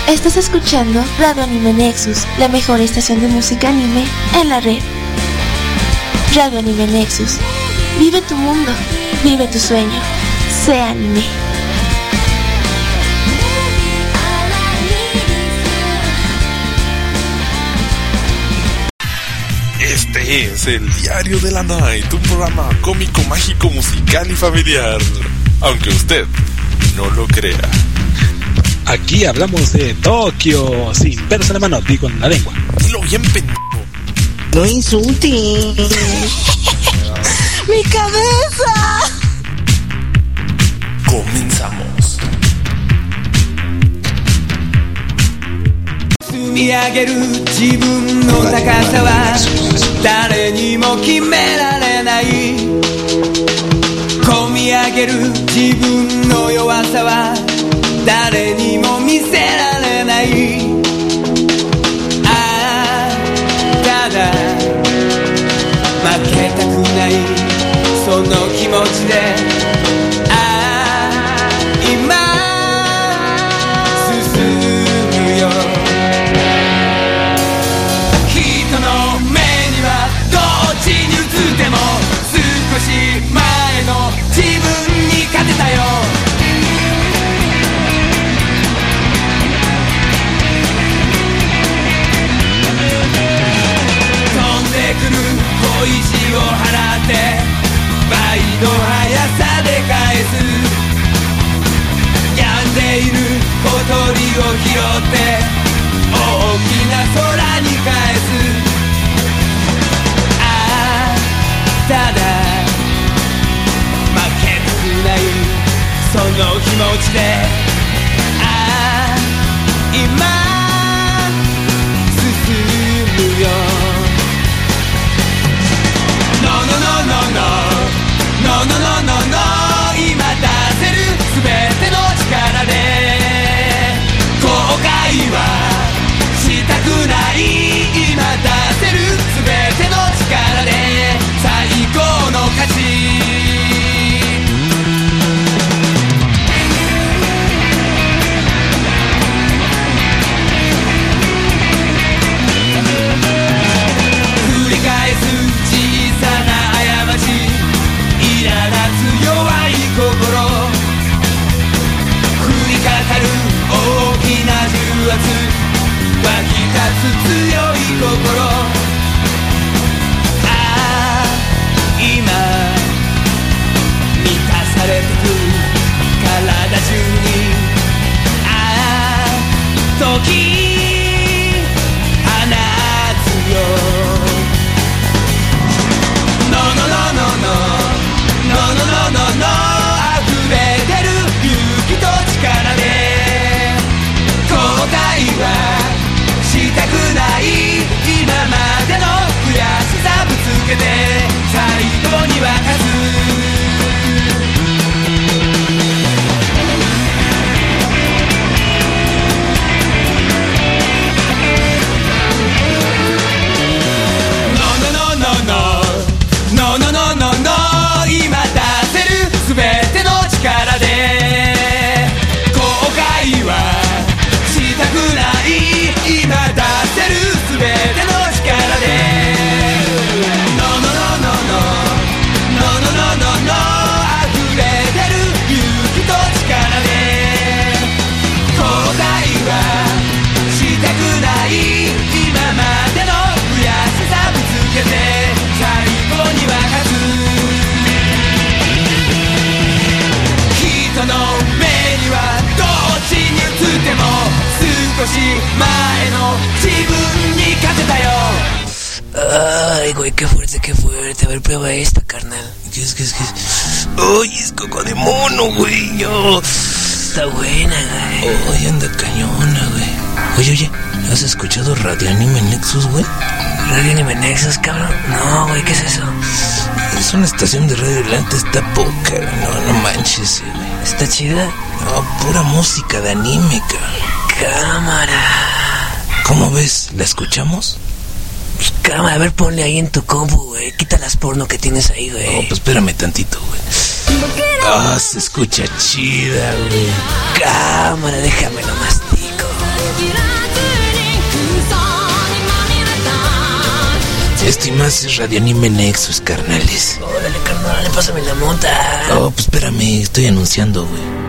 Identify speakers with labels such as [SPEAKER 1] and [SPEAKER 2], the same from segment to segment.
[SPEAKER 1] Estás escuchando Radio Anime Nexus, la mejor estación de música anime en la red. Radio Anime Nexus. Vive tu mundo, vive tu sueño. Sé anime.
[SPEAKER 2] Este es el Diario de la Night, un programa cómico, mágico, musical y familiar, aunque usted no lo crea.
[SPEAKER 3] Aquí hablamos de Tokio, sin pelos en la mano, digo en la lengua.
[SPEAKER 2] Dilo bien, pendejo.
[SPEAKER 4] No insultes. ¡Mi cabeza!
[SPEAKER 2] Comenzamos.
[SPEAKER 5] 積み上げる自分の高さは誰にも決められない。込み上げる自分の弱さは誰にも見せられない。ああ、ただ負けたくないその気持ちで、ああ今進むよ。人の目にはどっちに映っても少し前の自分に勝てたよ。恋路を払って倍の速さで返す。病んでいる小鳥を拾って大きな空に返す。ああ、ただ負けたくないその気持ちで、ああ今進むよ。No, no, no, no, no, 今出せるすべての力で後悔はしたくない。今出せるすべての力で最高の勝ち。繰り返す小さな過ち、苛立つ弱い心、降りかかる大きな重圧、湧き立つ強い心。ああ今満たされてく体中に、ああ時放つよ。No, no, no, no, no.No, no, no, no, no 溢れてる勇気と力で後悔はしたくない。今までの悔しさぶつけて最後には勝つ。力で後悔はしたくない。今出せるすべての力で No, no, no, no, no, no, no, no, no 溢れてる勇気と力で後悔はしたくない。今までの悔しさぶつけて最後には勝つ。人の目にはどっちに映っても少し前の自分に勝てたよ。
[SPEAKER 6] Ay, güey, qué fuerte, qué fuerte. A ver, prueba esta, carnal. ¿Qué es? Ay, es coco de mono, güey. Yo. Está buena, güey. Ay, anda cañona, güey. Oye, ¿has escuchado Radio Anime Nexus, güey? ¿Radio Anime Nexus, cabrón? No, güey, ¿qué es eso? Es una estación de radio, la neta está poca, no manches, güey. ¿Está chida? No, pura música de anime, cabrón. Cámara. ¿Cómo ves? ¿La escuchamos? Pues cámara, a ver, ponle ahí en tu compu, güey. Quita las porno que tienes ahí, güey. No, pues espérame tantito, güey. Ah, se escucha chida, güey. Cámara, déjame lo mastico. Esto y más es Radio Anime Nexus, carnales. Órale, carnal, pásame la monta. Oh, pues espérame, estoy anunciando, güey.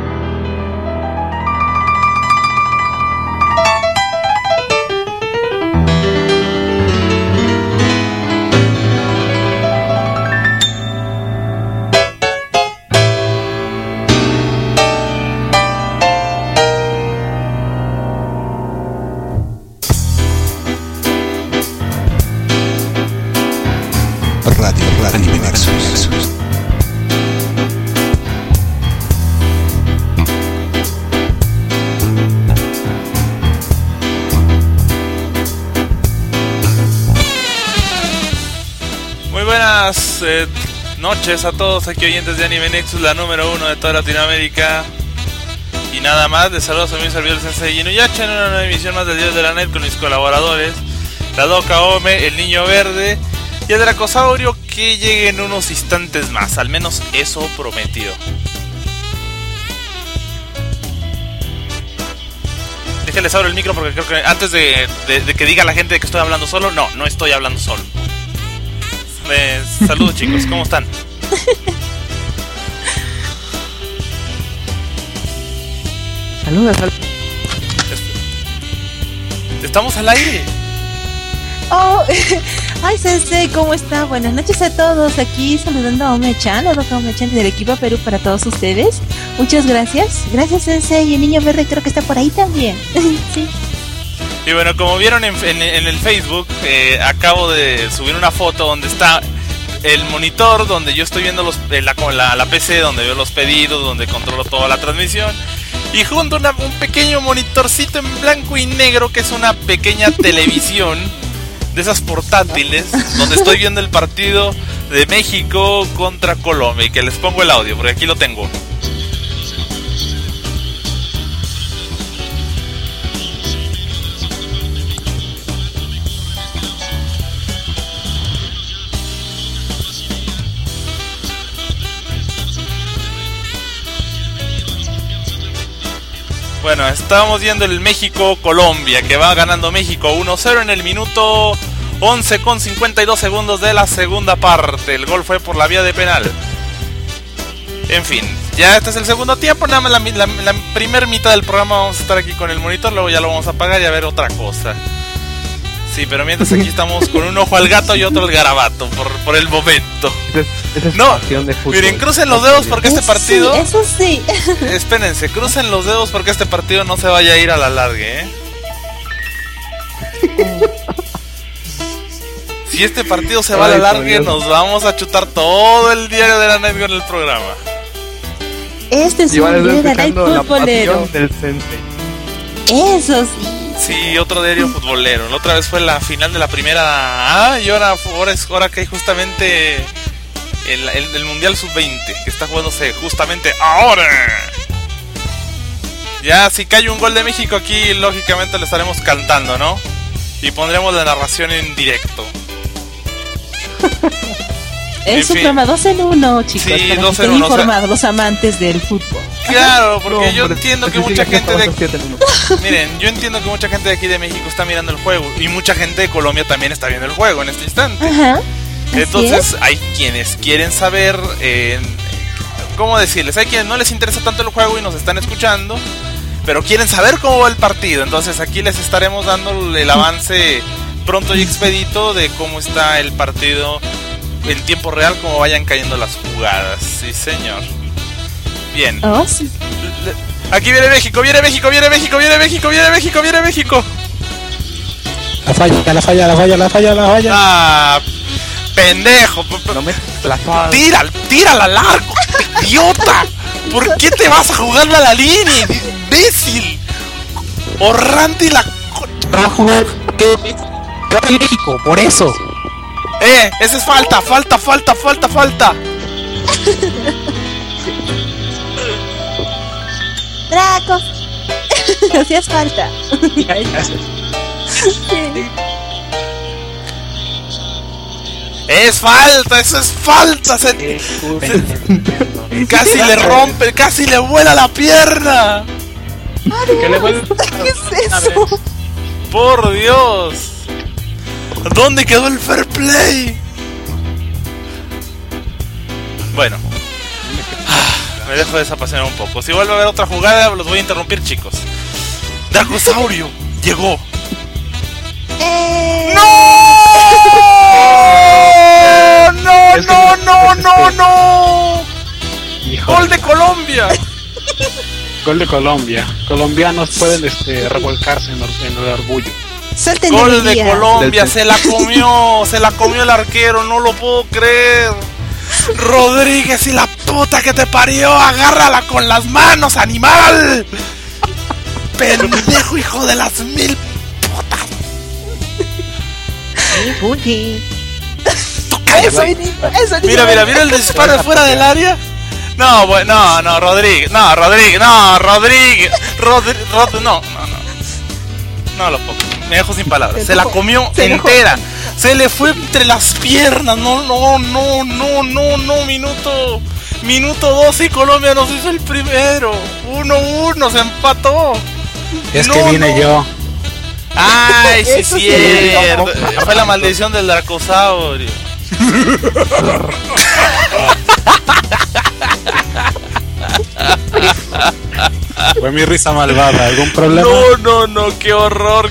[SPEAKER 7] Radio Anime Nexus.
[SPEAKER 2] Muy buenas noches a todos aquí oyentes de Anime Nexus, la número 1 de toda Latinoamérica. Y nada más, les saludo a mi servidor Sensei Inuyasha en una nueva emisión más del Dios de la Net con mis colaboradores, la Doka Ome, el Niño Verde y el Dracosaurio, que llegue en unos instantes más, al menos eso prometido. Déjenles abro el micro porque creo que antes de que diga la gente que estoy hablando solo, no estoy hablando solo. Saludos chicos, ¿cómo están?
[SPEAKER 4] Saludos.
[SPEAKER 2] Estamos al aire.
[SPEAKER 4] Oh, ay, Sensei, ¿cómo está? Buenas noches a todos. Aquí saludando a Ome-chan, a Doka Ome-chan del equipo Perú para todos ustedes. Muchas gracias. Gracias, Sensei. Y el Niño Verde creo que está por ahí también. Sí. Y
[SPEAKER 2] bueno, como vieron en el Facebook, acabo de subir una foto donde está el monitor, donde yo estoy viendo la PC, donde veo los pedidos, donde controlo toda la transmisión. Y junto a un pequeño monitorcito en blanco y negro, que es una pequeña televisión de esas portátiles, donde estoy viendo el partido de México contra Colombia. Y que les pongo el audio, porque aquí lo tengo. Bueno, estábamos viendo el México-Colombia, que va ganando México 1-0 en el minuto 11 con 52 segundos de la segunda parte. El gol fue por la vía de penal. En fin, ya este es el segundo tiempo. Nada más la primer mitad del programa vamos a estar aquí con el monitor. Luego ya lo vamos a apagar y a ver otra cosa. Sí, pero mientras aquí estamos con un ojo al gato y otro al garabato por el momento. No, miren, crucen los dedos porque este partido...
[SPEAKER 4] Eso sí.
[SPEAKER 2] Espérense, crucen los dedos porque este partido no se vaya a ir a la larga, Si este partido se va a la larga, nos vamos a chutar todo el diario de la Net con el programa.
[SPEAKER 4] Este es un diario de la Net futbolero. Eso sí.
[SPEAKER 2] Sí, otro diario futbolero. La otra vez fue la final de la primera A y ahora que hay justamente el Mundial Sub-20 que está jugándose justamente ahora. Ya, si cae un gol de México aquí, lógicamente lo estaremos cantando, ¿no? Y pondremos la narración en directo.
[SPEAKER 4] Es un programa 2 en 1, chicos.
[SPEAKER 2] Sí,
[SPEAKER 4] para
[SPEAKER 2] 2
[SPEAKER 4] que
[SPEAKER 2] en
[SPEAKER 4] estén
[SPEAKER 2] 1,
[SPEAKER 4] informados los amantes del fútbol.
[SPEAKER 2] Claro, porque yo entiendo que mucha gente de aquí... Miren, yo entiendo que mucha gente de aquí de México está mirando el juego y mucha gente de Colombia también está viendo el juego en este instante.
[SPEAKER 4] Ajá.
[SPEAKER 2] Entonces hay quienes quieren saber, ¿cómo decirles? Hay quienes no les interesa tanto el juego y nos están escuchando, pero quieren saber cómo va el partido. Entonces aquí les estaremos dando el avance pronto y expedito de cómo está el partido en tiempo real, cómo vayan cayendo las jugadas. Sí, señor. Bien.
[SPEAKER 4] Oh, sí.
[SPEAKER 2] Aquí viene México, viene México, viene México, viene México, viene México, viene México.
[SPEAKER 3] La falla.
[SPEAKER 2] Ah, pendejo.
[SPEAKER 3] No me
[SPEAKER 2] Tírala largo, idiota. ¿Por qué te vas a jugarla a la línea, imbécil? Orrante la...
[SPEAKER 3] Va a jugar México, por eso.
[SPEAKER 2] Esa es falta.
[SPEAKER 4] Dracos. Hacías falta.
[SPEAKER 2] Es falta, eso es falta. Casi le rompe, casi le vuela la pierna.
[SPEAKER 3] Que le vuelve-
[SPEAKER 4] ¿Qué es eso?
[SPEAKER 2] ¡Por Dios! ¿Dónde quedó el fair play? Bueno, me dejo desapasionar un poco. Si vuelve a haber otra jugada, los voy a interrumpir, chicos. Dracosaurio llegó. ¡No!
[SPEAKER 3] Es que
[SPEAKER 2] ¡No!
[SPEAKER 3] Hijo,
[SPEAKER 2] ¡Gol de Colombia!
[SPEAKER 3] gol de Colombia. Colombianos pueden revolcarse en el orgullo.
[SPEAKER 4] Suelten
[SPEAKER 2] Gol de
[SPEAKER 4] energía.
[SPEAKER 2] Colombia, se la comió el arquero, no lo puedo creer. Rodríguez y la puta que te parió, agárrala con las manos, animal. Pendejo, hijo de las mil putas. Tú cállate. Mira el disparo fuera del área. No, bueno, no, Rodríguez, no lo puedo. Me dejo sin palabras. Se la comió entera. Se le fue entre las piernas. No. Minuto 2 y Colombia nos hizo el primero. 1-1, se empató.
[SPEAKER 3] Es
[SPEAKER 2] No,
[SPEAKER 3] que vine
[SPEAKER 2] no.
[SPEAKER 3] yo.
[SPEAKER 2] Ay, sí,
[SPEAKER 4] Eso sí.
[SPEAKER 2] cierto. Fue la maldición del Dracosaurio.
[SPEAKER 3] Fue mi risa malvada. ¿Algún problema?
[SPEAKER 2] No, qué horror.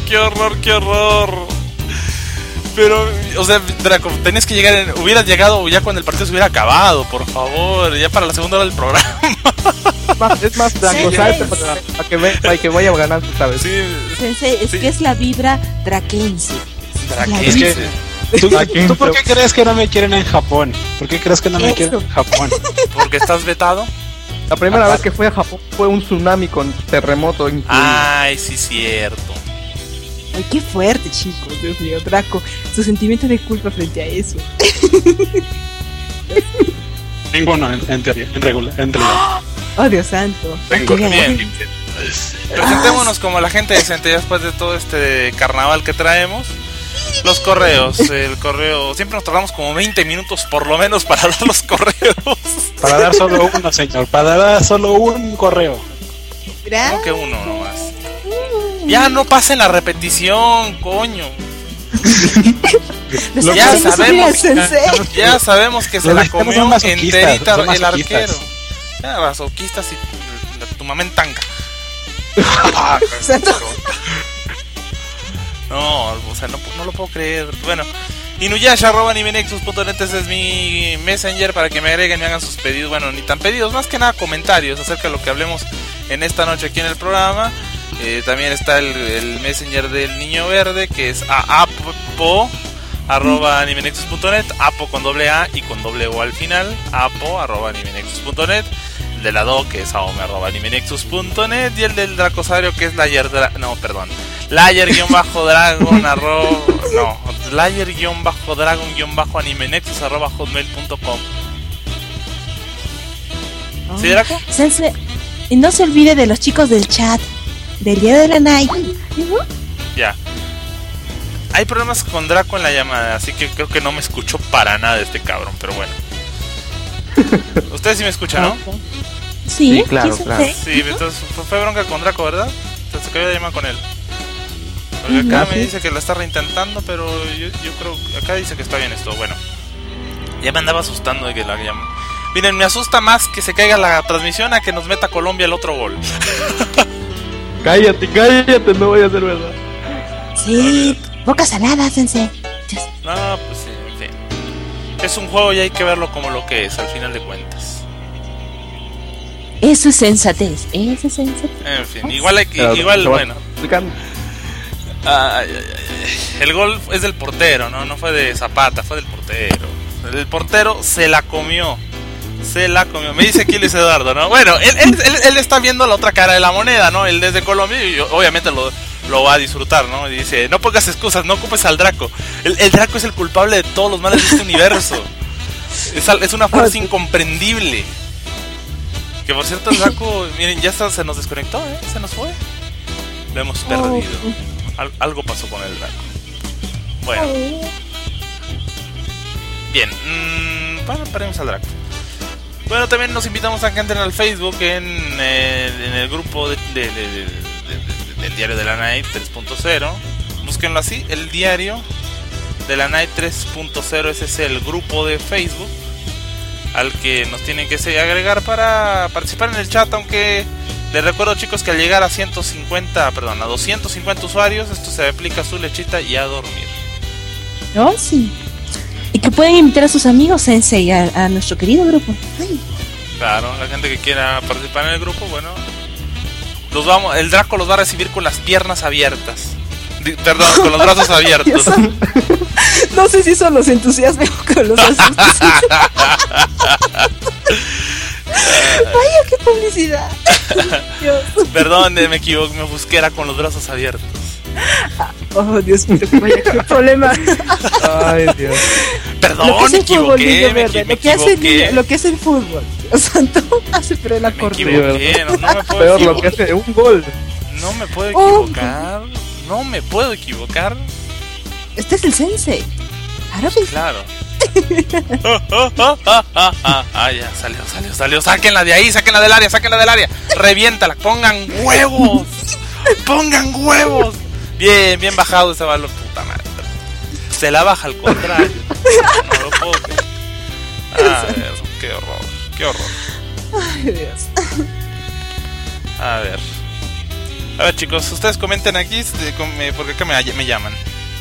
[SPEAKER 2] Pero, o sea, Draco, tenés que llegar, hubieras llegado ya cuando el partido se hubiera acabado, por favor, ya para la segunda hora del programa.
[SPEAKER 8] Es más blanco,
[SPEAKER 4] Sí,
[SPEAKER 8] ¿sabes?
[SPEAKER 4] sí.
[SPEAKER 8] Para que vaya ganando, ¿sabes?
[SPEAKER 2] Sí,
[SPEAKER 4] Sensei, es
[SPEAKER 2] Sí.
[SPEAKER 4] que es la vibra draquense.
[SPEAKER 3] Es que ¿tú por qué crees que no me quieren en Japón? ¿Por qué crees que no me
[SPEAKER 4] Eso.
[SPEAKER 3] quieren en Japón?
[SPEAKER 2] porque estás vetado.
[SPEAKER 8] La primera vez que fui a Japón fue un tsunami con terremoto incluido.
[SPEAKER 2] Ay, sí, cierto.
[SPEAKER 4] Ay, qué fuerte, chicos. Dios mío, Draco. Su sentimiento de culpa frente a eso.
[SPEAKER 3] Ninguno en teoría, en realidad.
[SPEAKER 4] Oh, Dios santo.
[SPEAKER 3] Tengo
[SPEAKER 4] Qué
[SPEAKER 2] bien. Presentémonos como la gente decente después de todo este carnaval que traemos. Los correos, el correo, siempre nos tardamos como 20 minutos por lo menos para dar los correos.
[SPEAKER 3] Para dar solo uno, señor. Para dar solo un correo.
[SPEAKER 2] Creo que uno nomás. Ya no pasen la repetición, coño. Ya sabemos que se
[SPEAKER 3] Los
[SPEAKER 2] la
[SPEAKER 3] mexicanos
[SPEAKER 2] comió
[SPEAKER 3] son masoquistas,
[SPEAKER 2] enterita
[SPEAKER 3] son
[SPEAKER 2] el
[SPEAKER 3] masoquistas.
[SPEAKER 2] arquero. Ya, masoquistas y tu mamá en tanga. No, o sea, no lo puedo creer. Bueno, Inuyasha@animenexus.net, ese es mi messenger para que me agreguen y me hagan sus pedidos. Bueno, ni tan pedidos, más que nada comentarios acerca de lo que hablemos en esta noche aquí en el programa. También está el messenger del Niño Verde, que es apo@animenexus.net, apo con doble A y con doble O al final, apo@animenexus.net. El de la Do, que es aome@animenexus.net, y el del Dracosaurio, que es Layer-Dragon Layer-Dragon-Animenexus@hotmail.com. ¿Sí, Draco?
[SPEAKER 4] Sensei, y no se olvide de los chicos del chat. Del día de la night.
[SPEAKER 2] Ya. Hay problemas con Draco en la llamada, así que creo que no me escuchó para nada este cabrón, pero bueno. Ustedes sí me escuchan, ¿no?
[SPEAKER 4] Sí,
[SPEAKER 8] Sí, claro,
[SPEAKER 4] sí,
[SPEAKER 8] claro.
[SPEAKER 4] Sensei.
[SPEAKER 2] Sí, entonces fue bronca con Draco, ¿verdad? Entonces se cayó la llamada con él. Porque acá me dice que lo está reintentando, pero yo creo acá dice que está bien esto. Bueno, ya me andaba asustando de que la llama. Miren, me asusta más que se caiga la transmisión a que nos meta Colombia el otro gol.
[SPEAKER 8] Cállate, no vaya a ser verdad.
[SPEAKER 4] Sí, boca salada, Sensei. Dios.
[SPEAKER 2] No, pues sí, en fin. Es un juego y hay que verlo como lo que es, al final de cuentas.
[SPEAKER 4] Eso es sensatez. Eso es sensatez.
[SPEAKER 2] En fin, igual hay que,
[SPEAKER 8] Pero,
[SPEAKER 2] igual,
[SPEAKER 8] te vas
[SPEAKER 2] bueno.
[SPEAKER 8] explicando.
[SPEAKER 2] Ay. El gol es del portero, no fue de Zapata, fue del portero. El portero se la comió. Me dice aquí Luis Eduardo, ¿no? Bueno, él está viendo la otra cara de la moneda, ¿no? Él desde Colombia y obviamente lo va a disfrutar, ¿no? Y dice, no pongas excusas, no ocupes al Draco. El Draco es el culpable de todos los males de este universo. Es una fuerza incomprendible. Que por cierto el Draco, miren, ya se nos desconectó, ¿eh? Se nos fue. Lo hemos perdido. Algo pasó con el Draco. Bueno. Bien. Bueno, paremos al Draco. Bueno, también nos invitamos a que entren al Facebook en el grupo del diario de la Night 3.0. Búsquenlo así, el diario de la Night 3.0. Ese es el grupo de Facebook al que nos tienen que agregar para participar en el chat, aunque les recuerdo, chicos, que al llegar a 250 usuarios, esto se aplica a su lechita y a dormir.
[SPEAKER 4] Oh, sí. Y que pueden invitar a sus amigos, Sensei, a nuestro querido grupo. Ay.
[SPEAKER 2] Claro, la gente que quiera participar en el grupo, bueno, el Draco los va a recibir con las piernas abiertas. Perdón, con los brazos abiertos.
[SPEAKER 4] No sé si son los entusiasmos o con los asustos. Vaya, qué publicidad. Dios.
[SPEAKER 2] Perdón, me equivoqué, me busqué, era con los brazos abiertos.
[SPEAKER 4] Oh, Dios mío, vaya, qué problema.
[SPEAKER 3] Ay, Dios.
[SPEAKER 2] Perdón, me equivoqué.
[SPEAKER 4] Lo que es el fútbol. Dios santo, hace pero la corte.
[SPEAKER 2] Me equivoqué, no me puedo
[SPEAKER 3] Peor
[SPEAKER 2] equivocar.
[SPEAKER 3] lo que hace un gol.
[SPEAKER 2] No me puedo equivocar. No me puedo equivocar.
[SPEAKER 4] Este es el Sensei.
[SPEAKER 2] Claro. Ya, salió. Sáquenla de ahí, sáquenla del área. Reviéntala, pongan huevos. Bien bajado ese balón, puta madre. Se la baja al contrario. No lo puedo creer. Ay, Dios, qué horror.
[SPEAKER 4] Ay, Dios.
[SPEAKER 2] A ver, chicos, ustedes comenten aquí porque acá me llaman.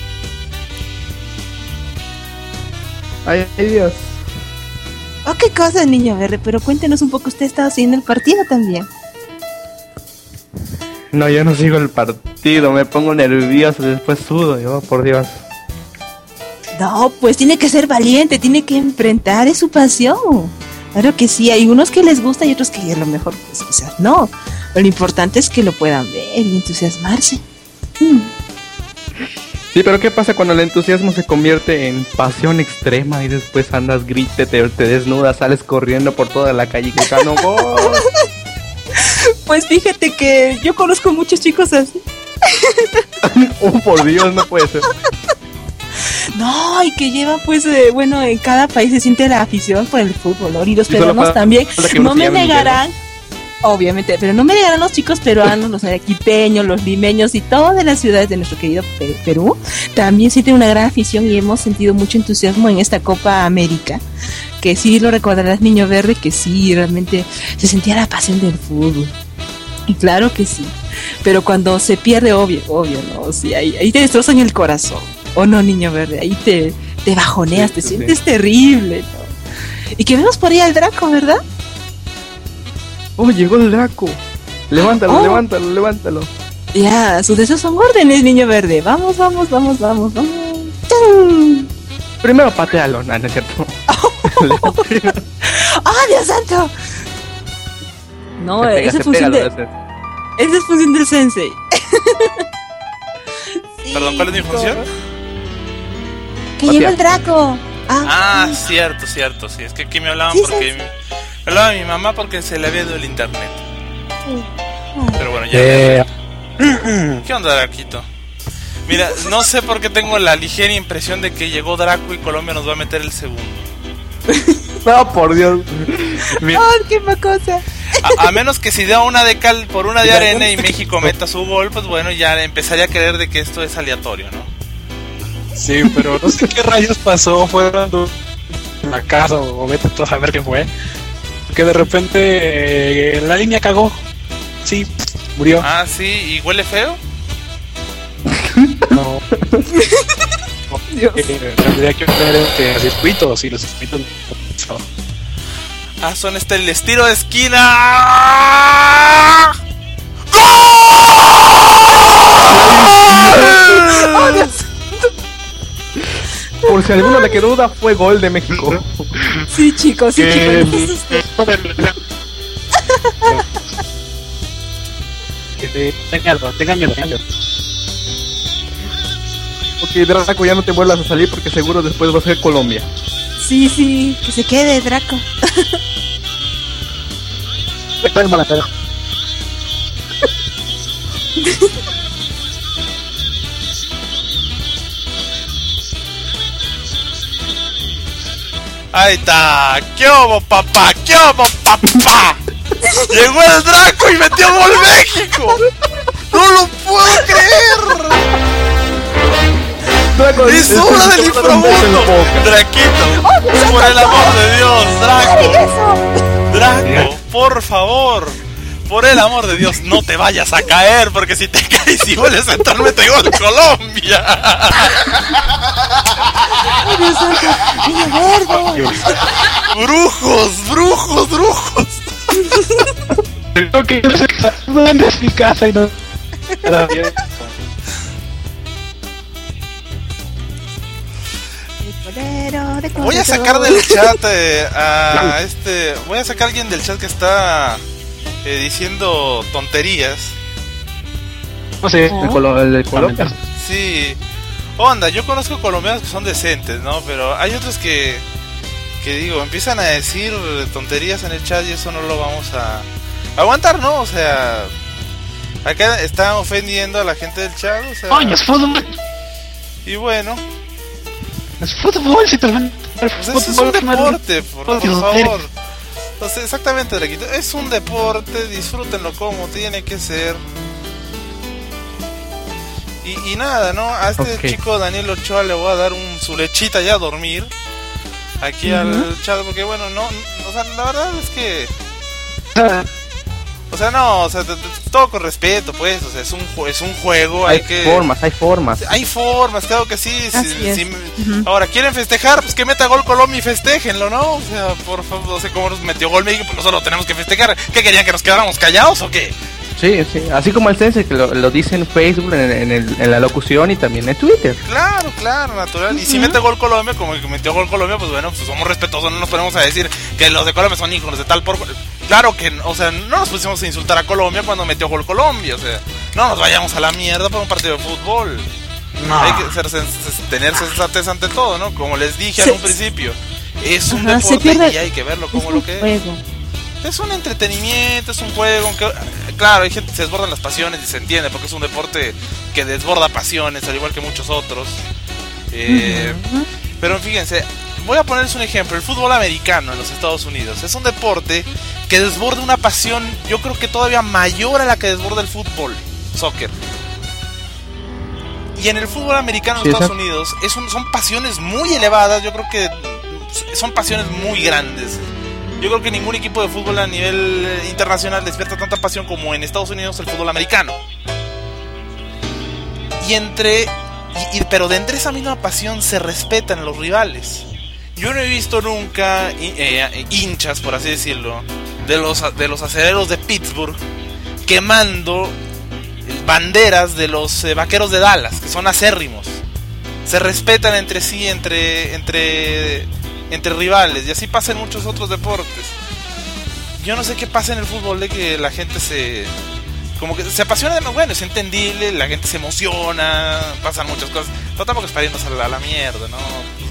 [SPEAKER 8] Ay, Dios.
[SPEAKER 4] Oh, qué cosa, niño verde, pero cuéntenos un poco, usted estaba siguiendo el partido también.
[SPEAKER 8] No, yo no sigo el partido, me pongo nervioso, después sudo, yo, por Dios.
[SPEAKER 4] No, pues tiene que ser valiente, tiene que enfrentar, es su pasión. Claro que sí, hay unos que les gusta y otros que a lo mejor pues quizás no. Pero lo importante es que lo puedan ver y entusiasmarse.
[SPEAKER 8] Sí, pero ¿qué pasa cuando el entusiasmo se convierte en pasión extrema y después andas, grite, te desnudas, sales corriendo por toda la calle gritando ¡gol!
[SPEAKER 4] Pues fíjate que yo conozco muchos chicos así.
[SPEAKER 8] Oh, por Dios, no puede ser.
[SPEAKER 4] No, y que lleva pues, bueno, en cada país se siente la afición por el fútbol, ¿no? Y los peruanos también, no me negarán, obviamente, pero no me negarán los chicos peruanos, los arequipeños, los limeños y todas las ciudades de nuestro querido Perú, también sienten una gran afición y hemos sentido mucho entusiasmo en esta Copa América, que sí lo recordarás, niño verde, que sí, realmente se sentía la pasión del fútbol. Y claro que sí, pero cuando se pierde, obvio, ¿no? Sí, ahí te destrozan el corazón. ¿O no, niño verde? Ahí te bajoneas, te sientes terrible, ¿no? Y que vemos por ahí al Draco, ¿verdad?
[SPEAKER 8] Oh, llegó el Draco. Levántalo.
[SPEAKER 4] Ya, sus deseos son órdenes, niño verde. Vamos. ¡Chau!
[SPEAKER 8] Primero patealo, no es cierto.
[SPEAKER 4] ¡Oh, Dios santo! No, esa es función del Sensei. Sí,
[SPEAKER 2] Perdón, ¿cuál es mi función?
[SPEAKER 4] Que llegó el Draco.
[SPEAKER 2] Cierto, sí, es que aquí me hablaban porque me hablaba mi mamá porque se le había ido el internet. Pero bueno, ya. ¿Qué onda, Draquito? Mira, no sé por qué tengo la ligera impresión de que llegó Draco y Colombia nos va a meter el segundo.
[SPEAKER 8] No, por Dios.
[SPEAKER 4] ¡Qué cosa!
[SPEAKER 2] A menos que si da una de cal por una de arena y México meta su gol, pues bueno, ya empezaría a creer de que esto es aleatorio, ¿no?
[SPEAKER 3] Sí, pero no sé qué rayos pasó, fueron una casa o vete tú a saber qué fue. Que de repente la línea cagó. Sí, murió.
[SPEAKER 2] Ah, sí, ¿y huele feo?
[SPEAKER 3] No. Tendría que ver circuitos y los circuitos.
[SPEAKER 2] Son el estilo de esquina.
[SPEAKER 4] ¡Oh, Dios!
[SPEAKER 8] Por si alguno le quedó duda, fue gol de México.
[SPEAKER 4] Sí, chicos.
[SPEAKER 3] Tengan miedo.
[SPEAKER 8] Ok, Draco, ya no te vuelvas a salir porque seguro después va a ser Colombia.
[SPEAKER 4] Sí, que se quede, Draco.
[SPEAKER 2] Ahí está. ¿Qué hubo, papá? Llegó el Draco y metió gol México. No lo puedo creer!
[SPEAKER 8] Draco,
[SPEAKER 2] ¡Es hora del inframundo! ¡Draquito! ¡Por el amor de Dios! ¡Draco! ¡Por favor! Por el amor de Dios, no te vayas a caer, porque si te caes y vuelves a entrar, mete gol Colombia. ¡Brujos!
[SPEAKER 3] Creo que no es mi casa y no.
[SPEAKER 2] Voy a sacar del chat voy a sacar a alguien del chat que está diciendo tonterías.
[SPEAKER 3] No sé,
[SPEAKER 8] el de Colombia.
[SPEAKER 2] Sí. Onda, yo conozco colombianos que son decentes, ¿no? Pero hay otros que digo, empiezan a decir tonterías en el chat y eso no lo vamos a aguantar, ¿no? O sea, acá están ofendiendo a la gente del chat, o sea.
[SPEAKER 3] ¡Coño, es fútbol!
[SPEAKER 2] Y bueno.
[SPEAKER 3] Es fútbol, si te lo ven.
[SPEAKER 2] Pues es un deporte, por favor. O sea, exactamente, Draquito. Es un deporte, disfrútenlo como tiene que ser. Y nada, ¿no? A este chico Daniel Ochoa le voy a dar su lechita ya a dormir. Aquí al chat, porque bueno, no, o sea, la verdad es que... O sea, no, o sea, todo con respeto, pues, o sea, es un juego, hay formas. Hay formas, claro que sí. Ahora, ¿quieren festejar? Pues que meta gol Colombia y festéjenlo, ¿no? O sea, por favor, no sé cómo nos metió gol México, pues nosotros lo tenemos que festejar. ¿Qué querían, que nos quedáramos callados o qué?
[SPEAKER 8] Sí, así como el Sense que lo dice en Facebook, en la locución y también en Twitter.
[SPEAKER 2] Claro, natural. Y si mete gol Colombia, como que metió gol Colombia, pues bueno, pues somos respetuosos, no nos ponemos a decir que los de Colombia son hijos de tal por... Claro que, o sea, no nos pusimos a insultar a Colombia cuando metió gol Colombia, o sea, no nos vayamos a la mierda por un partido de fútbol. No. Hay que tener sensatez ante todo, ¿no? Como les dije al principio, es un deporte y hay que verlo como lo que es. Es un entretenimiento, es un juego, aunque, claro, hay gente que se desbordan las pasiones y se entiende, porque es un deporte que desborda pasiones, al igual que muchos otros. Pero fíjense, voy a ponerles un ejemplo. El fútbol americano en los Estados Unidos es un deporte que desborda una pasión, yo creo que todavía mayor a la que desborda el fútbol, soccer. Y en el fútbol americano en Estados Unidos son pasiones muy elevadas, yo creo que son pasiones muy grandes. Yo creo que ningún equipo de fútbol a nivel internacional despierta tanta pasión como en Estados Unidos el fútbol americano. Pero de entre esa misma pasión se respetan los rivales. Yo no he visto nunca hinchas, por así decirlo, de los acereros de Pittsburgh quemando banderas de los vaqueros de Dallas, que son acérrimos. Se respetan entre sí, entre rivales, y así pasa en muchos otros deportes. Yo no sé qué pasa en el fútbol, de que la gente se apasiona, bueno, es entendible, la gente se emociona, pasan muchas cosas, pero tampoco es para irnos a la mierda, ¿no?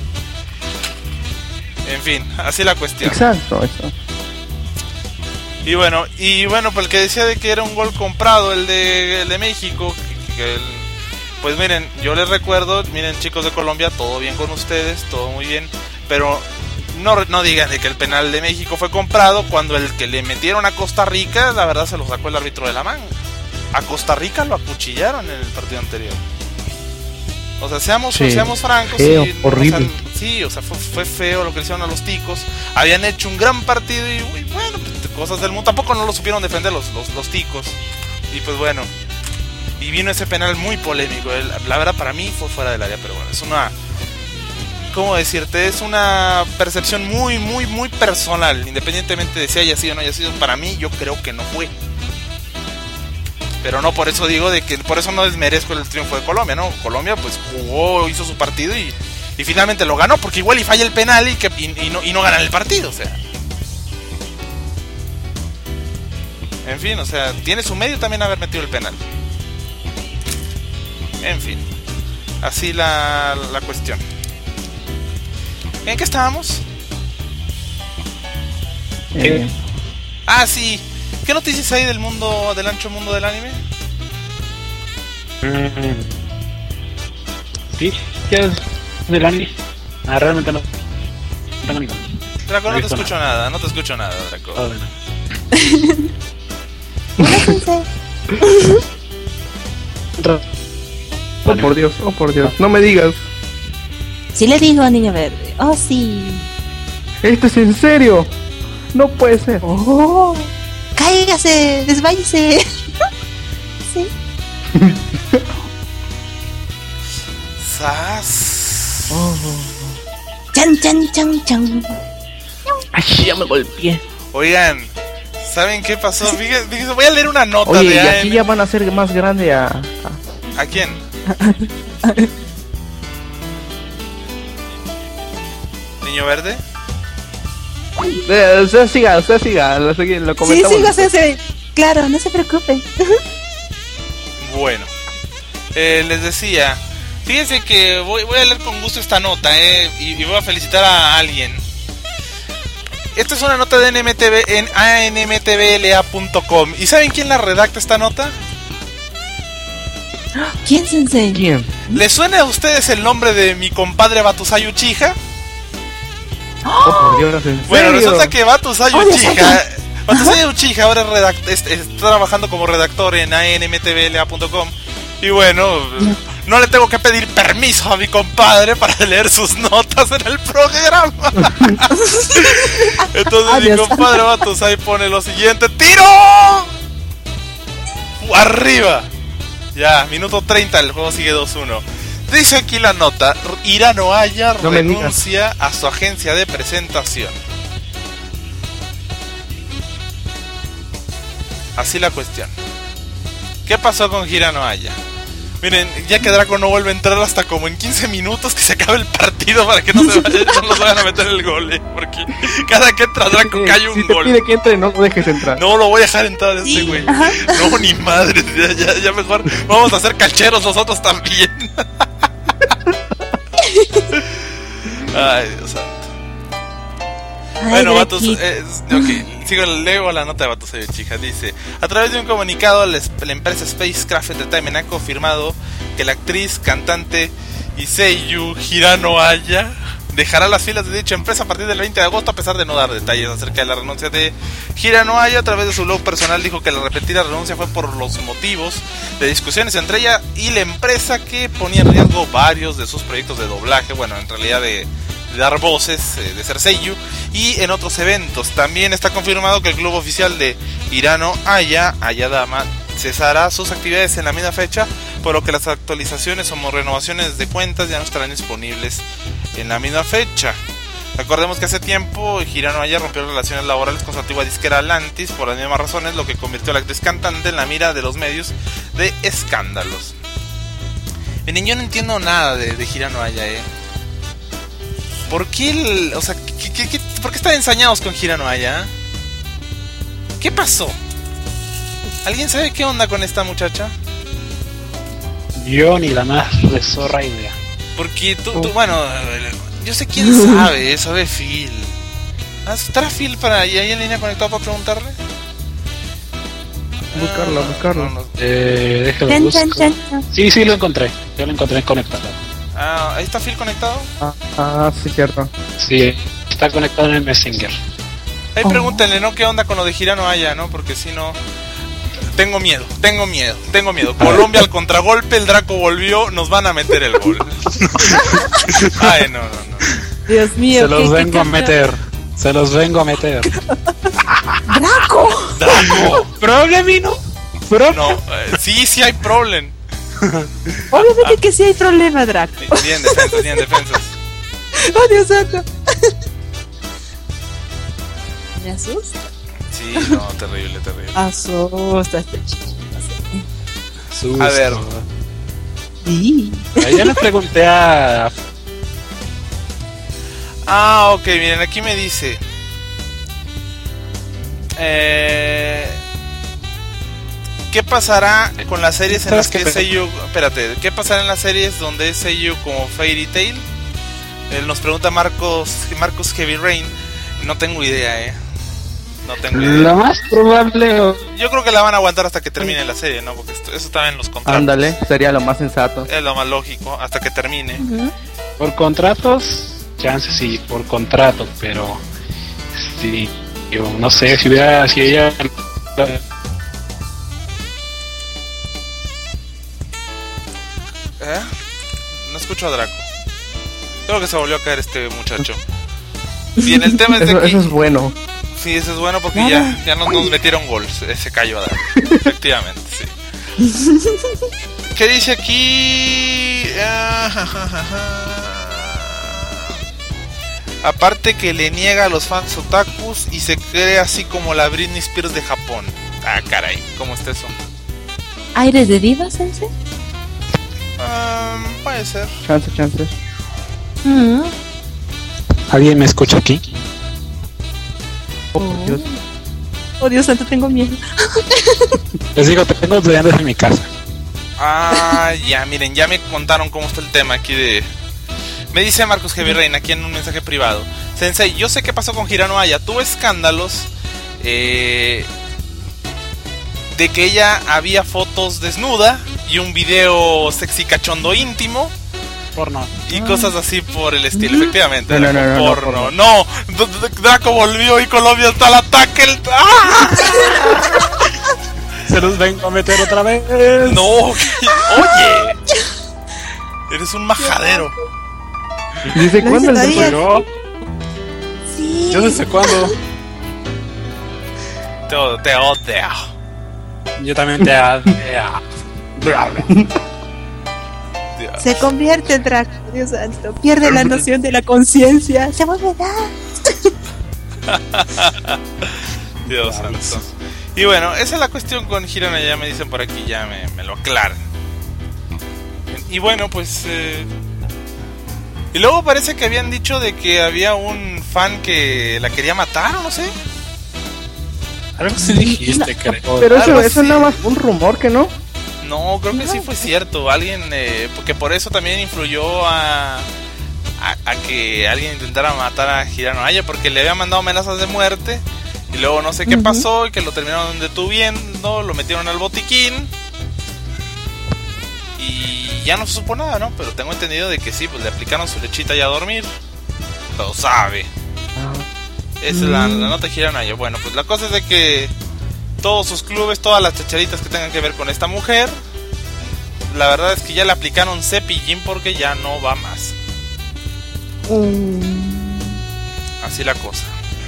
[SPEAKER 2] En fin, así la cuestión.
[SPEAKER 8] Exacto, eso.
[SPEAKER 2] Y bueno, pues el que decía de que era un gol comprado, el de México, pues miren, yo les recuerdo, miren, chicos de Colombia, todo bien con ustedes, todo muy bien, pero no digan de que el penal de México fue comprado cuando el que le metieron a Costa Rica, la verdad, se lo sacó el árbitro de la manga. A Costa Rica lo acuchillaron en el partido anterior. O sea, seamos francos.
[SPEAKER 8] Feo, horrible.
[SPEAKER 2] O sea, fue feo lo que le hicieron a los ticos. Habían hecho un gran partido y bueno, pues, cosas del mundo. Tampoco no lo supieron defender los ticos. Y pues bueno, y vino ese penal muy polémico. La verdad, para mí fue fuera del área, pero bueno, es una... ¿Cómo decirte? Es una percepción muy, muy, muy personal. Independientemente de si haya sido o no haya sido, para mí yo creo que no fue. Pero no por eso digo de que por eso no desmerezco el triunfo de Colombia, ¿no? Colombia pues jugó, hizo su partido y finalmente lo ganó, porque igual y falla el penal y no ganan el partido, o sea. En fin, o sea, tiene su medio también haber metido el penal. En fin, así la cuestión. ¿En qué estábamos? Sí. ¿Qué noticias hay del ancho mundo del anime?
[SPEAKER 3] Sí, ¿qué es del anime? Realmente no tengo ni idea.
[SPEAKER 2] Draco, no te escucho nada, Draco.
[SPEAKER 3] Oh, bueno.
[SPEAKER 8] Oh por Dios, oh por Dios, no me digas.
[SPEAKER 4] Sí le digo, niño verde. Oh, sí.
[SPEAKER 8] ¿Esto es en serio? No puede ser.
[SPEAKER 4] Oh, cáigase, desváyese. Sí.
[SPEAKER 2] ¡Sas!
[SPEAKER 4] Chan, chan, chan, chan.
[SPEAKER 8] Ay, ya me golpeé.
[SPEAKER 2] Oigan, ¿saben qué pasó? Fíjense, voy a leer una nota
[SPEAKER 8] Oye,
[SPEAKER 2] de
[SPEAKER 8] y
[SPEAKER 2] AM.
[SPEAKER 8] aquí ya van a hacer más grande a...
[SPEAKER 2] ¿A quién? ¿Niño verde?
[SPEAKER 8] Usted siga, lo
[SPEAKER 4] Sí,
[SPEAKER 8] comentamos.
[SPEAKER 4] sigo, Sensei. Claro, no se preocupen.
[SPEAKER 2] Bueno, les decía, fíjense que voy a leer con gusto esta nota, y voy a felicitar a alguien. Esta es una nota de NMTV en anmtvla.com. ¿Y saben quién la redacta esta nota?
[SPEAKER 4] ¿Quién, Sensei?
[SPEAKER 8] ¿Quién?
[SPEAKER 2] ¿Les suena a ustedes el nombre de mi compadre Batusai Uchiha?
[SPEAKER 8] Oh, por Dios, ¿en serio?
[SPEAKER 2] Bueno, resulta que Batusai Uchiha ahora está trabajando como redactor en anmtvla.com. Y bueno, no le tengo que pedir permiso a mi compadre para leer sus notas en el programa. Entonces mi compadre Batusai pone lo siguiente: ¡tiro! ¡Arriba! Ya, minuto 30, el juego sigue 2-1. Dice aquí la nota: Hirano Aya renuncia a su agencia de presentación. Así la cuestión. ¿Qué pasó con Hirano Aya? Miren, ya que Draco no vuelve a entrar hasta como en 15 minutos que se acabe el partido para que no nos vayan a meter el gol, porque cada que entra Draco cae un gol.
[SPEAKER 8] Si te pide que entre, no lo dejes entrar.
[SPEAKER 2] No lo voy a dejar entrar este güey. No, ni madre, ya mejor vamos a hacer cancheros nosotros también. Ay, Dios santo. Bueno, Batus, leo la nota de Batusai Uchiha. Dice: a través de un comunicado, la empresa Spacecraft Entertainment ha confirmado que la actriz, cantante y seiyuu Hirano Aya dejará las filas de dicha empresa a partir del 20 de agosto, a pesar de no dar detalles acerca de la renuncia de Hirano Aya. A través de su blog personal dijo que la repentina renuncia fue por los motivos de discusiones entre ella y la empresa, que ponía en riesgo varios de sus proyectos de doblaje, bueno, en realidad de dar voces, de ser seiyuu, y en otros eventos. También está confirmado que el club oficial de Hirano Aya, Ayadama, cesará sus actividades en la misma fecha, por lo que las actualizaciones o renovaciones de cuentas ya no estarán disponibles en la misma fecha. Recordemos que hace tiempo Hirano Aya rompió relaciones laborales con su antigua disquera Atlantis por las mismas razones, lo que convirtió a la actriz cantante en la mira de los medios de escándalos. Miren, yo no entiendo nada de Hirano Aya, ¿Por qué ¿por qué están ensañados con Hirano Aya? ¿Qué pasó? ¿Alguien sabe qué onda con esta muchacha?
[SPEAKER 3] Yo ni la más zorra idea.
[SPEAKER 2] Porque bueno, yo sé quién sabe Phil. ¿Estará Phil para ahí en línea conectado para preguntarle?
[SPEAKER 8] Buscarlo.
[SPEAKER 3] Déjalo buscar. Sí, lo encontré. Yo lo encontré conectado.
[SPEAKER 2] ¿Ahí está Phil conectado?
[SPEAKER 8] Sí, cierto.
[SPEAKER 3] Sí, está conectado en el Messenger.
[SPEAKER 2] Ahí pregúntenle, ¿no? ¿Qué onda con lo de Hirano Aya, no? Porque si no... Tengo miedo. Colombia al contragolpe, el Draco volvió, nos van a meter el gol. Ay, no.
[SPEAKER 4] Dios mío.
[SPEAKER 3] Se los vengo a meter.
[SPEAKER 4] ¡Draco!
[SPEAKER 3] ¿Problemino?
[SPEAKER 2] No, sí hay problem.
[SPEAKER 4] Obviamente que sí hay problema, Draco.
[SPEAKER 2] Bien defensas.
[SPEAKER 4] ¡Oh, Dios santo! ¿Me asusta?
[SPEAKER 2] Sí, no, terrible.
[SPEAKER 4] Asusta este chico.
[SPEAKER 2] A ver.
[SPEAKER 4] Sí.
[SPEAKER 3] Ya le pregunté a...
[SPEAKER 2] Ok, miren, aquí me dice... ¿qué pasará con las series en las que es seiyuu? Espérate, ¿qué pasará en las series donde es seiyuu como Fairy Tail? Nos pregunta Marcos Heavy Rain. No tengo idea, No tengo idea.
[SPEAKER 3] Lo más probable...
[SPEAKER 2] Yo creo que la van a aguantar hasta que termine la serie, ¿no? Porque eso está en los contratos.
[SPEAKER 8] Ándale, sería lo más sensato.
[SPEAKER 2] Es lo más lógico, hasta que termine.
[SPEAKER 3] Por contratos, chances sí, por contrato, pero... Sí, yo no sé, si ella...
[SPEAKER 2] No escucho a Draco. Creo que se volvió a caer este muchacho. Bien, el tema es de que...
[SPEAKER 8] Eso es bueno.
[SPEAKER 2] Sí, eso es bueno porque ya no nos metieron gol. Se cayó a Draco. Efectivamente, sí. ¿Qué dice aquí? Aparte que le niega a los fans otakus y se cree así como la Britney Spears de Japón. Ah, caray, ¿cómo está eso?
[SPEAKER 4] ¿Aires de diva, Sensei?
[SPEAKER 2] Puede ser.
[SPEAKER 8] Chance.
[SPEAKER 3] ¿Alguien me escucha aquí?
[SPEAKER 8] Oh, por Dios.
[SPEAKER 4] Oh, Dios santo, tengo miedo.
[SPEAKER 3] Les digo, tengo estudiantes en mi casa.
[SPEAKER 2] Ya, miren, ya me contaron cómo está el tema aquí de... Me dice Marcos Javier Reina aquí en un mensaje privado. Sensei, yo sé qué pasó con Hirano Aya. Tuvo escándalos de que ella había fotos desnuda y un video sexy cachondo íntimo.
[SPEAKER 3] Porno.
[SPEAKER 2] Y cosas así por el estilo, efectivamente.
[SPEAKER 8] No,
[SPEAKER 2] porno. No, Draco volvió y Colombia está al ataque. ¡Ah!
[SPEAKER 3] Se los vengo a meter otra vez.
[SPEAKER 2] No, oye, eres un majadero.
[SPEAKER 8] ¿Desde cuándo el
[SPEAKER 4] sabía.
[SPEAKER 8] Draco?
[SPEAKER 4] Sí.
[SPEAKER 3] ¿Yo desde cuándo?
[SPEAKER 2] Te odio.
[SPEAKER 3] Yo también te adeo.
[SPEAKER 2] Dios.
[SPEAKER 4] Se convierte en Draco, Dios santo. Pierde la noción de la conciencia. Se vuelve edad.
[SPEAKER 2] Dios santo. Y bueno, esa es la cuestión con Hirano, ya me dicen por aquí, ya me lo aclaran. Y bueno, pues... Y luego parece que habían dicho de que había un fan que la quería matar, o no sé.
[SPEAKER 3] Algo sí dijiste, creo.
[SPEAKER 8] Pero
[SPEAKER 2] Algo
[SPEAKER 8] eso
[SPEAKER 2] así.
[SPEAKER 8] nada más un rumor, ¿que no?
[SPEAKER 2] No, creo que sí fue cierto. Alguien, porque por eso también influyó a que alguien intentara matar a Hirano Aya, porque le había mandado amenazas de muerte. Y luego no sé qué pasó y que lo terminaron deteniendo, lo metieron al botiquín. Y ya no se supo nada, ¿no? Pero tengo entendido de que sí, pues le aplicaron su lechita ya a dormir. Lo sabe. Esa es la nota de Hirano Aya. Bueno, pues la cosa es de que todos sus clubes, todas las chacharitas que tengan que ver con esta mujer, la verdad es que ya le aplicaron cepillín porque ya no va más. Así la cosa.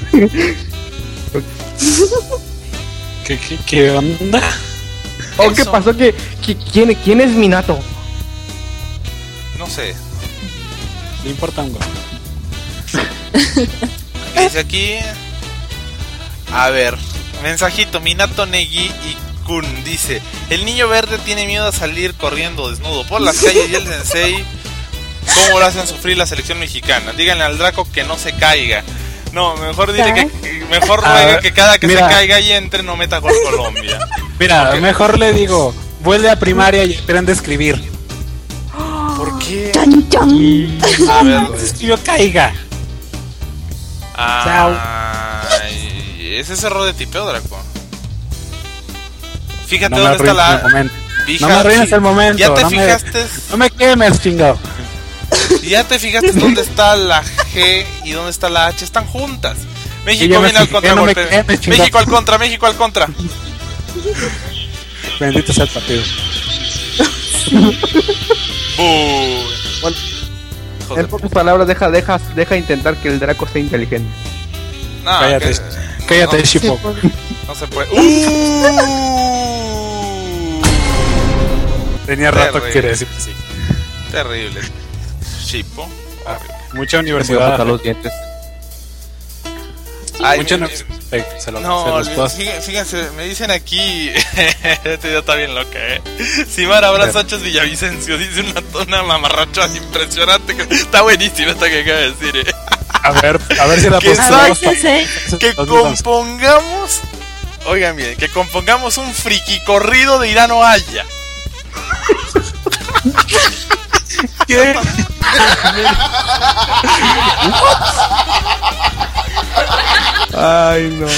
[SPEAKER 3] ¿Qué onda?
[SPEAKER 8] ¿O qué pasó? ¿Quién es Minato?
[SPEAKER 2] No sé.
[SPEAKER 3] No importa un huevo.
[SPEAKER 2] ¿Qué dice aquí? A ver, mensajito, Minato Negi y Kun dice: el niño verde tiene miedo a salir corriendo desnudo por las calles y el sensei, ¿cómo lo hacen sufrir la selección mexicana? Díganle al Draco que no se caiga. No, mejor dile que mejor ruega que cada que se caiga y entre no meta gol Colombia.
[SPEAKER 3] Mira, mejor le digo, vuelve a primaria y aprende a escribir.
[SPEAKER 2] ¿Por qué?
[SPEAKER 4] Chan, chan.
[SPEAKER 2] A ver,
[SPEAKER 3] Se escribió caiga.
[SPEAKER 2] ay, ese es error de tipeo, Draco. Fíjate
[SPEAKER 3] No
[SPEAKER 2] dónde está la...
[SPEAKER 3] No me arruines el momento.
[SPEAKER 2] ¿Ya te fijaste?
[SPEAKER 3] No me quemes, chingado.
[SPEAKER 2] ¿Ya te fijaste dónde está la G y dónde está la H? Están juntas. México viene al contragolpe. México al contra, México al contra.
[SPEAKER 3] Bendito sea el partido.
[SPEAKER 8] Bueno, en pocas palabras, deja intentar que el Draco sea inteligente.
[SPEAKER 2] No,
[SPEAKER 3] Cállate,
[SPEAKER 2] no,
[SPEAKER 3] Shippo.
[SPEAKER 2] no se puede.
[SPEAKER 3] Tenía rato que quería decir que sí.
[SPEAKER 2] Terrible. Shippo. Horrible.
[SPEAKER 3] Mucha
[SPEAKER 8] Se me
[SPEAKER 3] universidad.
[SPEAKER 8] botan los dientes.
[SPEAKER 2] Ay,
[SPEAKER 3] Mucha
[SPEAKER 2] no, fíjense, me dicen aquí. Esta idea está bien loca, Simar Abraham Sánchez Villavicencio dice una mamarracha impresionante. Está buenísima esta que acaba de decir,
[SPEAKER 3] A ver si la
[SPEAKER 2] que
[SPEAKER 3] postamos.
[SPEAKER 2] que compongamos. Oigan bien, que compongamos un friki corrido de Hirano Aya.
[SPEAKER 3] ¿Qué?
[SPEAKER 8] Ay, no.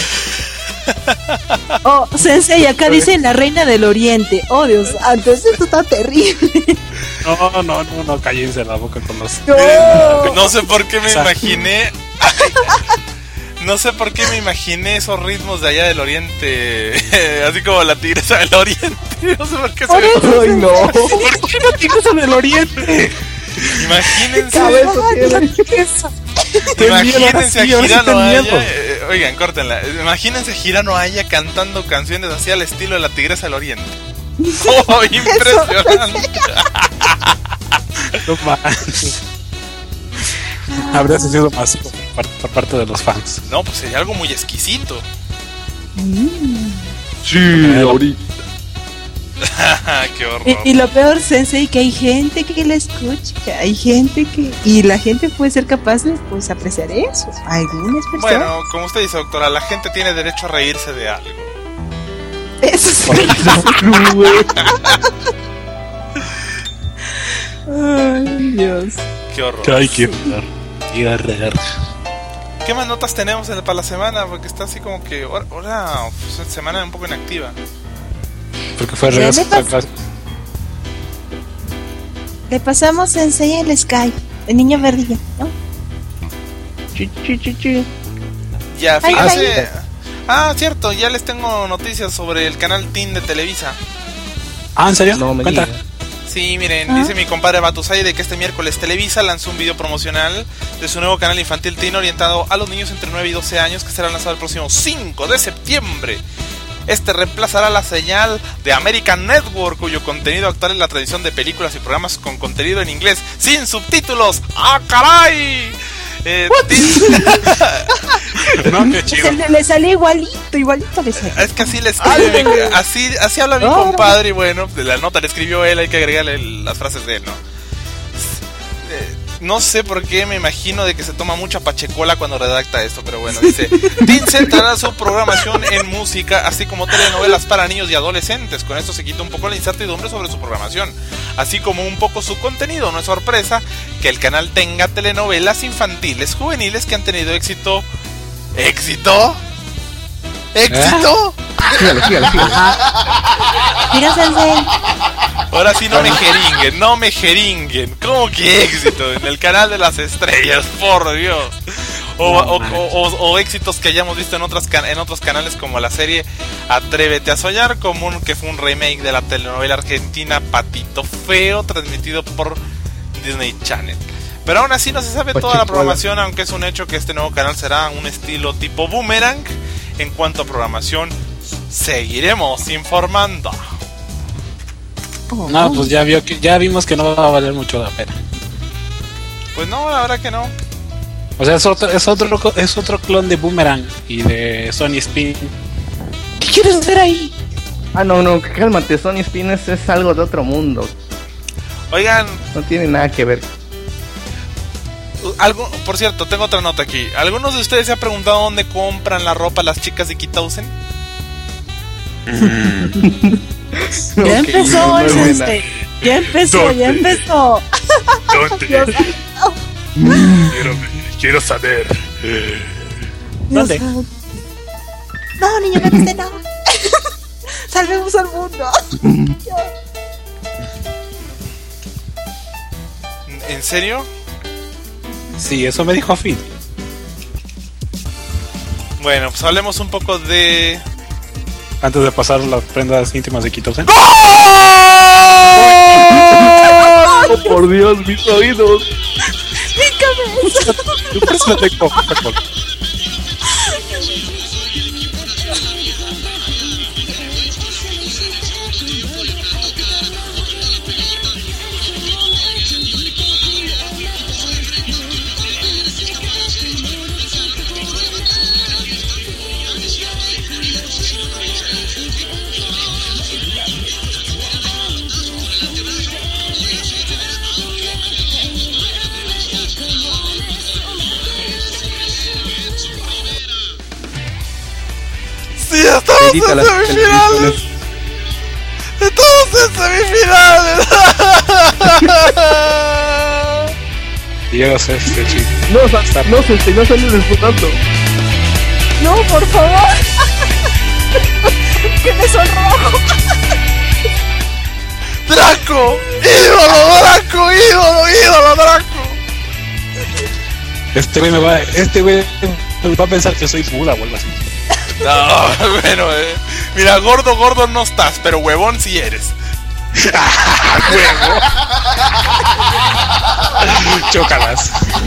[SPEAKER 4] Oh, Sensei, acá dicen la reina del oriente. Oh, Dios santo, esto está terrible.
[SPEAKER 3] No, cállense la boca con los...
[SPEAKER 2] No sé por qué me imaginé. No sé por qué me imaginé esos ritmos de allá del oriente, así como la tigresa del oriente. No sé por qué se me...
[SPEAKER 8] ¡Ay, no!
[SPEAKER 3] ¿Por qué la tigresa del oriente?
[SPEAKER 2] Imagínense,
[SPEAKER 3] Imagínense
[SPEAKER 2] a Hirano Aya, oigan, córtenla. Imagínense a Hirano Aya cantando canciones así al estilo de la tigresa del oriente. ¡Oh, impresionante!
[SPEAKER 3] No manches. Habría sido masivo por parte de los fans.
[SPEAKER 2] No, pues sería algo muy exquisito.
[SPEAKER 8] Sí, ahorita.
[SPEAKER 2] ¡Qué horror!
[SPEAKER 4] Y lo peor, Sensei, que hay gente que la escucha, hay gente que... Y la gente puede ser capaz de, pues, apreciar eso. Algunas personas...
[SPEAKER 2] Bueno, como usted dice, doctora, la gente tiene derecho a reírse de algo.
[SPEAKER 4] Eso sí. Ay, Dios.
[SPEAKER 2] ¡Qué horror!
[SPEAKER 3] Que hay que ver.
[SPEAKER 2] ¿Qué más notas tenemos para la semana? Porque está así como que... Ahora, pues, semana un poco inactiva.
[SPEAKER 3] Porque fue regreso a casa.
[SPEAKER 4] Le pasamos Sensei el Skype, el niño verdilla, ¿no?
[SPEAKER 2] Ya,
[SPEAKER 4] Ay,
[SPEAKER 2] fíjense... cierto, ya les tengo noticias sobre el canal Teen de Televisa.
[SPEAKER 3] ¿En serio?
[SPEAKER 8] No me
[SPEAKER 3] Cuenta.
[SPEAKER 8] digas.
[SPEAKER 2] Sí, miren, dice mi compadre Batusay de que este miércoles Televisa lanzó un video promocional de su nuevo canal infantil Teen orientado a los niños entre 9 y 12 años que será lanzado el próximo 5 de septiembre. Este reemplazará la señal de American Network, cuyo contenido actual es la tradición de películas y programas con contenido en inglés sin subtítulos. ¡Ah, caray!
[SPEAKER 3] No, qué chido.
[SPEAKER 4] Le salió igualito le salió.
[SPEAKER 2] Es que así le escribe, así habla mi compadre y bueno, de la nota le escribió él, hay que agregarle las frases de él, ¿no? No sé por qué me imagino de que se toma mucha pachecola cuando redacta esto, pero bueno, dice: Teen centrará su programación en música, así como telenovelas para niños y adolescentes. Con esto se quita un poco la incertidumbre sobre su programación, así como un poco su contenido. No es sorpresa que el canal tenga telenovelas infantiles juveniles que han tenido éxito. ¿Éxito? ¿Éxito?
[SPEAKER 8] Sígale.
[SPEAKER 4] Mira, Sensei.
[SPEAKER 2] Ahora sí no me jeringuen. ¿Cómo que éxito? En el canal de las estrellas, por Dios. O éxitos que hayamos visto en otros canales como la serie Atrévete a Soñar, que fue un remake de la telenovela argentina Patito Feo, transmitido por Disney Channel. Pero aún así no se sabe toda la programación, aunque es un hecho que este nuevo canal será un estilo tipo Boomerang. En cuanto a programación, seguiremos informando.
[SPEAKER 3] No, pues ya vimos que no va a valer mucho la pena.
[SPEAKER 2] Pues no, la verdad que no.
[SPEAKER 3] O sea, es otro clon de Boomerang y de Sony Spin.
[SPEAKER 4] ¿Qué quieres hacer ahí?
[SPEAKER 8] No, cálmate, Sony Spin es algo de otro mundo.
[SPEAKER 2] Oigan,
[SPEAKER 8] no tiene nada que ver.
[SPEAKER 2] Por cierto, tengo otra nota aquí. ¿Algunos de ustedes se han preguntado dónde compran la ropa las chicas de Kitausen?
[SPEAKER 4] Ya empezó el Sensei. Ya empezó.
[SPEAKER 3] ¿Dónde? Quiero saber. ¿Dónde?
[SPEAKER 4] No, niño, no. Salvemos al mundo.
[SPEAKER 2] ¿En serio?
[SPEAKER 3] Sí, eso me dijo Phil.
[SPEAKER 2] Bueno, pues hablemos un poco de...
[SPEAKER 3] Antes de pasar las prendas íntimas de Kitausen.
[SPEAKER 8] ¡Oh, por Dios, mis oídos!
[SPEAKER 4] ¡Mi cabeza!
[SPEAKER 2] ¡Sí, estamos en semifinales! ¡Estamos en semifinales!
[SPEAKER 3] Dios, este chico.
[SPEAKER 8] No sales disfrutando.
[SPEAKER 4] No, por favor. Que me sonrojo.
[SPEAKER 2] ¡Draco! ¡Ídolo, Draco! ¡Ídolo, Draco!
[SPEAKER 3] Este güey Va a pensar que soy Buda o algo así.
[SPEAKER 2] No, bueno, mira, gordo no estás, pero huevón sí eres.
[SPEAKER 3] ¡Huevo! Chócalas.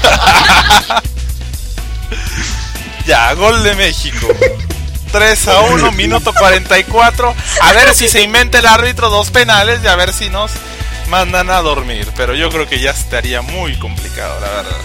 [SPEAKER 2] Ya, gol de México. 3-1, minuto 44. A ver si se inventa el árbitro 2 penales y a ver si nos mandan a dormir. Pero yo creo que ya estaría muy complicado, la verdad.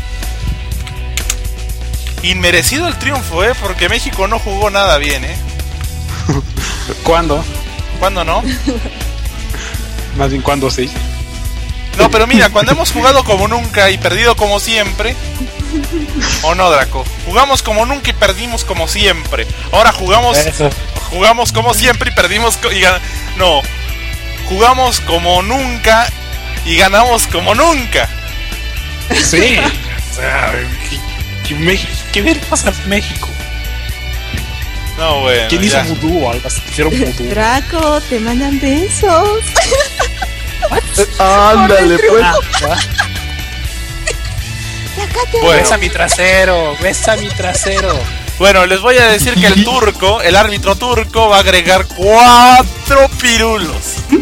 [SPEAKER 2] Inmerecido el triunfo, porque México no jugó nada bien,
[SPEAKER 3] ¿Cuándo?
[SPEAKER 2] ¿Cuándo no?
[SPEAKER 3] Más bien, ¿cuándo sí?
[SPEAKER 2] No, pero mira, cuando hemos jugado como nunca y perdido como siempre. ¿O no, Draco? Jugamos como nunca y perdimos como siempre. Ahora jugamos como siempre y perdimos no. Jugamos como nunca y ganamos como nunca.
[SPEAKER 3] Sí. O sea, ¿qué ver pasa en México?
[SPEAKER 2] No, bueno.
[SPEAKER 3] ¿Quién hizo vudú o algo así? Hicieron vudú.
[SPEAKER 4] Draco, te mandan besos.
[SPEAKER 8] Ándale, pues.
[SPEAKER 2] Bueno.
[SPEAKER 3] Besa mi trasero, besa mi trasero.
[SPEAKER 2] Bueno, les voy a decir que el árbitro turco va a agregar 4 pirulos.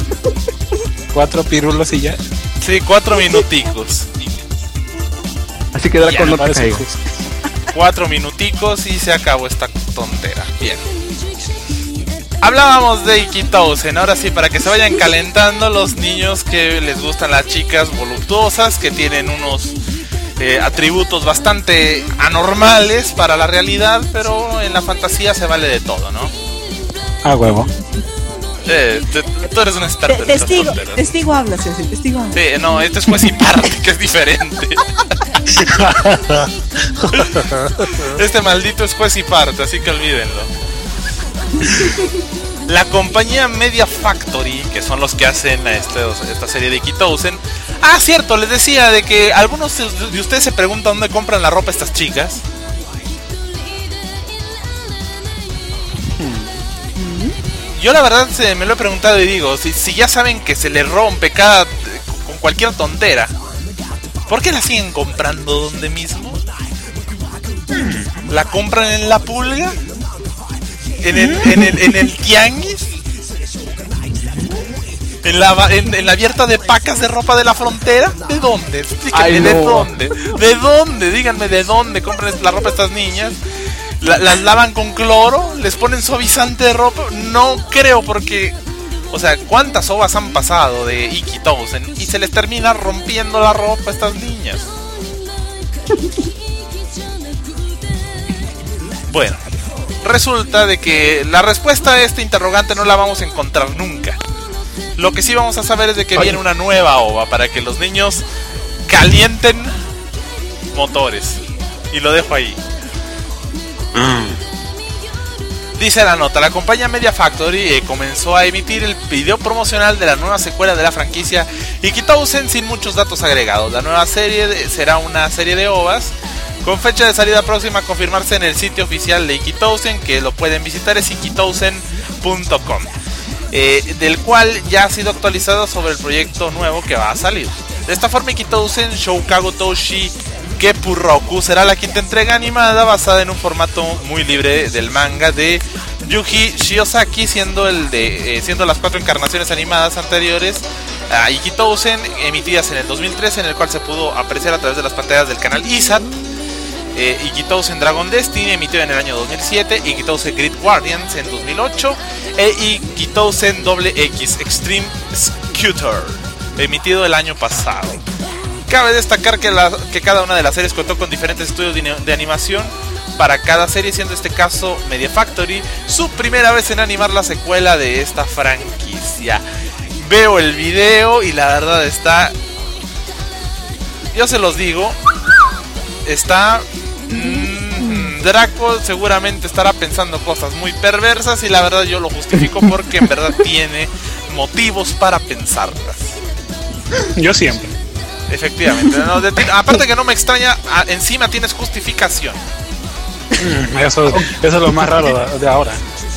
[SPEAKER 3] 4 pirulos y ya.
[SPEAKER 2] Sí, 4 minuticos.
[SPEAKER 8] Así que Draco no te caigas.
[SPEAKER 2] 4 minuticos y se acabó esta tontera. Bien. Hablábamos de Ikitousen, ahora sí, para que se vayan calentando los niños que les gustan las chicas voluptuosas, que tienen unos atributos bastante anormales para la realidad, pero en la fantasía se vale de todo, ¿no?
[SPEAKER 3] Ah, huevo.
[SPEAKER 2] Tú eres un experto en estas tonteras.
[SPEAKER 4] Testigo habla, Sensei, testigo habla.
[SPEAKER 2] Sí, no, esto es juez y parte, que es diferente. Este maldito es juez y parte, así que olvídenlo. La compañía Media Factory, que son los que hacen esta serie de Ikitousen. Ah, cierto, les decía de que algunos de ustedes se preguntan dónde compran la ropa estas chicas. Yo la verdad me lo he preguntado y digo, si ya saben que se les rompe con cualquier tontera, ¿por qué la siguen comprando donde mismo? ¿La compran en la pulga? ¿En el tianguis? ¿En la abierta de pacas de ropa de la frontera? ¿De dónde? Explíquenme. Ay, no. ¿De dónde? ¿De dónde? Díganme de dónde compran la ropa estas niñas. ¿Las lavan con cloro? ¿Les ponen suavizante de ropa? No creo, porque... O sea, ¿cuántas ovas han pasado de Ikitousen? Y se les termina rompiendo la ropa a estas niñas. Bueno, resulta de que la respuesta a este interrogante no la vamos a encontrar nunca. Lo que sí vamos a saber es de que viene una nueva ova para que los niños calienten motores. Y lo dejo ahí. Dice la nota, la compañía Media Factory comenzó a emitir el video promocional de la nueva secuela de la franquicia Ikitousen sin muchos datos agregados. La nueva serie será una serie de ovas con fecha de salida próxima a confirmarse en el sitio oficial de Ikitousen, que lo pueden visitar, es ikitousen.com, del cual ya ha sido actualizado sobre el proyecto nuevo que va a salir. De esta forma, Ikitousen Shoukago Toshi Gepurroku será la quinta entrega animada basada en un formato muy libre del manga de Yuji Shiozaki, siendo las 4 encarnaciones animadas anteriores a Ikitousen emitidas en el 2013, en el cual se pudo apreciar a través de las pantallas del canal ISAT. Ikitousen Dragon Destiny, emitido en el año 2007, Ikitousen Grid Guardians en 2008 e Ikitousen XX Extreme Scooter, emitido el año pasado. Cabe destacar que cada una de las series contó con diferentes estudios de animación para cada serie, siendo este caso Media Factory su primera vez en animar la secuela de esta franquicia. Veo el video y la verdad está... Yo se los digo, está... Draco seguramente estará pensando cosas muy perversas y la verdad yo lo justifico porque en verdad tiene motivos para pensarlas.
[SPEAKER 3] Yo siempre.
[SPEAKER 2] Efectivamente, no, aparte que no me extraña, encima tienes justificación.
[SPEAKER 3] Eso es lo más raro de ahora.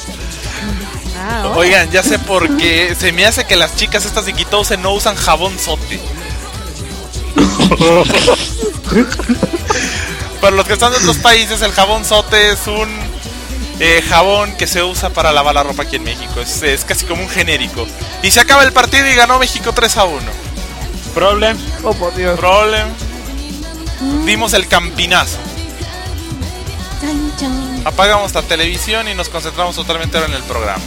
[SPEAKER 2] Oigan, ya sé por qué se me hace que las chicas estas de Ikitousen no usan jabón sote. Para los que están de otros países, el jabón Sote es un jabón que se usa para lavar la ropa aquí en México. Es casi como un genérico. Y se acaba el partido y ganó México 3-1.
[SPEAKER 3] Problem.
[SPEAKER 8] Oh, por Dios.
[SPEAKER 2] Problem. Dimos el campinazo.
[SPEAKER 4] Chan, chan.
[SPEAKER 2] Apagamos la televisión y nos concentramos totalmente ahora en el programa.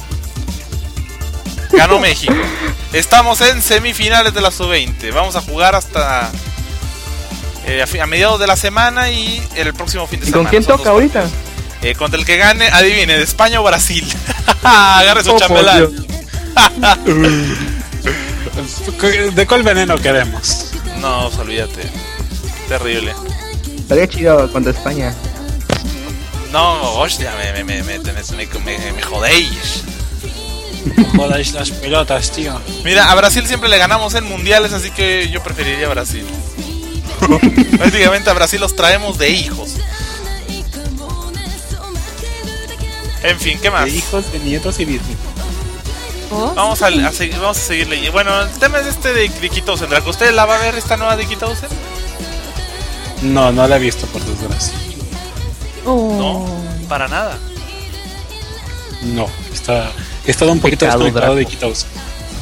[SPEAKER 2] Ganó México. Estamos en semifinales de la Sub-20. Vamos a jugar hasta a mediados de la semana y el próximo fin de
[SPEAKER 8] ¿Y
[SPEAKER 2] semana.
[SPEAKER 8] con quién
[SPEAKER 2] Son
[SPEAKER 8] toca
[SPEAKER 2] dos
[SPEAKER 8] ahorita?
[SPEAKER 2] partidos. Contra el que gane, adivine, de España o Brasil. Agarre su
[SPEAKER 8] Oh, por
[SPEAKER 2] chambelán.
[SPEAKER 3] ¿De cuál veneno queremos?
[SPEAKER 2] No, olvídate. Terrible.
[SPEAKER 8] Estaría chido contra España.
[SPEAKER 2] No, hostia, me jodéis.
[SPEAKER 3] Jodáis las pelotas, tío.
[SPEAKER 2] Mira, a Brasil siempre le ganamos en mundiales, así que yo preferiría a Brasil. Prácticamente a Brasil los traemos de hijos. En fin, ¿qué más?
[SPEAKER 3] De hijos, de nietos y bisnietos.
[SPEAKER 4] Oh,
[SPEAKER 2] Vamos a seguir leyendo. Bueno, el tema es este de Kitousen. ¿Draco, usted la va a ver esta nueva de Kitousen?
[SPEAKER 3] No, no la he visto por desgracia.
[SPEAKER 4] oh.
[SPEAKER 2] No, para nada.
[SPEAKER 3] No, he estado un poquito
[SPEAKER 8] Pecado,
[SPEAKER 3] desconectado de
[SPEAKER 8] Draco.
[SPEAKER 3] Kitousen.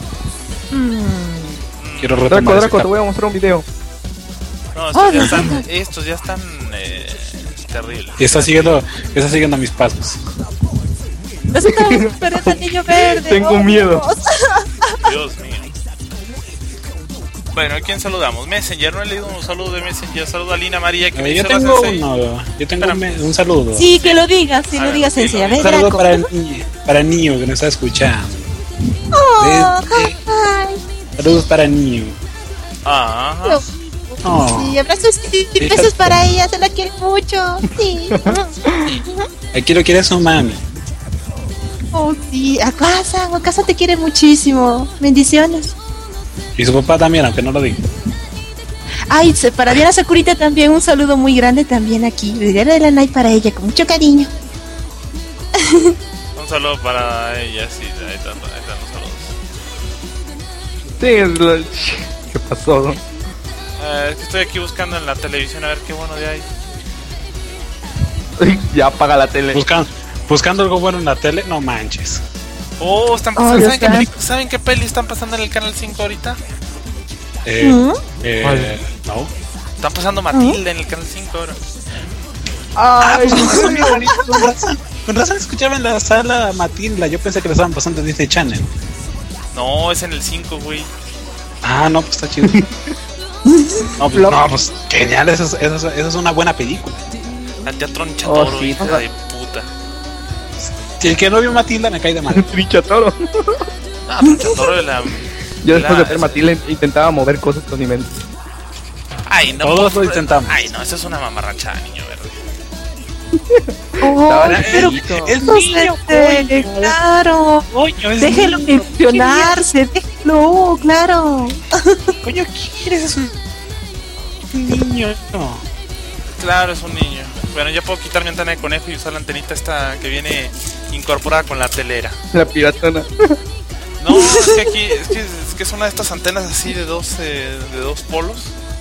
[SPEAKER 4] Mm.
[SPEAKER 3] Quiero retomar
[SPEAKER 8] Draco,
[SPEAKER 3] ese
[SPEAKER 8] Draco, te
[SPEAKER 3] cap-
[SPEAKER 8] voy a mostrar un video.
[SPEAKER 2] No, estos ya están terribles.
[SPEAKER 3] Y está siguiendo mis pasos.
[SPEAKER 4] Nos estamos perdiendo al niño verde.
[SPEAKER 8] Tengo
[SPEAKER 4] oh,
[SPEAKER 8] miedo.
[SPEAKER 4] Dios.
[SPEAKER 2] Dios mío. Bueno, ¿a quién saludamos? Messenger, no he leído un saludo de Messenger. Saludo a Lina María que me
[SPEAKER 3] Yo
[SPEAKER 2] dice
[SPEAKER 3] tengo
[SPEAKER 2] "Hola, Sensei".
[SPEAKER 3] yo tengo
[SPEAKER 2] Espérame.
[SPEAKER 3] un saludo.
[SPEAKER 4] Sí, que lo digas, sí,
[SPEAKER 2] A
[SPEAKER 4] lo
[SPEAKER 2] ver,
[SPEAKER 4] digas,
[SPEAKER 2] dilo.
[SPEAKER 4] Sensei. A
[SPEAKER 3] Un
[SPEAKER 4] ver,
[SPEAKER 3] saludo
[SPEAKER 4] Draco.
[SPEAKER 3] para el niño que nos está escuchando.
[SPEAKER 4] Oh,
[SPEAKER 3] Desde-
[SPEAKER 4] ay,
[SPEAKER 3] Saludos para el niño.
[SPEAKER 2] Ajá.
[SPEAKER 3] Oh.
[SPEAKER 4] sí, abrazos y besos para ella, se la quiere mucho. Sí.
[SPEAKER 3] Aquí lo quiere su mami.
[SPEAKER 4] Oh, sí, a casa te quiere muchísimo. Bendiciones.
[SPEAKER 3] Y su papá también, aunque no lo diga.
[SPEAKER 4] Ay, para Diana Sakurita también un saludo muy grande también aquí. De Diana de la Night para ella, con mucho cariño.
[SPEAKER 2] Un saludo para ella, sí, ahí están los saludos.
[SPEAKER 8] Sí, es lo... ¿Qué pasó?
[SPEAKER 2] Es que estoy aquí buscando en la televisión a ver qué bueno de ahí.
[SPEAKER 8] Ya apaga la tele.
[SPEAKER 3] Buscando algo bueno en la tele, no manches.
[SPEAKER 2] Oh, están
[SPEAKER 4] Oh,
[SPEAKER 2] pasando.
[SPEAKER 4] ya
[SPEAKER 2] ¿Saben,
[SPEAKER 4] está.
[SPEAKER 2] ¿Saben qué peli están pasando en el canal 5 ahorita?
[SPEAKER 3] No.
[SPEAKER 2] Están pasando Matilda en el canal 5 ahora.
[SPEAKER 8] Ay,
[SPEAKER 3] Con razón escuchaba en la sala Matilda. Yo pensé que lo estaban pasando en Disney Channel.
[SPEAKER 2] No, es en el 5, güey.
[SPEAKER 3] Ah, no, pues está chido. pues genial, eso es una buena película.
[SPEAKER 2] La teatrón Chatoro,
[SPEAKER 8] sí,
[SPEAKER 2] hija de puta.
[SPEAKER 3] Si el que no vio Matilda me cae de mal.
[SPEAKER 8] Trincha toro.
[SPEAKER 2] Ah, pero Chatoro de la.
[SPEAKER 8] Yo después de ver
[SPEAKER 2] esa-
[SPEAKER 8] Matilda intentaba mover cosas con mi mente.
[SPEAKER 2] Ay, no.
[SPEAKER 3] Todos lo intentamos.
[SPEAKER 2] Ay, no, eso es una mamarrachada, niño verde.
[SPEAKER 4] Oh,
[SPEAKER 8] Estaba
[SPEAKER 4] pero
[SPEAKER 8] chiquito.
[SPEAKER 3] Es
[SPEAKER 4] no
[SPEAKER 3] niño,
[SPEAKER 4] sé, claro.
[SPEAKER 3] coño, es
[SPEAKER 4] Déjelo
[SPEAKER 3] niño.
[SPEAKER 4] mencionarse, déjelo, claro.
[SPEAKER 3] Coño, ¿quieres? Es un niño. No.
[SPEAKER 2] Claro, es un niño. Bueno, ya puedo quitar mi antena de conejo y usar la antenita esta que viene incorporada con la telera.
[SPEAKER 8] La piratona.
[SPEAKER 2] No, es que aquí es que es una de estas antenas así de dos polos.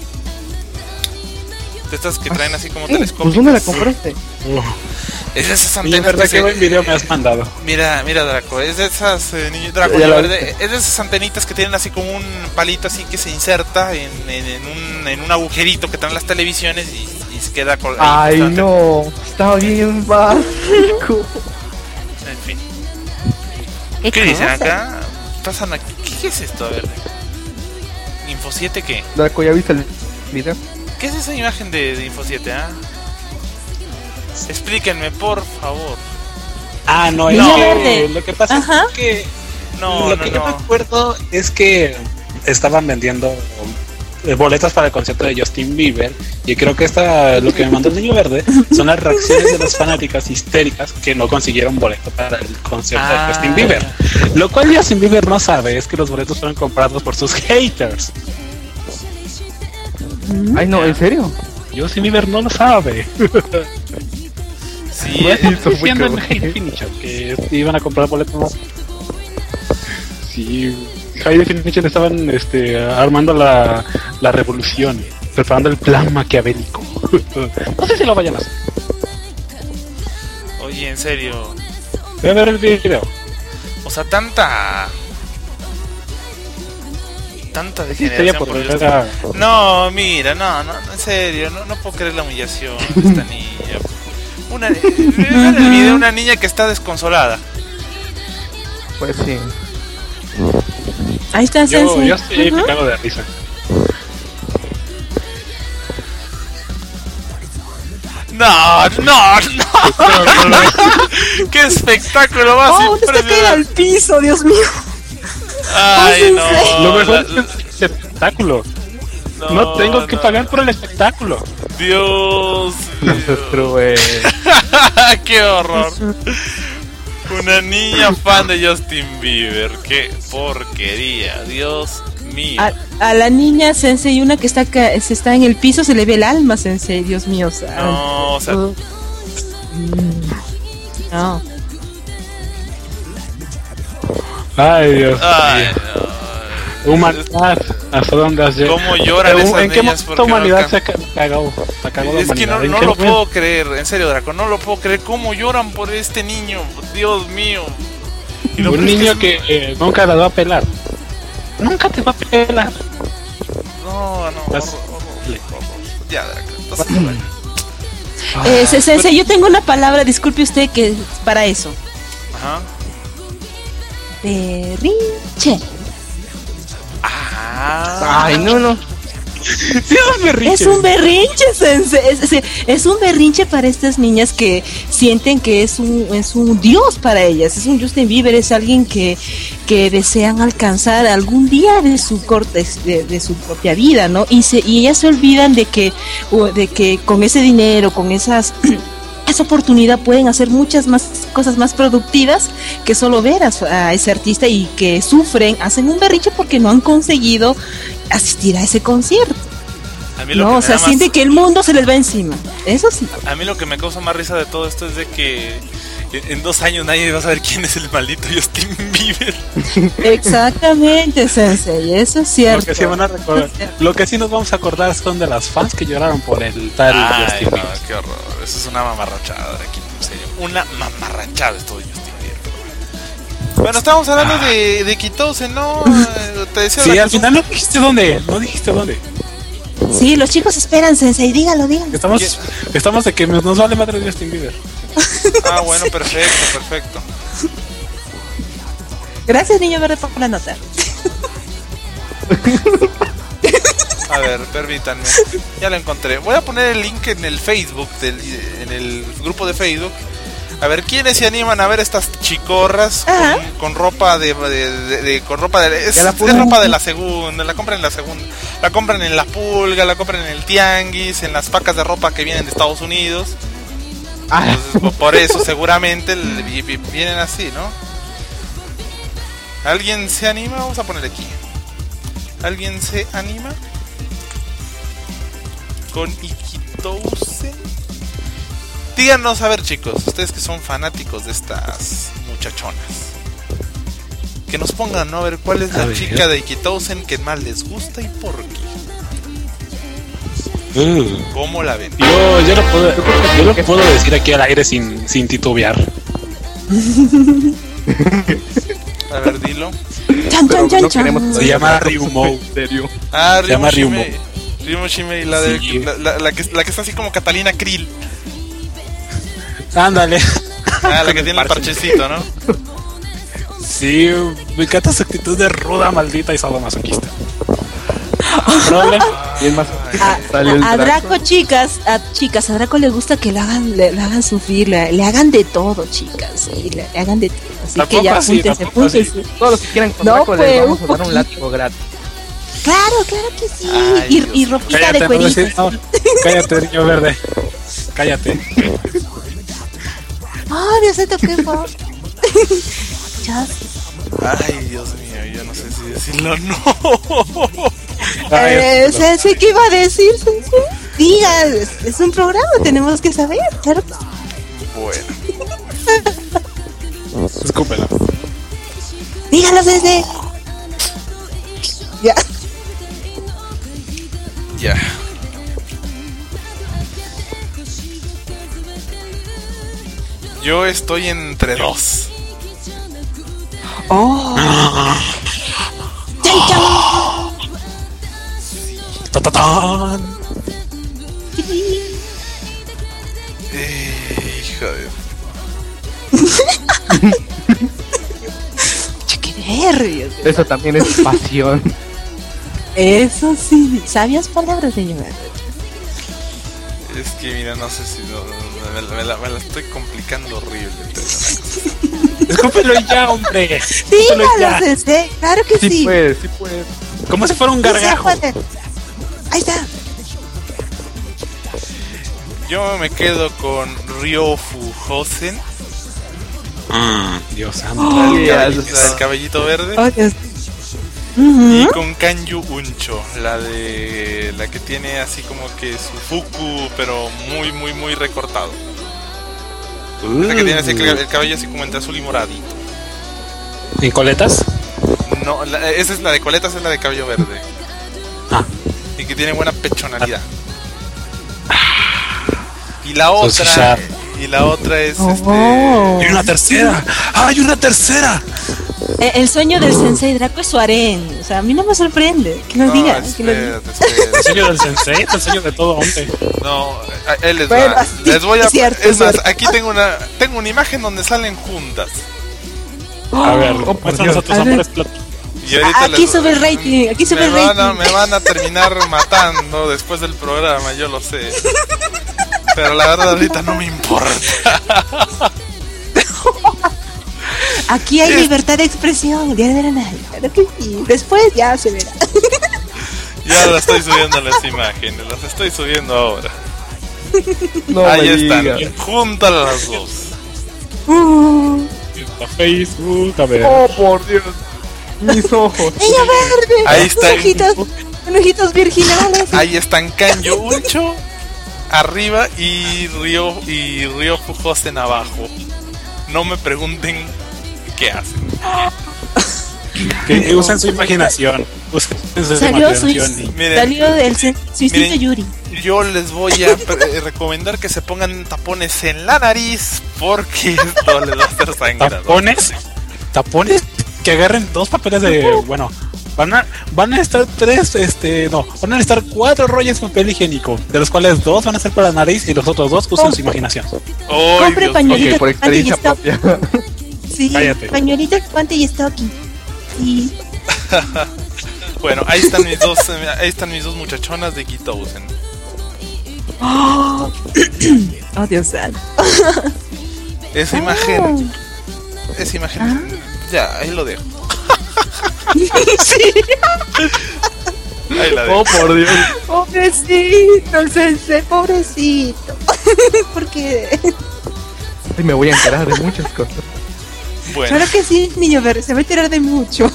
[SPEAKER 2] De estas que traen así como telescopios.
[SPEAKER 8] Pues ¿dónde la compraste?
[SPEAKER 2] Es de esas
[SPEAKER 3] Niño
[SPEAKER 2] antenas
[SPEAKER 3] verde,
[SPEAKER 2] que
[SPEAKER 3] qué buen video me has mandado.
[SPEAKER 2] Mira, Draco, es de esas niño Draco,
[SPEAKER 8] Ya la
[SPEAKER 2] niño verde,
[SPEAKER 8] viste.
[SPEAKER 2] es de esas antenitas que tienen así como un palito así que se inserta en un agujerito que traen las televisiones y se queda
[SPEAKER 8] Ay,
[SPEAKER 2] constante.
[SPEAKER 8] no. Está bien básico.
[SPEAKER 2] En fin. ¿Qué dicen acá? Pasan aquí. ¿Qué es esto? A ver. ¿Info 7 qué?
[SPEAKER 8] Draco, ¿ya viste el video?
[SPEAKER 2] ¿Qué es esa imagen de Info 7, ah? Explíquenme, por favor.
[SPEAKER 3] Ah, no,
[SPEAKER 4] Niño
[SPEAKER 3] es que
[SPEAKER 4] verde.
[SPEAKER 3] lo que pasa
[SPEAKER 4] Ajá.
[SPEAKER 3] es que
[SPEAKER 2] No,
[SPEAKER 3] lo
[SPEAKER 2] no,
[SPEAKER 3] que yo me
[SPEAKER 2] no.
[SPEAKER 3] acuerdo es que estaban vendiendo boletas para el concierto de Justin Bieber y creo que lo que me mandó el niño verde son las reacciones de las fanáticas histéricas que no consiguieron boleto para el concierto de Justin Bieber. Lo cual Justin Bieber no sabe es que los boletos fueron comprados por sus haters.
[SPEAKER 8] Ay, no, ¿en serio?
[SPEAKER 3] Justin Bieber no lo sabe.
[SPEAKER 2] Sí,
[SPEAKER 8] Bueno,
[SPEAKER 3] Estoy
[SPEAKER 8] muy
[SPEAKER 3] diciendo en
[SPEAKER 8] cabrón.
[SPEAKER 3] Hate Definition que iban a comprar boletos. Sí, High Definition estaban armando la revolución, preparando el plan maquiavélico. No sé si lo vayan a hacer.
[SPEAKER 2] Oye, en serio.
[SPEAKER 3] Voy a ver el video.
[SPEAKER 2] O sea, tanta
[SPEAKER 3] Sería
[SPEAKER 2] degeneración
[SPEAKER 3] por
[SPEAKER 2] por
[SPEAKER 3] ver
[SPEAKER 2] Dios.
[SPEAKER 3] a-
[SPEAKER 2] No, mira, no, en serio, no puedo creer la humillación de esta niña. Vean el video de una niña que está desconsolada.
[SPEAKER 8] Pues sí.
[SPEAKER 4] Ahí está
[SPEAKER 3] Yo
[SPEAKER 4] Sensei.
[SPEAKER 3] estoy
[SPEAKER 4] Ujú.
[SPEAKER 3] me cago de risa.
[SPEAKER 2] No. ¡Qué espectáculo más
[SPEAKER 4] Oh, está caído
[SPEAKER 2] impresionante!
[SPEAKER 4] al piso, Dios mío.
[SPEAKER 2] Ay,
[SPEAKER 3] Lo
[SPEAKER 2] no.
[SPEAKER 3] mejor es el espectáculo. No tengo que pagar por el espectáculo.
[SPEAKER 2] Dios
[SPEAKER 8] No seas
[SPEAKER 2] mío.
[SPEAKER 8] cruel.
[SPEAKER 2] ¡Qué horror! Una niña fan de Justin Bieber. ¡Qué porquería! Dios mío.
[SPEAKER 4] A la niña Sensei, una que está se está en el piso, se le ve el alma, Sensei, Dios mío.
[SPEAKER 2] No, o sea,
[SPEAKER 4] No.
[SPEAKER 3] Ay, Dios
[SPEAKER 2] ay,
[SPEAKER 3] mío.
[SPEAKER 2] no.
[SPEAKER 3] Humanidad, ¿hasta dónde has llegado?
[SPEAKER 2] ¿Cómo lloran esas
[SPEAKER 3] ¿En qué
[SPEAKER 2] niñas
[SPEAKER 3] momento
[SPEAKER 2] porque no
[SPEAKER 3] humanidad
[SPEAKER 2] alcanzan?
[SPEAKER 3] se cagó? Se cagó la
[SPEAKER 2] Es que
[SPEAKER 3] humanidad.
[SPEAKER 2] no
[SPEAKER 3] ¿En
[SPEAKER 2] lo
[SPEAKER 3] qué momento?
[SPEAKER 2] puedo creer, en serio, Draco, no lo puedo creer. ¿Cómo lloran por este niño? Dios mío. Y lo
[SPEAKER 3] Un
[SPEAKER 2] peor es
[SPEAKER 3] niño
[SPEAKER 2] es-
[SPEAKER 3] que nunca la va a pelar. Nunca te va a pelar.
[SPEAKER 2] No,
[SPEAKER 3] Vas-
[SPEAKER 2] horror. Ya, Draco, entonces,
[SPEAKER 4] Sensei, yo tengo una palabra, disculpe usted, que es para eso.
[SPEAKER 2] Ajá.
[SPEAKER 4] Berrinche.
[SPEAKER 8] Ay, no.
[SPEAKER 3] Sí, es un berrinche.
[SPEAKER 4] Es un berrinche, Sensei. Es un berrinche para estas niñas que sienten que es un dios para ellas. Es un Justin Bieber, es alguien que desean alcanzar algún día de su de su propia vida, ¿no? Y ellas se olvidan de que con ese dinero, con esa oportunidad pueden hacer muchas más cosas más productivas que solo ver a ese artista, y que sufren, hacen un berrinche porque no han conseguido asistir a ese concierto.
[SPEAKER 2] A mí lo
[SPEAKER 4] No,
[SPEAKER 2] que
[SPEAKER 4] o
[SPEAKER 2] me
[SPEAKER 4] sea,
[SPEAKER 2] da más-
[SPEAKER 4] siente que el mundo se les va encima. Eso sí.
[SPEAKER 2] A mí lo que me causa más risa de todo esto es de que en 2 años nadie va a saber quién es el maldito Justin Bieber.
[SPEAKER 4] Exactamente, Sensei, eso es
[SPEAKER 3] Lo
[SPEAKER 4] cierto.
[SPEAKER 3] que sí van a recordar. Lo que sí nos vamos a acordar son de las fans que lloraron por el tal
[SPEAKER 2] Ay,
[SPEAKER 3] Justin
[SPEAKER 2] no,
[SPEAKER 3] Bieber.
[SPEAKER 2] qué horror. Eso es una mamarrachada de aquí, en serio. Una mamarrachada esto de Justin Bieber. Bueno, estábamos hablando de Kitose, ¿no? Te decía
[SPEAKER 3] Sí,
[SPEAKER 2] la
[SPEAKER 3] al final no dijiste dónde. No dijiste dónde.
[SPEAKER 4] Sí, los chicos esperan, Sensei, dígalo.
[SPEAKER 3] Estamos de que nos vale madre de Justin Bieber.
[SPEAKER 2] Ah, bueno, perfecto.
[SPEAKER 4] Gracias, niño verde, por la nota.
[SPEAKER 2] A ver, permítanme. Ya lo encontré. Voy a poner el link en el Facebook, en el grupo de Facebook. A ver, ¿quiénes se animan a ver estas chicorras con ropa con ropa de es ropa de la segunda, la compran en la segunda, la compran en la Pulga, la compran en el Tianguis, en las pacas de ropa que vienen de Estados Unidos. Entonces, por eso seguramente vienen así, ¿no? ¿Alguien se anima? Vamos a poner aquí. ¿Alguien se anima? Con Ikitousen. Díganos, a ver, chicos, ustedes que son fanáticos de estas muchachonas, que nos pongan, ¿no? A ver, ¿cuál es la chica de Ikitousen que más les gusta y por qué? ¿Cómo la ven?
[SPEAKER 3] Yo lo puedo decir aquí al aire sin titubear.
[SPEAKER 2] A ver, dilo.
[SPEAKER 4] Chan,
[SPEAKER 8] Pero
[SPEAKER 4] chan,
[SPEAKER 8] no
[SPEAKER 4] chan,
[SPEAKER 8] queremos
[SPEAKER 4] chan.
[SPEAKER 3] Se llama Ryumo.
[SPEAKER 8] En serio.
[SPEAKER 2] Ah,
[SPEAKER 3] Se llama
[SPEAKER 2] Ryumo Shimei, la, de,
[SPEAKER 3] Sí.
[SPEAKER 2] la que está así como Catalina Krill.
[SPEAKER 3] Ándale.
[SPEAKER 2] Ah, la que tiene el parchecito, ¿no?
[SPEAKER 3] Sí, me encanta su actitud de ruda, maldita y sadomasoquista.
[SPEAKER 8] Y es más, salió el
[SPEAKER 4] A
[SPEAKER 8] Draco.
[SPEAKER 4] Draco, chicas, a Draco le gusta que le hagan sufrir, le hagan de todo, chicas, sí, le hagan de todo. Así
[SPEAKER 3] Tampoco
[SPEAKER 4] que ya
[SPEAKER 3] así,
[SPEAKER 4] apúntense.
[SPEAKER 8] Todos los que quieran con
[SPEAKER 4] No,
[SPEAKER 8] Draco
[SPEAKER 4] pues,
[SPEAKER 8] les vamos
[SPEAKER 4] un
[SPEAKER 8] a dar un
[SPEAKER 4] poquito.
[SPEAKER 8] látigo gratis.
[SPEAKER 4] Claro que sí.
[SPEAKER 2] Ay,
[SPEAKER 4] y ropita
[SPEAKER 3] Cállate,
[SPEAKER 4] de
[SPEAKER 3] no
[SPEAKER 4] cuerito.
[SPEAKER 3] decir- no, cállate, niño verde. Cállate.
[SPEAKER 4] Ay, Dios santo, qué fue. Ya.
[SPEAKER 2] Ay, Dios mío, yo no sé si decirlo o no.
[SPEAKER 4] Sensei, ¿qué iba a decir, Sensei? Diga, es un programa, tenemos que saber, claro.
[SPEAKER 2] Bueno,
[SPEAKER 3] Escúpela.
[SPEAKER 4] Dígalo, Sensei. Ya.
[SPEAKER 2] ya. Yo estoy entre dos.
[SPEAKER 4] ¡Oh! ¡Chan, chan!
[SPEAKER 3] ¡Ta-ta-tan!
[SPEAKER 2] Hijo de...
[SPEAKER 4] ¡Qué nervios!
[SPEAKER 8] Eso también es pasión.
[SPEAKER 4] Eso sí, sabias palabras, señor.
[SPEAKER 2] Es que mira, no sé si me la estoy complicando horrible.
[SPEAKER 3] Escúpelo ya, hombre.
[SPEAKER 4] Dígalo, Sensei, claro que sí.
[SPEAKER 8] Sí puede, sí puede.
[SPEAKER 3] Como si fuera un gargajo.
[SPEAKER 4] Ahí está.
[SPEAKER 2] Yo me quedo con Ryofu Hosen,
[SPEAKER 3] Dios santo.
[SPEAKER 2] el cabellito verde,
[SPEAKER 4] Oh, Dios.
[SPEAKER 2] y con Kanyu Uncho, la que tiene así como que su fuku, pero muy muy muy recortado. La que tiene así el cabello así como entre azul y moradito.
[SPEAKER 3] ¿Y coletas?
[SPEAKER 2] No, esa es la de coletas, es la de cabello verde.
[SPEAKER 3] Ah.
[SPEAKER 2] Y que tiene buena pechonalidad. Y la otra es
[SPEAKER 3] ¡Y una tercera! ¡Hay una tercera!
[SPEAKER 4] El sueño del Sensei Draco es su harén. O sea, a mí no me sorprende que lo diga. Que lo diga.
[SPEAKER 3] ¿El sueño del sensei? ¿El sueño de todo hombre?
[SPEAKER 2] No, él les
[SPEAKER 4] Bueno,
[SPEAKER 2] va.
[SPEAKER 4] sí,
[SPEAKER 2] Les voy a...
[SPEAKER 4] es cierto,
[SPEAKER 2] es más,
[SPEAKER 4] cierto.
[SPEAKER 2] aquí tengo una imagen donde salen juntas.
[SPEAKER 3] A ver,
[SPEAKER 8] por
[SPEAKER 3] muéstranos
[SPEAKER 8] Dios.
[SPEAKER 3] a tus amores platónicos.
[SPEAKER 2] Y ahorita
[SPEAKER 4] Aquí sube el rating, aquí sube el rating.
[SPEAKER 2] Me van a terminar matando después del programa, yo lo sé. Pero la verdad ahorita no me importa.
[SPEAKER 4] Aquí hay libertad de expresión, día de la nada. Claro que sí. Después ya se verá.
[SPEAKER 2] Ya las estoy subiendo las imágenes, las estoy subiendo ahora.
[SPEAKER 8] No
[SPEAKER 2] Ahí
[SPEAKER 8] me
[SPEAKER 2] están,
[SPEAKER 8] digas.
[SPEAKER 2] juntas las dos.
[SPEAKER 3] A Facebook, a ver.
[SPEAKER 8] Oh, por Dios. Mis ojos.
[SPEAKER 4] ¡Niño verde!
[SPEAKER 2] Ahí está.
[SPEAKER 4] Con ojitos virginales.
[SPEAKER 2] Ahí están Kanyu Uncho arriba y Ryofu Hosen abajo. No me pregunten qué hacen.
[SPEAKER 3] Que usen su imaginación. Usen su
[SPEAKER 4] Salió
[SPEAKER 3] imaginación.
[SPEAKER 2] Miren,
[SPEAKER 4] Salió del suicito
[SPEAKER 2] miren,
[SPEAKER 4] Yuri.
[SPEAKER 2] Yo les voy a recomendar que se pongan tapones en la nariz porque esto les va a hacer sangrar.
[SPEAKER 3] ¿Tapones? Que agarren dos papeles de... Bueno, van a estar van a estar 4 rollos de papel higiénico, de los cuales 2 van a ser para la nariz y los otros 2 usen su imaginación.
[SPEAKER 2] ¡Ay,
[SPEAKER 4] Compre
[SPEAKER 2] Dios
[SPEAKER 4] pañuelito.
[SPEAKER 8] Ok, por experiencia propia.
[SPEAKER 4] Sí,
[SPEAKER 3] Cállate.
[SPEAKER 4] pañuelito, guante y stocking. Sí.
[SPEAKER 2] Bueno, ahí están mis dos muchachonas de Kitousen.
[SPEAKER 4] Oh, Dios santo.
[SPEAKER 2] Esa imagen, ya, ahí lo dejo.
[SPEAKER 4] Sí.
[SPEAKER 2] Ahí la dejo.
[SPEAKER 8] Oh, por Dios.
[SPEAKER 4] Pobrecito, el Sensei, pobrecito. Porque
[SPEAKER 8] Ay, me voy a enterar de muchas cosas.
[SPEAKER 2] Bueno,
[SPEAKER 4] claro que sí, niño verde, se va a enterar de mucho.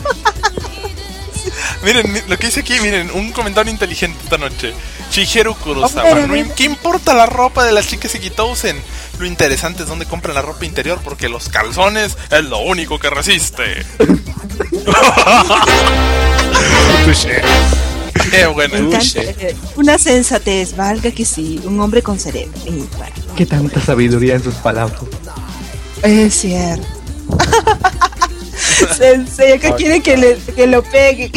[SPEAKER 2] miren lo que dice aquí, miren, un comentario inteligente esta noche. Shigeru
[SPEAKER 4] A
[SPEAKER 2] Kurosawa,
[SPEAKER 4] ver.
[SPEAKER 2] ¿qué importa la ropa de las chicas de Kitousen? Lo interesante es dónde compran la ropa interior, porque los calzones es lo único que resiste. Qué bueno.
[SPEAKER 4] Me encanta. Una sensatez, valga que sí, un hombre con cerebro. Y bueno,
[SPEAKER 8] Qué tanta sabiduría en sus palabras.
[SPEAKER 4] es cierto. Sensei, acá quiere que lo pegue.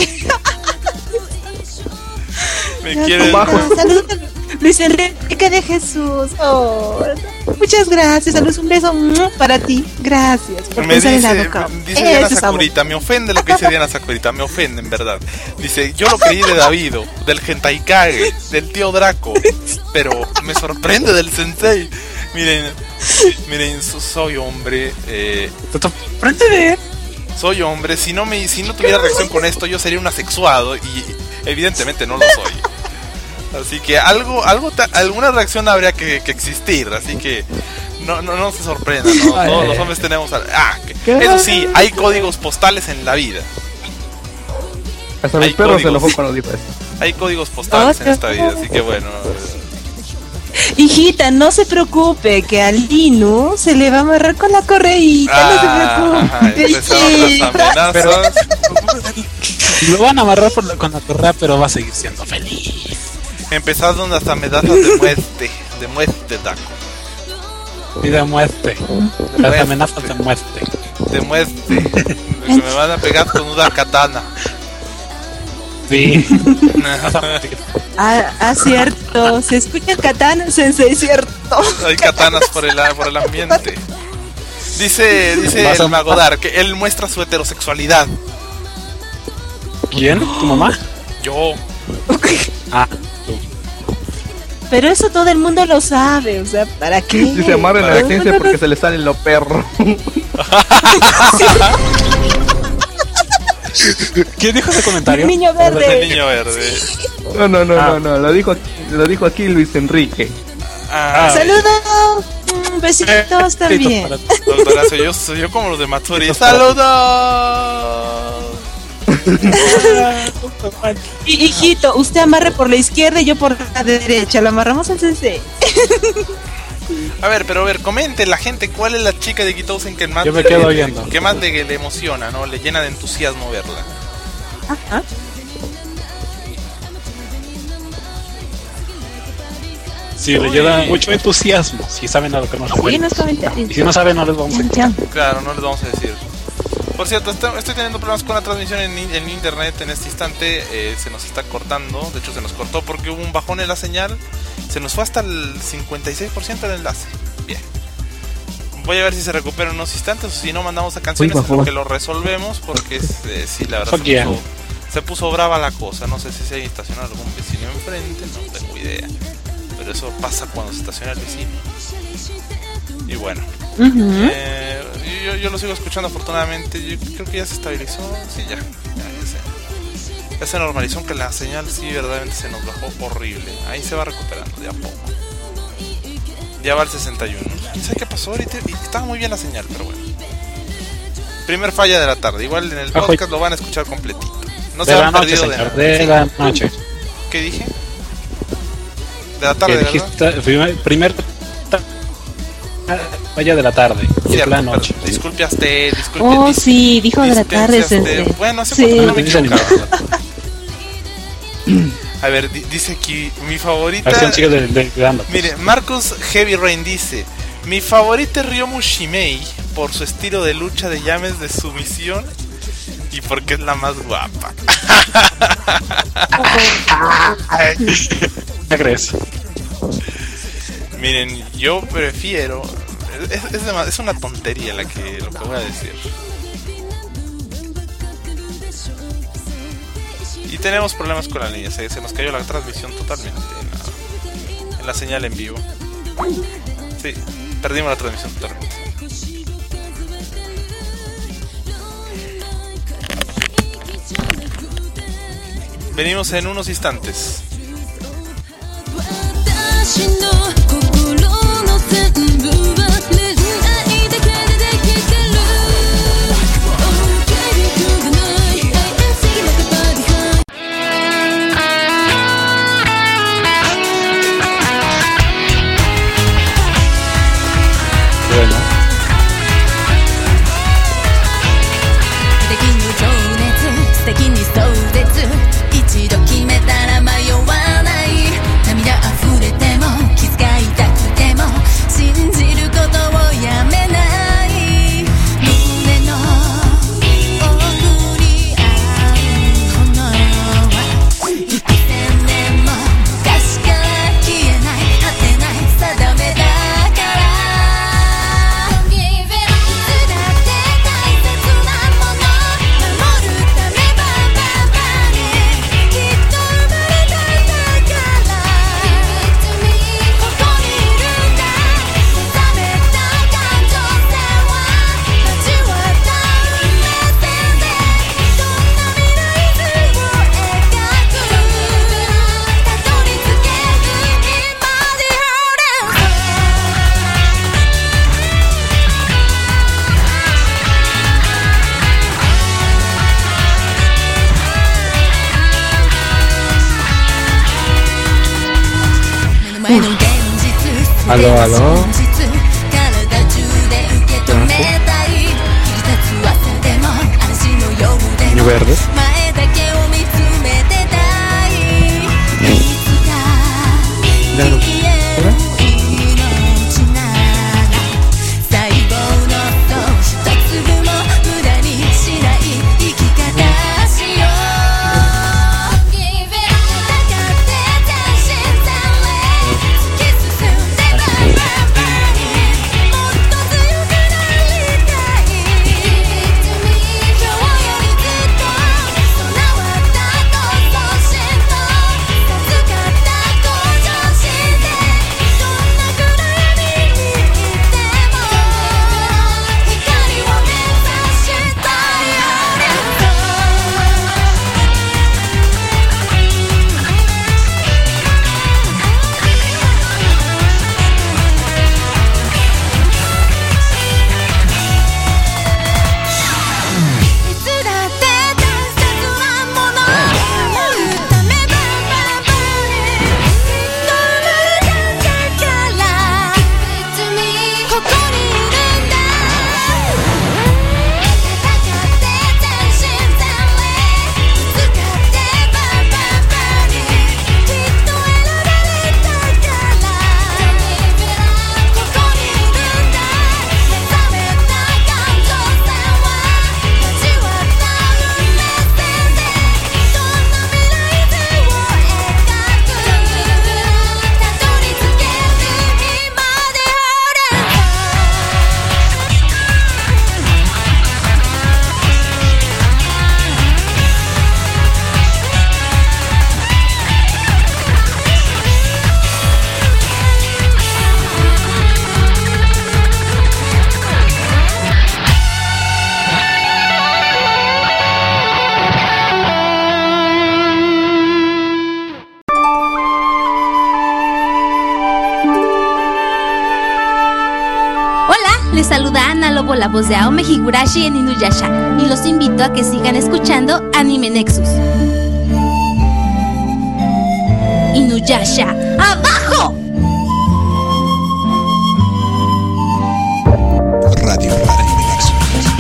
[SPEAKER 2] Me quieren...
[SPEAKER 4] Saludos a Luis Enrique de Jesús. Oh, muchas gracias. Saludos, un beso para ti. Gracias por
[SPEAKER 2] Me
[SPEAKER 4] pensar en
[SPEAKER 2] dice,
[SPEAKER 4] algo, cabrón.
[SPEAKER 2] dice Diana
[SPEAKER 4] Eso es amor.
[SPEAKER 2] Sakurita, me ofende lo que dice Diana Sakurita, me ofende en verdad. Dice, yo lo creí de Davido, del Gentaikage, del tío Draco, pero me sorprende del Sensei. Miren, soy hombre,
[SPEAKER 3] ¿Te sorprende de él?
[SPEAKER 2] soy hombre, si no tuviera reacción con esto, yo sería un asexuado y evidentemente no lo soy. Así que alguna reacción habría que existir, así que no se sorprendan, ¿no? Todos los hombres tenemos eso sí, hay códigos postales en la vida.
[SPEAKER 8] Hasta mi
[SPEAKER 2] Hay
[SPEAKER 8] perro se
[SPEAKER 2] códigos.
[SPEAKER 8] enojó cuando dijo eso.
[SPEAKER 2] Hay códigos postales en esta vida, así que bueno.
[SPEAKER 4] Hijita, no se preocupe, que al Linu se le va a amarrar con la correíta. No se preocupe,
[SPEAKER 2] empezaron las
[SPEAKER 4] hijita.
[SPEAKER 2] amenazas.
[SPEAKER 3] Lo van a amarrar con la correa, pero va a seguir siendo feliz.
[SPEAKER 2] Empezaron las amenazas de muerte, Daco.
[SPEAKER 3] Y de muerte. Las amenazas de muerte.
[SPEAKER 2] De muerte. De que me van a pegar con una katana.
[SPEAKER 3] Sí.
[SPEAKER 4] Cierto. Se escucha katana, Sensei, cierto.
[SPEAKER 2] Hay katanas por el ambiente. Dice el Magodar que él muestra su heterosexualidad.
[SPEAKER 3] ¿Quién? ¿Tu mamá?
[SPEAKER 2] Yo.
[SPEAKER 4] Pero eso todo el mundo lo sabe, o sea, ¿para qué?
[SPEAKER 8] Si se amarran a la agencia porque se le salen los perros.
[SPEAKER 3] ¿Quién dijo ese comentario?
[SPEAKER 4] El niño verde.
[SPEAKER 2] El niño verde.
[SPEAKER 8] No, lo dijo aquí Luis Enrique.
[SPEAKER 4] Saludos, besitos también.
[SPEAKER 2] Doctora, soy yo como los de Matsuri. ¡Saludos!
[SPEAKER 4] Hijito, usted amarre por la izquierda y yo por la derecha. Lo amarramos al Sensei.
[SPEAKER 2] A ver, comente la gente cuál es la chica de Kitousen que más
[SPEAKER 3] yo me quedo oyendo.
[SPEAKER 2] Que más le emociona, ¿no? Le llena de entusiasmo verla.
[SPEAKER 4] Ajá.
[SPEAKER 3] Sí, le llena mucho entusiasmo. Si saben a lo que nos referimos. Y si no saben, no les vamos a decir.
[SPEAKER 2] Claro, no les vamos a decir. Por cierto, estoy teniendo problemas con la transmisión en internet en este instante. Se nos está cortando. De hecho, se nos cortó porque hubo un bajón en la señal. Se nos fue hasta el 56% del enlace. Bien. Voy a ver si se recupera en unos instantes. O si no, mandamos a canciones en lo que lo resolvemos. Porque sí, la verdad se puso brava la cosa. No sé si se ha estacionado algún vecino enfrente. No tengo idea. Pero eso pasa cuando se estaciona el vecino. Y bueno. Yo lo sigo escuchando afortunadamente. Yo creo que ya se estabilizó. Sí, ya se normalizó, aunque la señal sí verdaderamente se nos bajó horrible. Ahí se va recuperando de a poco. Ya va al 61. No sé qué pasó ahorita. Estaba muy bien la señal, pero bueno. Primer falla de la tarde. Igual en el podcast lo van a escuchar completito. No se han perdido de nada.
[SPEAKER 3] De la noche.
[SPEAKER 2] ¿Qué dije? De la tarde,
[SPEAKER 3] ¿verdad? Primer falla de la tarde. Y es la noche.
[SPEAKER 2] Disculpe.
[SPEAKER 4] Sí, dijo de la tarde, Sensei.
[SPEAKER 2] Bueno, hace cuánto no me equivocaba. A ver, dice aquí, mi favorita... Mire, Marcus Heavy Rain dice: mi favorita es Ryomu Shimei por su estilo de lucha de llaves de sumisión y porque es la más guapa.
[SPEAKER 3] ¿Qué crees?
[SPEAKER 2] Miren, yo prefiero... Es una tontería lo que voy a decir. Y tenemos problemas con la línea. Se nos cayó la transmisión totalmente en la señal en vivo. Sí, perdimos la transmisión totalmente. Venimos en unos instantes.
[SPEAKER 3] Aló. Niño verde.
[SPEAKER 9] saluda Ana Lobo, la voz de Aome Higurashi en Inuyasha, y los invito a que sigan escuchando Anime Nexus. Inuyasha, ¡abajo!
[SPEAKER 7] Radio Anime Nexus.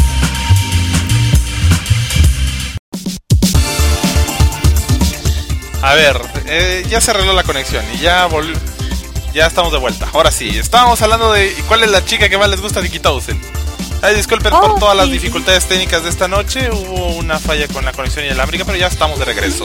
[SPEAKER 2] A ver, ya se arregló la conexión y ya estamos de vuelta. Ahora sí, estábamos hablando de cuál es la chica que más les gusta de Kitousen. Ay, disculpen por todas las dificultades técnicas de esta noche. Hubo una falla con la conexión inalámbrica, pero ya estamos de regreso.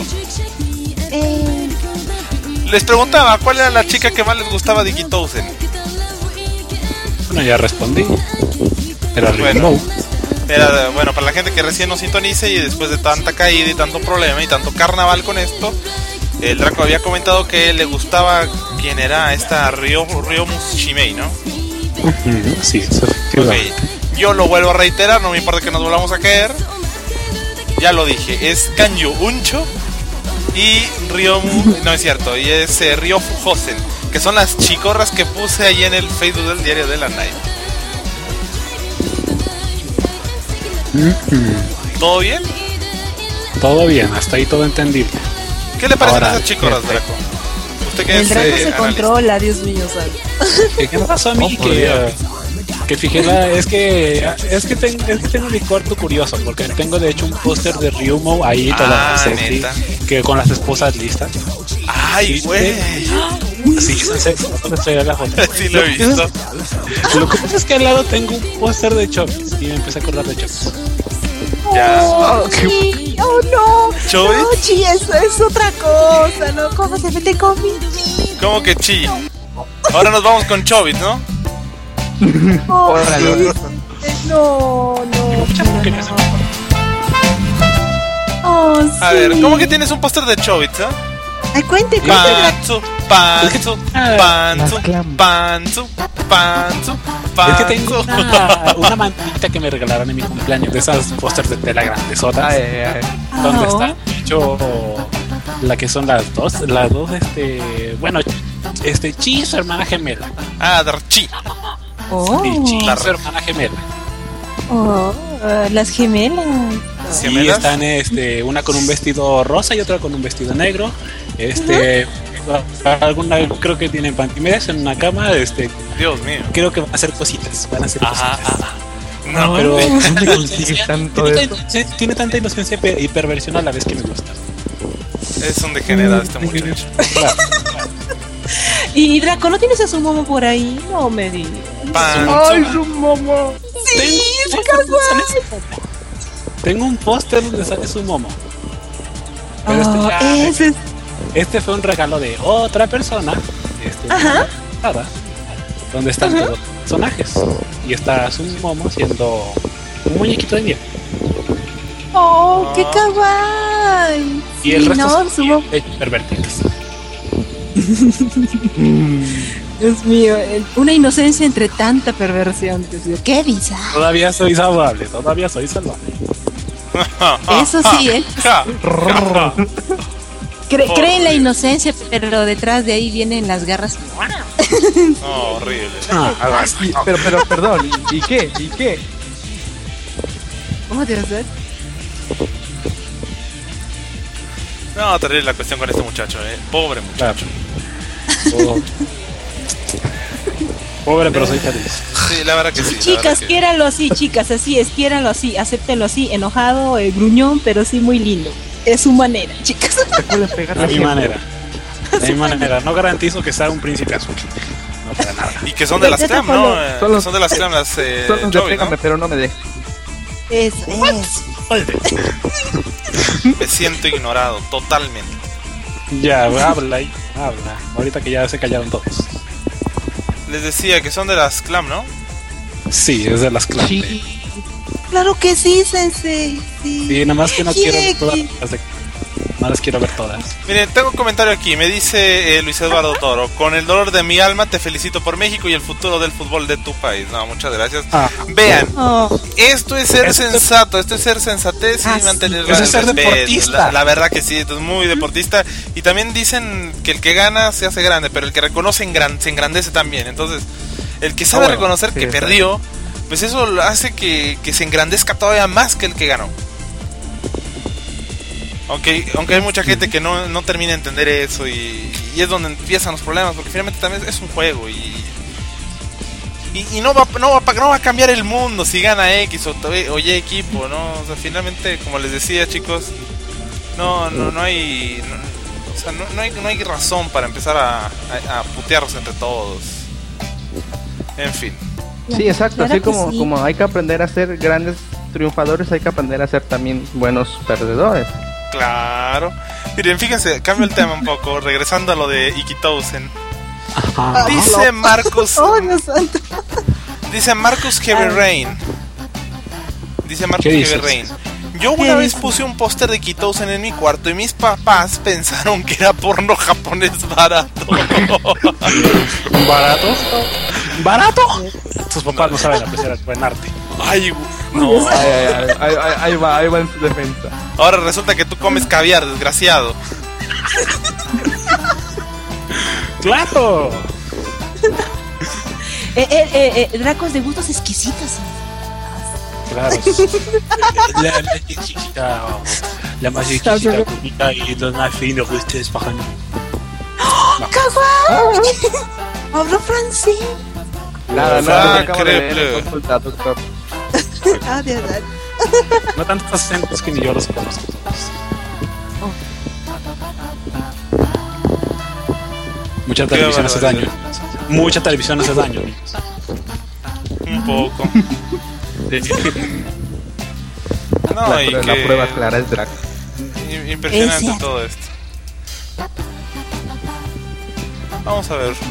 [SPEAKER 2] Les preguntaba, ¿cuál era la chica que más les gustaba de Kitousen?
[SPEAKER 3] Bueno, ya respondí. Era
[SPEAKER 2] bueno, para la gente que recién nos sintonice y después de tanta caída y tanto problema y tanto carnaval con esto, el Draco había comentado que le gustaba quién era esta Ryomu Shimei, ¿no?
[SPEAKER 3] Sí, eso
[SPEAKER 2] okay. Yo lo vuelvo a reiterar, no me importa que nos volvamos a caer. Ya lo dije, es Kanyu Uncho y Ryomu, no es cierto, y es Ryofu Hosen, que son las chicorras que puse ahí en el Facebook del diario de la Night. ¿Todo bien?
[SPEAKER 3] Todo bien, hasta ahí todo entendible.
[SPEAKER 2] ¿Qué le parecen esas chicorras, Draco? ¿Usted qué
[SPEAKER 4] el Draco se controla, Dios mío, santo.
[SPEAKER 3] ¿Qué me pasó a mí? Que fijé es que tengo mi cuarto curioso, porque tengo de hecho un póster de Ryumo ahí que con las esposas listas.
[SPEAKER 2] Ay, güey.
[SPEAKER 3] Sí, la foto.
[SPEAKER 2] Sí, lo he visto.
[SPEAKER 3] Lo que pasa es que al lado tengo un póster de Chobits y me empecé a acordar de Chobits.
[SPEAKER 2] Ya.
[SPEAKER 4] Oh, sí. Oh, no.
[SPEAKER 2] ¿Chobits?
[SPEAKER 4] No, Chi, eso es otra cosa, ¿no? ¿Cómo se mete con mi Chi?
[SPEAKER 2] ¿Cómo que Chi? Ahora nos vamos con Chobits, ¿no?
[SPEAKER 4] Oh, no. Oh, sí.
[SPEAKER 2] A ver, ¿cómo que tienes un póster de Chobits, eh?
[SPEAKER 4] Ay, cuente.
[SPEAKER 2] Panzu.
[SPEAKER 3] Es que tengo una mantita que me regalaron en mi cumpleaños, de esas pósters de tela grandesotas, donde está hecho la que son las dos, Chi y su hermana gemela.
[SPEAKER 2] Chi.
[SPEAKER 3] Sí, Chi y su hermana gemela.
[SPEAKER 4] Las gemelas.
[SPEAKER 3] Sí, están una con un vestido rosa y otra con un vestido negro. Alguna creo que tienen pantimedias en una cama.
[SPEAKER 2] Dios mío.
[SPEAKER 3] Creo que van a hacer cositas.
[SPEAKER 2] No,
[SPEAKER 3] pero
[SPEAKER 8] ¿dónde consigues tanto eso?
[SPEAKER 3] Tiene tanta inocencia y perversión a la vez que me gusta.
[SPEAKER 2] Es un degenerado este muchacho.
[SPEAKER 3] Claro.
[SPEAKER 4] Y Draco, ¿no tienes a su momo por ahí? No me digas.
[SPEAKER 2] ¡Ay,
[SPEAKER 4] su momo! Sí, es kawaii.
[SPEAKER 3] Tengo un póster donde sale su momo. Pero este fue un regalo de otra persona. Donde están todos los personajes. Y está su momo siendo un muñequito de nieve.
[SPEAKER 4] ¡Oh, qué kawaii!
[SPEAKER 3] Y el resto
[SPEAKER 4] no,
[SPEAKER 3] son pervertidos.
[SPEAKER 4] Dios mío, una inocencia entre tanta perversión. Dios mío, qué bizarro.
[SPEAKER 3] Todavía soy salvable.
[SPEAKER 4] Eso sí, ¿eh? Cree en la inocencia, pero detrás de ahí vienen las garras.
[SPEAKER 2] Horrible.
[SPEAKER 8] Pero perdón, ¿y qué?
[SPEAKER 4] ¿Cómo te vas a ver?
[SPEAKER 2] No, terrible la cuestión con este muchacho, pobre muchacho.
[SPEAKER 3] Pobre, pero soy feliz.
[SPEAKER 2] Sí, la verdad que sí.
[SPEAKER 4] Chicas, quiéranlo así, chicas, así es, quiéranlo así, acéptenlo así, enojado, gruñón, pero sí muy lindo. Es su manera, chicas.
[SPEAKER 3] De mi manera. No garantizo que sea un príncipe azul. No, para nada.
[SPEAKER 2] Y que son de las clam, ¿no? Son de las clam, las
[SPEAKER 8] son de pégame, pero no me dejes.
[SPEAKER 4] Eso es.
[SPEAKER 2] Me siento ignorado, totalmente.
[SPEAKER 3] Ya, habla. Ahorita que ya se callaron todos.
[SPEAKER 2] Les decía que son de las clam, ¿no?
[SPEAKER 3] Sí, es de las clam.
[SPEAKER 4] Sí. Claro que sí, sensei.
[SPEAKER 3] Sí, nada más que no quiero ver todas. No las quiero ver todas.
[SPEAKER 2] Miren, tengo un comentario aquí. Me dice Luis Eduardo Toro: con el dolor de mi alma te felicito por México y el futuro del fútbol de tu país. No, muchas gracias. Vean, esto es ser sensato, esto es ser sensatez y mantener
[SPEAKER 3] el ser deportista.
[SPEAKER 2] La verdad que sí, esto es muy deportista. Y también dicen que el que gana se hace grande, pero el que reconoce se engrandece también. Entonces, el que sabe reconocer que perdió, pues eso hace que se engrandezca todavía más que el que ganó. Aunque hay mucha gente que no termina de entender eso y es donde empiezan los problemas, porque finalmente también es un juego y no va a cambiar el mundo si gana X o Y equipo, ¿no? O sea, finalmente, como les decía, chicos, no hay razón para empezar a putearlos entre todos. En fin.
[SPEAKER 8] Sí, exacto,
[SPEAKER 4] Claro
[SPEAKER 8] así
[SPEAKER 4] que
[SPEAKER 8] como,
[SPEAKER 4] sí.
[SPEAKER 8] como hay que aprender a ser grandes triunfadores, hay que aprender a ser también buenos perdedores.
[SPEAKER 2] Claro. Miren, fíjense, cambio el tema un poco, regresando a lo de Ikitousen.
[SPEAKER 3] Ajá.
[SPEAKER 2] Dice Marcus.
[SPEAKER 4] Oh, Dios santo.
[SPEAKER 2] Dice Marcus Heberrain. Dice Marcus
[SPEAKER 3] ¿Qué dices?
[SPEAKER 2] Heberrain. Yo una vez puse un póster de Ikitousen en mi cuarto y mis papás pensaron que era porno japonés barato.
[SPEAKER 3] ¿Barato? ¿Barato? Tus papás no saben apreciar el buen arte.
[SPEAKER 2] Ay, no.
[SPEAKER 8] Ahí va en su defensa.
[SPEAKER 2] Ahora resulta que tú comes caviar, desgraciado.
[SPEAKER 3] ¡Claro!
[SPEAKER 4] Dracos de gustos exquisitos.
[SPEAKER 3] Claro. La más chiquita, la más chiquita y los más finos que ustedes bajan.
[SPEAKER 4] ¡Kawaii! ¡Hablo francés!
[SPEAKER 8] Nada, acabo de leer
[SPEAKER 2] Sacre
[SPEAKER 8] el consulta, doctor.
[SPEAKER 4] Ah, de verdad.
[SPEAKER 3] No tantos acentos que ni yo los conozco. Mucha televisión hace daño. Mucha televisión hace daño.
[SPEAKER 2] Un poco. No,
[SPEAKER 8] La,
[SPEAKER 2] y
[SPEAKER 8] la
[SPEAKER 2] que
[SPEAKER 8] prueba clara es Drac.
[SPEAKER 2] impresionante
[SPEAKER 4] Es
[SPEAKER 2] todo esto. Vamos a ver.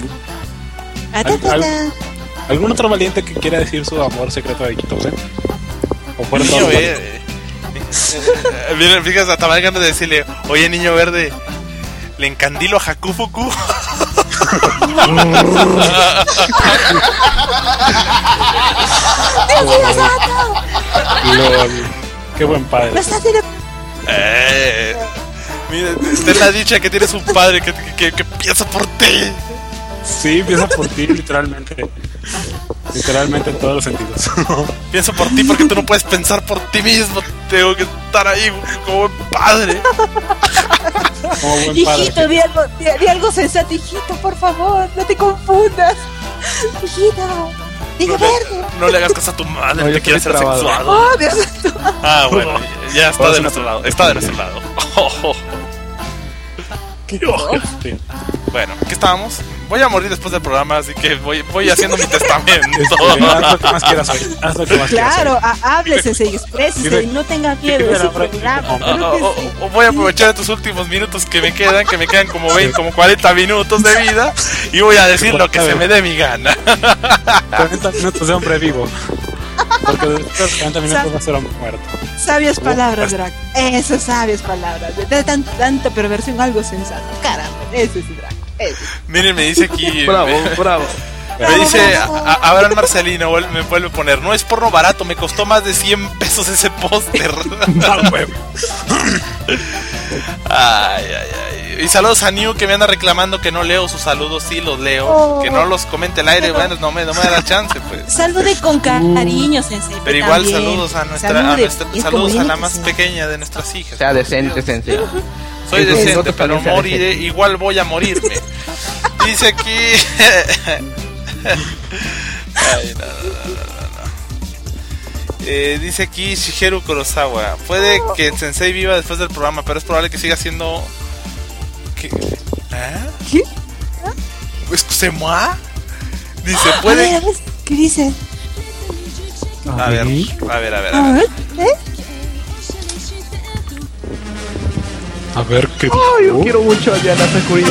[SPEAKER 3] ¿Algún otro valiente que quiera decir su amor secreto de Ikitousen? ¿O fueron
[SPEAKER 2] Niño
[SPEAKER 3] todos
[SPEAKER 2] verde. Miren, fíjate, hasta me dan ganas de decirle, oye, niño verde, ¿le encandilo a Hakufuku?
[SPEAKER 3] LOL. Qué buen padre.
[SPEAKER 2] Mira, ten la dicha que tienes un padre que piensa por ti.
[SPEAKER 3] Sí, empieza por ti, literalmente. Literalmente en todos los sentidos.
[SPEAKER 2] Pienso por ti porque tú no puedes pensar por ti mismo. Tengo que estar ahí como buen padre.
[SPEAKER 3] Como buen padre.
[SPEAKER 4] Hijito, di algo sensato, hijito, por favor, no te confundas. Hijito, diga verde.
[SPEAKER 2] No le hagas caso a tu madre,
[SPEAKER 8] No, yo
[SPEAKER 2] te quiere
[SPEAKER 8] estoy
[SPEAKER 2] hacer
[SPEAKER 8] trabado.
[SPEAKER 2] sexuado.
[SPEAKER 4] Oh, Dios santo.
[SPEAKER 2] Ah, bueno, ya está
[SPEAKER 3] Vamos
[SPEAKER 2] de
[SPEAKER 3] a
[SPEAKER 2] nuestro
[SPEAKER 3] una-
[SPEAKER 2] lado. Está de nuestro lado.
[SPEAKER 3] Qué ojete.
[SPEAKER 2] Bueno, ¿qué estábamos? Voy a morir después del programa, así que voy haciendo mi testamento.
[SPEAKER 3] Haz lo que más quieras hoy. Haz lo que más quieras
[SPEAKER 4] Claro,
[SPEAKER 3] hoy.
[SPEAKER 4] háblese, exprésese y no tenga miedo. Es su programa. Claro que sí.
[SPEAKER 2] O voy a aprovechar estos últimos minutos que me quedan como 40 minutos de vida, y voy a decir lo que se me dé mi gana.
[SPEAKER 3] 40 minutos de hombre vivo. Porque después de los 40 minutos va a ser hombre muerto.
[SPEAKER 4] Sabias palabras, Drac. Eso, sabias palabras. De tanta perversión, algo sensato. Caramba, ese es Drac. Ese.
[SPEAKER 2] Miren, me dice aquí.
[SPEAKER 8] Bravo.
[SPEAKER 2] Me dice Abraham Marcelino, me vuelve a poner, no es porno barato, me costó más de 100 pesos ese póster. Ay. Y saludos a New, que me anda reclamando que no leo sus saludos. Sí, los leo. Que no los comente al aire, bueno, no me da la chance, pues.
[SPEAKER 4] Salude con cariño, sensei.
[SPEAKER 2] Pero igual
[SPEAKER 4] también.
[SPEAKER 2] saludos a
[SPEAKER 4] Salude,
[SPEAKER 2] saludos a la más
[SPEAKER 4] comuníquese.
[SPEAKER 2] pequeña de nuestras hijas.
[SPEAKER 8] Sea decente, sensei.
[SPEAKER 2] Soy
[SPEAKER 8] Eso,
[SPEAKER 2] decente,
[SPEAKER 8] nosotros
[SPEAKER 2] pero
[SPEAKER 8] también sea
[SPEAKER 2] moriré,
[SPEAKER 8] decente.
[SPEAKER 2] igual voy a morirme. Dice aquí. Ay, no. Dice aquí Shigeru Kurosawa. Puede que el sensei viva después del programa, pero es probable que siga siendo.
[SPEAKER 4] ¿Qué?
[SPEAKER 2] ¿Excusez-moi? Dice,
[SPEAKER 4] A
[SPEAKER 2] puede.
[SPEAKER 4] ver, ¿qué dice?
[SPEAKER 2] A ver.
[SPEAKER 3] A ver qué
[SPEAKER 8] Yo quiero mucho a Diana Sakura.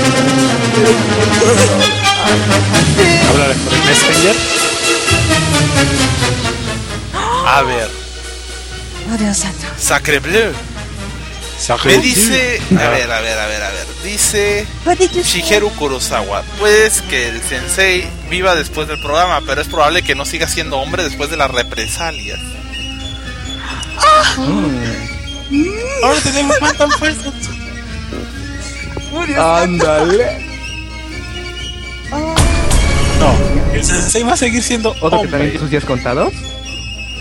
[SPEAKER 3] hablar por el Messenger.
[SPEAKER 2] A ver.
[SPEAKER 4] Oh, Dios santo.
[SPEAKER 2] Sacre bleu. Me dice. A ver. Dice.
[SPEAKER 4] What did you say?
[SPEAKER 2] Shigeru Kurosawa, puedes que el sensei viva después del programa, pero es probable que no siga siendo hombre después de las represalias.
[SPEAKER 3] Ahora tenemos Phantom Force.
[SPEAKER 8] Ándale.
[SPEAKER 3] No, el sensei va a seguir siendo
[SPEAKER 8] ¿Otro que también
[SPEAKER 3] hombre.
[SPEAKER 8] tus días contados?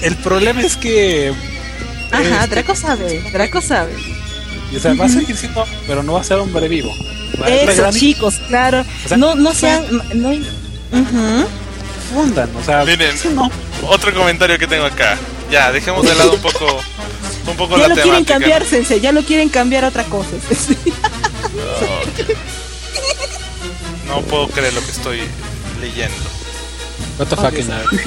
[SPEAKER 3] el problema es que...
[SPEAKER 4] Ajá, Draco sabe.
[SPEAKER 3] O sea, va a seguir siendo, pero no va a ser hombre vivo.
[SPEAKER 4] Eso, chicos, claro.
[SPEAKER 3] O sea,
[SPEAKER 4] no sean... No,
[SPEAKER 3] fundan, o sea...
[SPEAKER 2] Miren,
[SPEAKER 3] no.
[SPEAKER 2] otro comentario que tengo acá. Ya, dejemos de lado un poco
[SPEAKER 4] ya
[SPEAKER 2] la
[SPEAKER 4] lo
[SPEAKER 2] temática.
[SPEAKER 4] quieren cambiar, Sensei, ya lo quieren cambiar a otra cosa.
[SPEAKER 2] No puedo creer lo que estoy leyendo.
[SPEAKER 3] What the fucking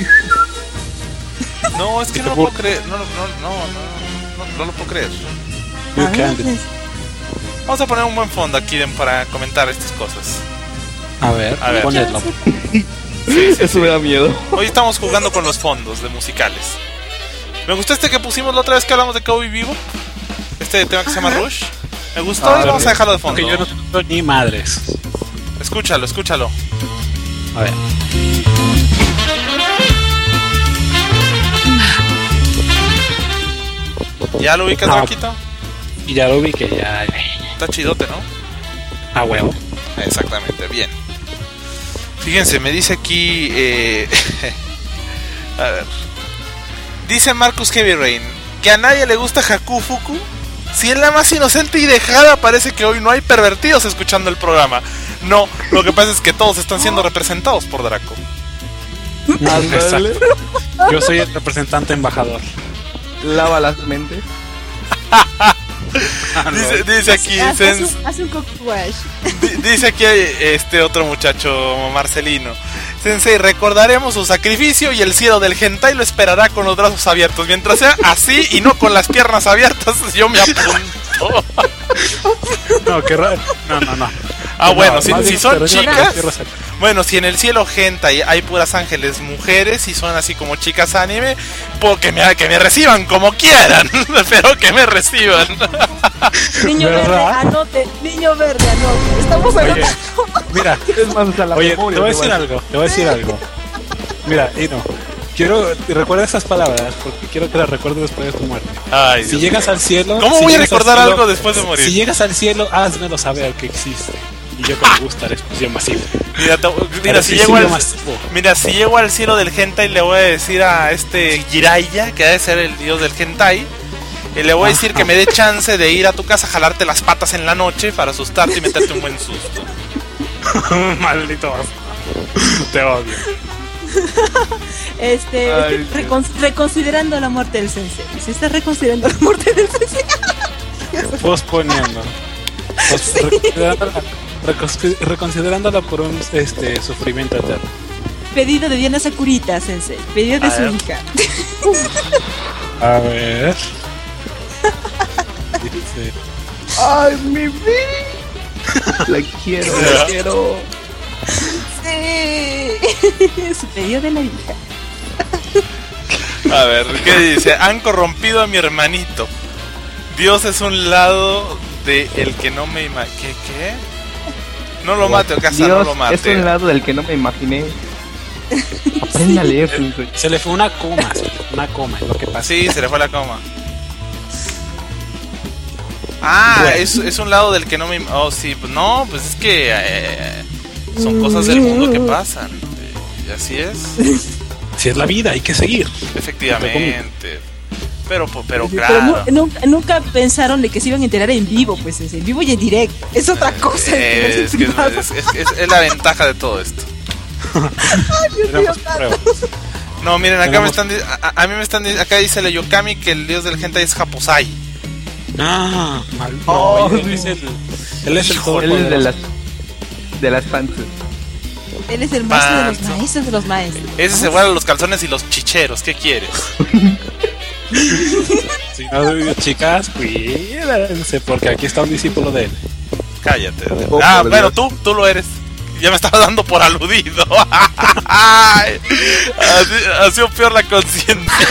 [SPEAKER 2] No, es que no lo puedo creer. No lo puedo creer.
[SPEAKER 3] You can't.
[SPEAKER 2] Vamos a poner un buen fondo aquí para comentar estas cosas.
[SPEAKER 3] A ver, ponedlo.
[SPEAKER 8] Eso me da miedo.
[SPEAKER 2] Hoy estamos jugando con los fondos de musicales. Me gustó este que pusimos la otra vez que hablamos de Cowboy Vivo. Este tema que se llama Rush. Me gustó y vamos a dejarlo de fondo.
[SPEAKER 3] Porque yo no tengo ni madres.
[SPEAKER 2] Escúchalo.
[SPEAKER 3] A ver.
[SPEAKER 2] ¿Ya lo ubicas, Draquito?
[SPEAKER 3] Y ya lo ubiqué, ya.
[SPEAKER 2] Está chidote, ¿no?
[SPEAKER 3] A huevo.
[SPEAKER 2] Exactamente, bien. Fíjense, me dice aquí... a ver. Dice Marcus Heavy Rain que a nadie le gusta Haku Fuku. Si es la más inocente y dejada, parece que hoy no hay pervertidos escuchando el programa. No, lo que pasa es que todos están siendo representados por Draco.
[SPEAKER 3] Exacto. Yo soy el representante embajador.
[SPEAKER 8] Lava las mentes.
[SPEAKER 2] Dice aquí
[SPEAKER 4] hace un cock wash.
[SPEAKER 2] Dice aquí otro muchacho, Marcelino. Sensei, recordaremos su sacrificio y el cielo del hentai lo esperará con los brazos abiertos. Mientras sea así y no con las piernas abiertas, yo me apunto.
[SPEAKER 3] No, qué raro. No.
[SPEAKER 2] Ah,
[SPEAKER 3] no,
[SPEAKER 2] bueno, si son chicas.
[SPEAKER 3] No.
[SPEAKER 2] Bueno, si en el cielo hentai hay puras ángeles mujeres y son así como chicas anime, que me reciban como quieran, pero que me reciban.
[SPEAKER 4] Niño verde, anote. Estamos
[SPEAKER 3] Oye, mira,
[SPEAKER 8] Es más, hasta la
[SPEAKER 3] oye,
[SPEAKER 8] memoria
[SPEAKER 3] te voy a
[SPEAKER 8] te
[SPEAKER 3] decir algo. Mira, recuerda esas palabras porque quiero que las recuerdes después de tu muerte.
[SPEAKER 2] Ay,
[SPEAKER 3] Si
[SPEAKER 2] Dios
[SPEAKER 3] llegas
[SPEAKER 2] mío.
[SPEAKER 3] al cielo,
[SPEAKER 2] ¿Cómo voy a recordar algo después de morir?
[SPEAKER 3] Si llegas al cielo, házmelo saber que existe. Y yo con gusto haré explosión masiva.
[SPEAKER 2] Mira, si llego al cielo del hentai, le voy a decir a Jiraiya, que debe ser el dios del hentai, y le voy a decir que me dé chance de ir a tu casa, jalarte las patas en la noche para asustarte y meterte un buen susto.
[SPEAKER 3] Maldito. Te odio.
[SPEAKER 4] Reconsiderando la muerte del Sensei. ¿Se está reconsiderando la muerte del Sensei?
[SPEAKER 3] Posponiendo. Reconsiderándola por un sufrimiento eterno.
[SPEAKER 4] Pedido de Diana Sakurita, Sensei. Pedido de su hija.
[SPEAKER 3] A ver. Dice...
[SPEAKER 8] ¡Ay, mi vida! La quiero.
[SPEAKER 4] Sí. Su pedido de la hija.
[SPEAKER 2] A ver, ¿qué dice? Han corrompido a mi hermanito. Dios es un lado de el que no me imagino. ¿Qué? No lo mate, Ocasa, no
[SPEAKER 8] Dios
[SPEAKER 2] lo mate.
[SPEAKER 8] es un lado del que no me imaginé. Aprende a leer, Sensei.
[SPEAKER 3] Se le fue una coma, es lo que pasa.
[SPEAKER 2] Sí, se le fue la coma. Ah, bueno. es un lado del que no me... Oh, sí, pues no, pues es que son cosas del mundo que pasan. Y así es.
[SPEAKER 3] Si es la vida, hay que seguir.
[SPEAKER 2] Efectivamente. Pero claro.
[SPEAKER 4] Pero nunca pensaron de que se iban a enterar en vivo, pues en vivo y en directo. Es otra cosa.
[SPEAKER 2] Es la ventaja de todo esto.
[SPEAKER 4] Ay, Dios mío,
[SPEAKER 2] no, miren, acá a mí me están acá dice Leyokami que el dios del hentai es Japosai.
[SPEAKER 3] Ah, no, él es el todo.
[SPEAKER 8] Él es de las panzas.
[SPEAKER 4] Él es el maestro de los maestros.
[SPEAKER 2] Ese se vuelve los calzones y los chicheros, ¿qué quieres?
[SPEAKER 3] Si no, chicas, cuídense, porque aquí está un discípulo de él.
[SPEAKER 2] Cállate. Bueno, tú lo eres. Ya me estaba dando por aludido. Ha sido peor la conciencia.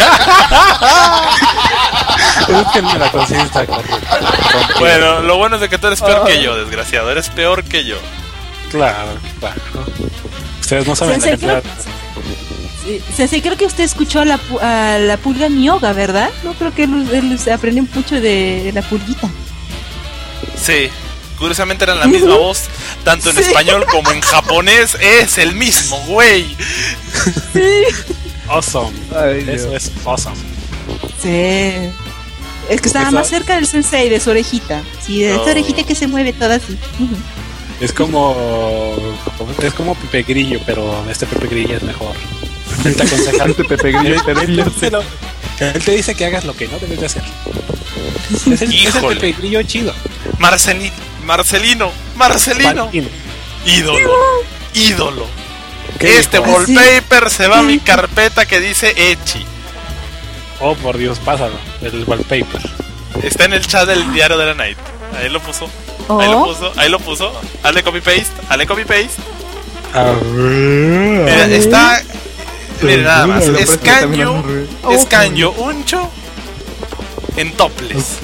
[SPEAKER 3] Es que la conciencia está correcta.
[SPEAKER 2] Bueno, lo bueno es de que tú eres peor que yo, desgraciado. Eres peor que yo.
[SPEAKER 3] Claro. Ustedes no saben
[SPEAKER 4] Sensei,
[SPEAKER 3] la
[SPEAKER 4] Sensei, creo que usted escuchó a la pulga Myoga, ¿verdad? No creo que él aprendió mucho de la pulguita.
[SPEAKER 2] Sí, curiosamente eran la misma voz, tanto en español como en japonés. Es el mismo, güey.
[SPEAKER 4] Sí.
[SPEAKER 3] Awesome.
[SPEAKER 8] Ay,
[SPEAKER 3] Eso
[SPEAKER 8] Dios.
[SPEAKER 3] es awesome.
[SPEAKER 4] Sí. Es que estaba
[SPEAKER 3] Eso-
[SPEAKER 4] más cerca del sensei, de su orejita. Sí, de
[SPEAKER 2] No.
[SPEAKER 4] esta orejita que se mueve toda así. Ujú.
[SPEAKER 3] Es como Pepe Grillo, pero este Pepe Grillo es mejor. Él te aconseja.
[SPEAKER 8] Este Pepe Grillo es terrible.
[SPEAKER 3] Él te dice que hagas lo que no debes de hacer. Es el
[SPEAKER 2] Híjole.
[SPEAKER 3] Pepe Grillo chido.
[SPEAKER 2] Marcelino.
[SPEAKER 3] Paladín.
[SPEAKER 2] Ídolo.
[SPEAKER 3] ¿Qué
[SPEAKER 2] Este
[SPEAKER 3] dijo?
[SPEAKER 2] wallpaper se va a mi carpeta que dice Echi.
[SPEAKER 3] Oh, por Dios, pásalo. El wallpaper.
[SPEAKER 2] Está en el chat del diario de la Night. Ahí lo puso.
[SPEAKER 4] Oh.
[SPEAKER 2] Ahí lo puso. Hazle copy paste.
[SPEAKER 3] A ver.
[SPEAKER 2] Mira, está. Mira, nada más.
[SPEAKER 8] Lo presto también a
[SPEAKER 2] Escaño.
[SPEAKER 8] Rubén.
[SPEAKER 2] Escaño uncho. En topless.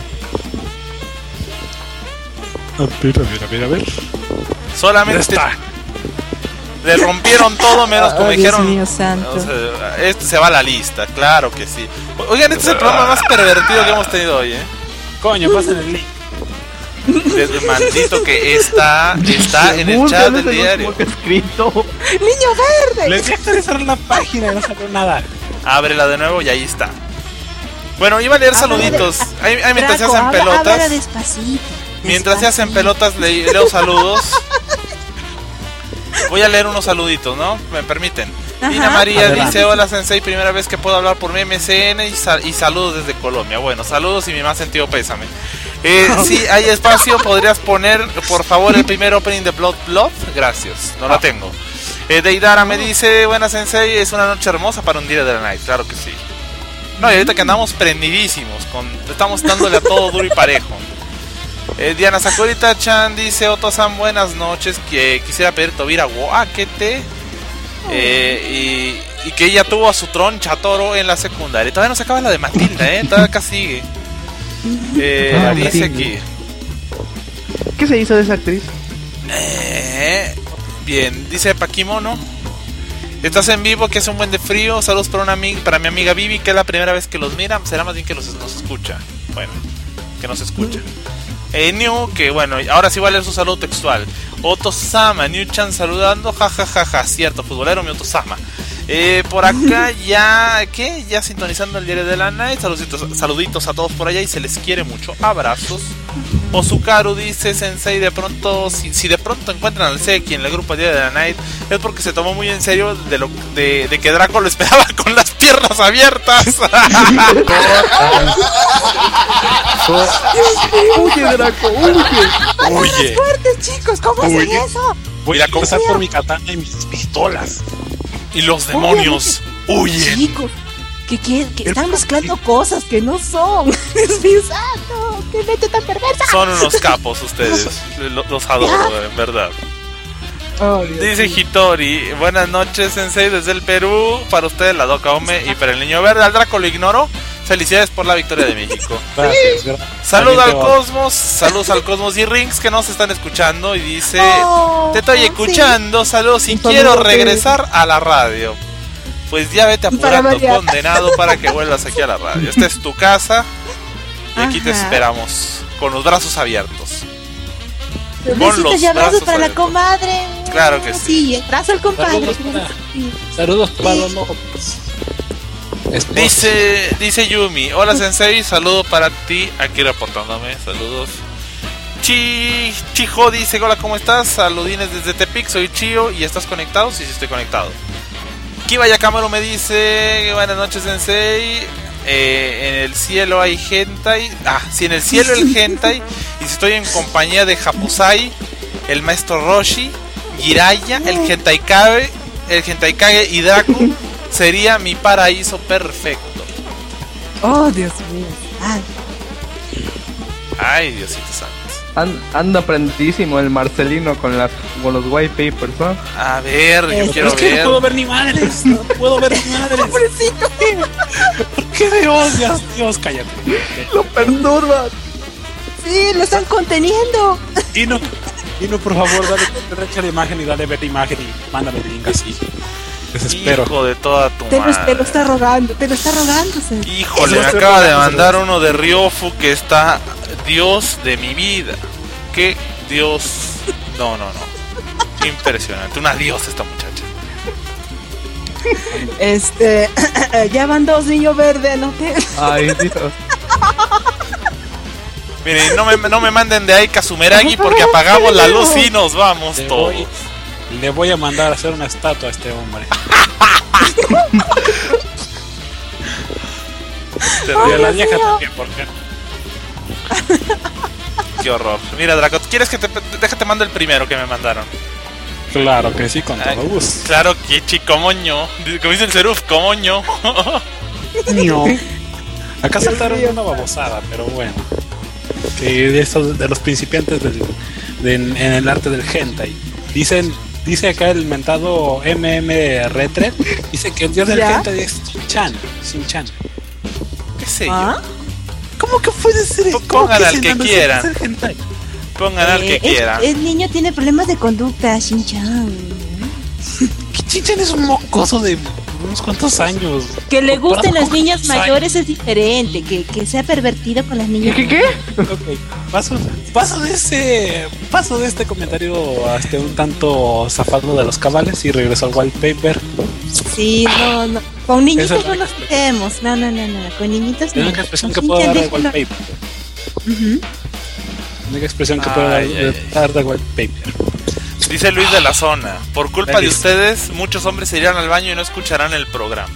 [SPEAKER 3] A ver.
[SPEAKER 2] Solamente
[SPEAKER 3] Está.
[SPEAKER 2] le rompieron todo menos como
[SPEAKER 4] Ay,
[SPEAKER 2] dijeron.
[SPEAKER 4] Dios mío santo.
[SPEAKER 2] O sea, este se va a la lista, claro que sí. Oigan, este es el programa más pervertido que hemos tenido hoy,
[SPEAKER 3] Coño, pasen el link.
[SPEAKER 2] Desde maldito que está en el chat del diario.
[SPEAKER 8] Escrito.
[SPEAKER 4] ¡Niño verde!
[SPEAKER 3] Les voy a actualizar la página y no salió nada.
[SPEAKER 2] Ábrela de nuevo y ahí está. Bueno, iba a leer saluditos. Ahí mientras se
[SPEAKER 4] Draco,
[SPEAKER 2] hacen
[SPEAKER 4] háblala
[SPEAKER 2] pelotas.
[SPEAKER 4] despacito.
[SPEAKER 2] Mientras se hacen pelotas, leo saludos. Voy a leer unos saluditos, ¿no? ¿Me permiten?
[SPEAKER 4] Ajá.
[SPEAKER 2] Nina María
[SPEAKER 3] Adelante.
[SPEAKER 2] dice: hola Sensei, primera vez que puedo hablar por mi MSN y saludos desde Colombia. Bueno, saludos y mi más sentido pésame. Si hay espacio, podrías poner por favor el primer opening de Blood. Gracias, no la tengo. Deidara me dice: buenas Sensei, es una noche hermosa para un día de la night. Claro que sí. No, y ahorita que andamos prendidísimos, estamos dándole a todo duro y parejo. Diana Sakurita Chan dice: Oto-san, buenas noches, que quisiera pedir Tobira Guaquete. Y que ella tuvo a su troncha toro en la secundaria. Todavía no se acaba la de Matilda, todavía acá sigue. Dice aquí.
[SPEAKER 8] ¿Qué se hizo de esa actriz?
[SPEAKER 2] Bien, dice Paquimono: estás en vivo, que es un buen de frío. Saludos para para mi amiga Vivi, que es la primera vez que los mira. Será más bien que nos escucha. Bueno, que nos escucha. New, que bueno, ahora sí va a leer su saludo textual. Otosama, New-chan saludando, jajajaja, cierto, futbolero mi Otosama. Por acá ya, ¿qué? Ya sintonizando el diario de la night. Saluditos a todos por allá y se les quiere mucho. Abrazos. Ozukaru dice: Sensei, de pronto, si de pronto encuentran al Seki en el grupo diario de la night, es porque se tomó muy en serio de que Draco lo esperaba con las piernas abiertas.
[SPEAKER 8] Huye, Draco, huye.
[SPEAKER 2] Huye.
[SPEAKER 4] ¡Fuertes, chicos! ¿Cómo hacen
[SPEAKER 3] Oye.
[SPEAKER 4] eso?
[SPEAKER 3] Voy a empezar por mi katana y mis pistolas.
[SPEAKER 2] Y los demonios huyen.
[SPEAKER 4] Chicos, que están mezclando cosas que no son. ¡Es mi santo! ¡Qué mente tan perversa!
[SPEAKER 2] Son unos capos ustedes. Los adoro, en verdad.
[SPEAKER 4] Oh, Dios
[SPEAKER 2] Dice
[SPEAKER 4] mío.
[SPEAKER 2] Hitori: buenas noches Sensei desde el Perú. Para ustedes la Doca Ome y para el niño verde. Al Draco lo ignoro. Felicidades por la victoria de México.
[SPEAKER 3] Gracias.
[SPEAKER 2] Saludos al Cosmos. Saludos al Cosmos y Rings que nos están escuchando. Y dice: te estoy escuchando. Saludos y
[SPEAKER 4] Un
[SPEAKER 2] quiero
[SPEAKER 4] saludo,
[SPEAKER 2] regresar a la radio. Pues ya vete
[SPEAKER 4] Para
[SPEAKER 2] apurando,
[SPEAKER 4] variar.
[SPEAKER 2] condenado, para que vuelvas aquí a la radio. Esta es tu casa y aquí te
[SPEAKER 4] Ajá.
[SPEAKER 2] esperamos con los brazos abiertos.
[SPEAKER 4] Besitos
[SPEAKER 2] los
[SPEAKER 4] y abrazos
[SPEAKER 2] brazos
[SPEAKER 4] para la
[SPEAKER 2] abiertos.
[SPEAKER 4] comadre.
[SPEAKER 2] Claro que sí.
[SPEAKER 4] Sí, abrazo al compadre.
[SPEAKER 3] Saludos para los lobos.
[SPEAKER 2] Dice Yumi: hola Sensei, saludo para ti, aquí reportándome, saludos. Chijo dice: hola, ¿cómo estás? Saludines desde Tepic, soy Chio y ¿estás conectado? Sí, estoy conectado. Kiba Yakamaro me dice: buenas noches Sensei, en el cielo hay hentai. Sí, en el cielo el hentai. Y si estoy en compañía de Hapusai, el maestro Roshi, Jiraiya, el Hentaikage y Draco, sería mi paraíso perfecto.
[SPEAKER 4] Oh, Dios mío. Ay.
[SPEAKER 2] Ay, Diosito santo.
[SPEAKER 8] Anda prendidísimo el Marcelino con los white papers, ¿no?
[SPEAKER 2] A ver, yo quiero
[SPEAKER 3] Es que no
[SPEAKER 2] ver.
[SPEAKER 3] puedo ver ni madres. No puedo ver ni madres. ¿Por qué me odias? Dios, cállate.
[SPEAKER 8] ¡Lo perturba!
[SPEAKER 4] Sí, lo están conteniendo.
[SPEAKER 3] Y no, por favor, dale derecha a la imagen y dale ver la imagen y mándame el link así. Desespero.
[SPEAKER 2] Hijo de toda tu
[SPEAKER 4] Te lo
[SPEAKER 2] madre.
[SPEAKER 4] está rogando, Sensei.
[SPEAKER 2] Híjole, me acaba de mandar uno de Ryofu que está Dios de mi vida. ¿Qué Dios? No. Impresionante. Una diosa esta muchacha.
[SPEAKER 4] Ya van 2, niño verde, no te...
[SPEAKER 8] Ay, Dios.
[SPEAKER 2] Miren, no me manden de ahí Kazumeragi porque apagamos la luz y nos vamos todos.
[SPEAKER 3] Le voy a mandar a hacer una estatua a este hombre. Y a la vieja también, ¿por qué?
[SPEAKER 2] Qué horror. Mira, Draco, ¿quieres que déjate mando el primero que me mandaron?
[SPEAKER 3] Claro que sí, con todo gusto.
[SPEAKER 2] Claro que chico moño. Como dice el Seruf, comoño.
[SPEAKER 3] No. Acá saltaron una babosada, pero bueno. Que de estos de los principiantes en el arte del hentai. Dice acá el mentado Retret, dice que el dios del hentai es Shin-chan.
[SPEAKER 2] ¿Qué sé yo?
[SPEAKER 4] ¿Ah?
[SPEAKER 3] ¿Cómo que puede ser eso?
[SPEAKER 2] Pongan al que quieran. Pongan al que quieran.
[SPEAKER 4] El niño tiene problemas de conducta, Shin-chan.
[SPEAKER 3] Shin-chan es un mocoso de unos cuantos años.
[SPEAKER 4] Que le gusten las niñas mayores es diferente. Que sea pervertido con las niñas.
[SPEAKER 8] ¿Qué?
[SPEAKER 3] Okay. Paso de este comentario hasta un tanto zafado de los cabales y regreso al wallpaper.
[SPEAKER 4] Sí, no. Con niñitos no nos metemos. No. Con niñitos no.
[SPEAKER 3] Es la única expresión que puedo dar al wallpaper. La única expresión que puedo dar al wallpaper.
[SPEAKER 2] Dice Luis de la Zona: por culpa de ustedes, muchos hombres se irán al baño y no escucharán el programa.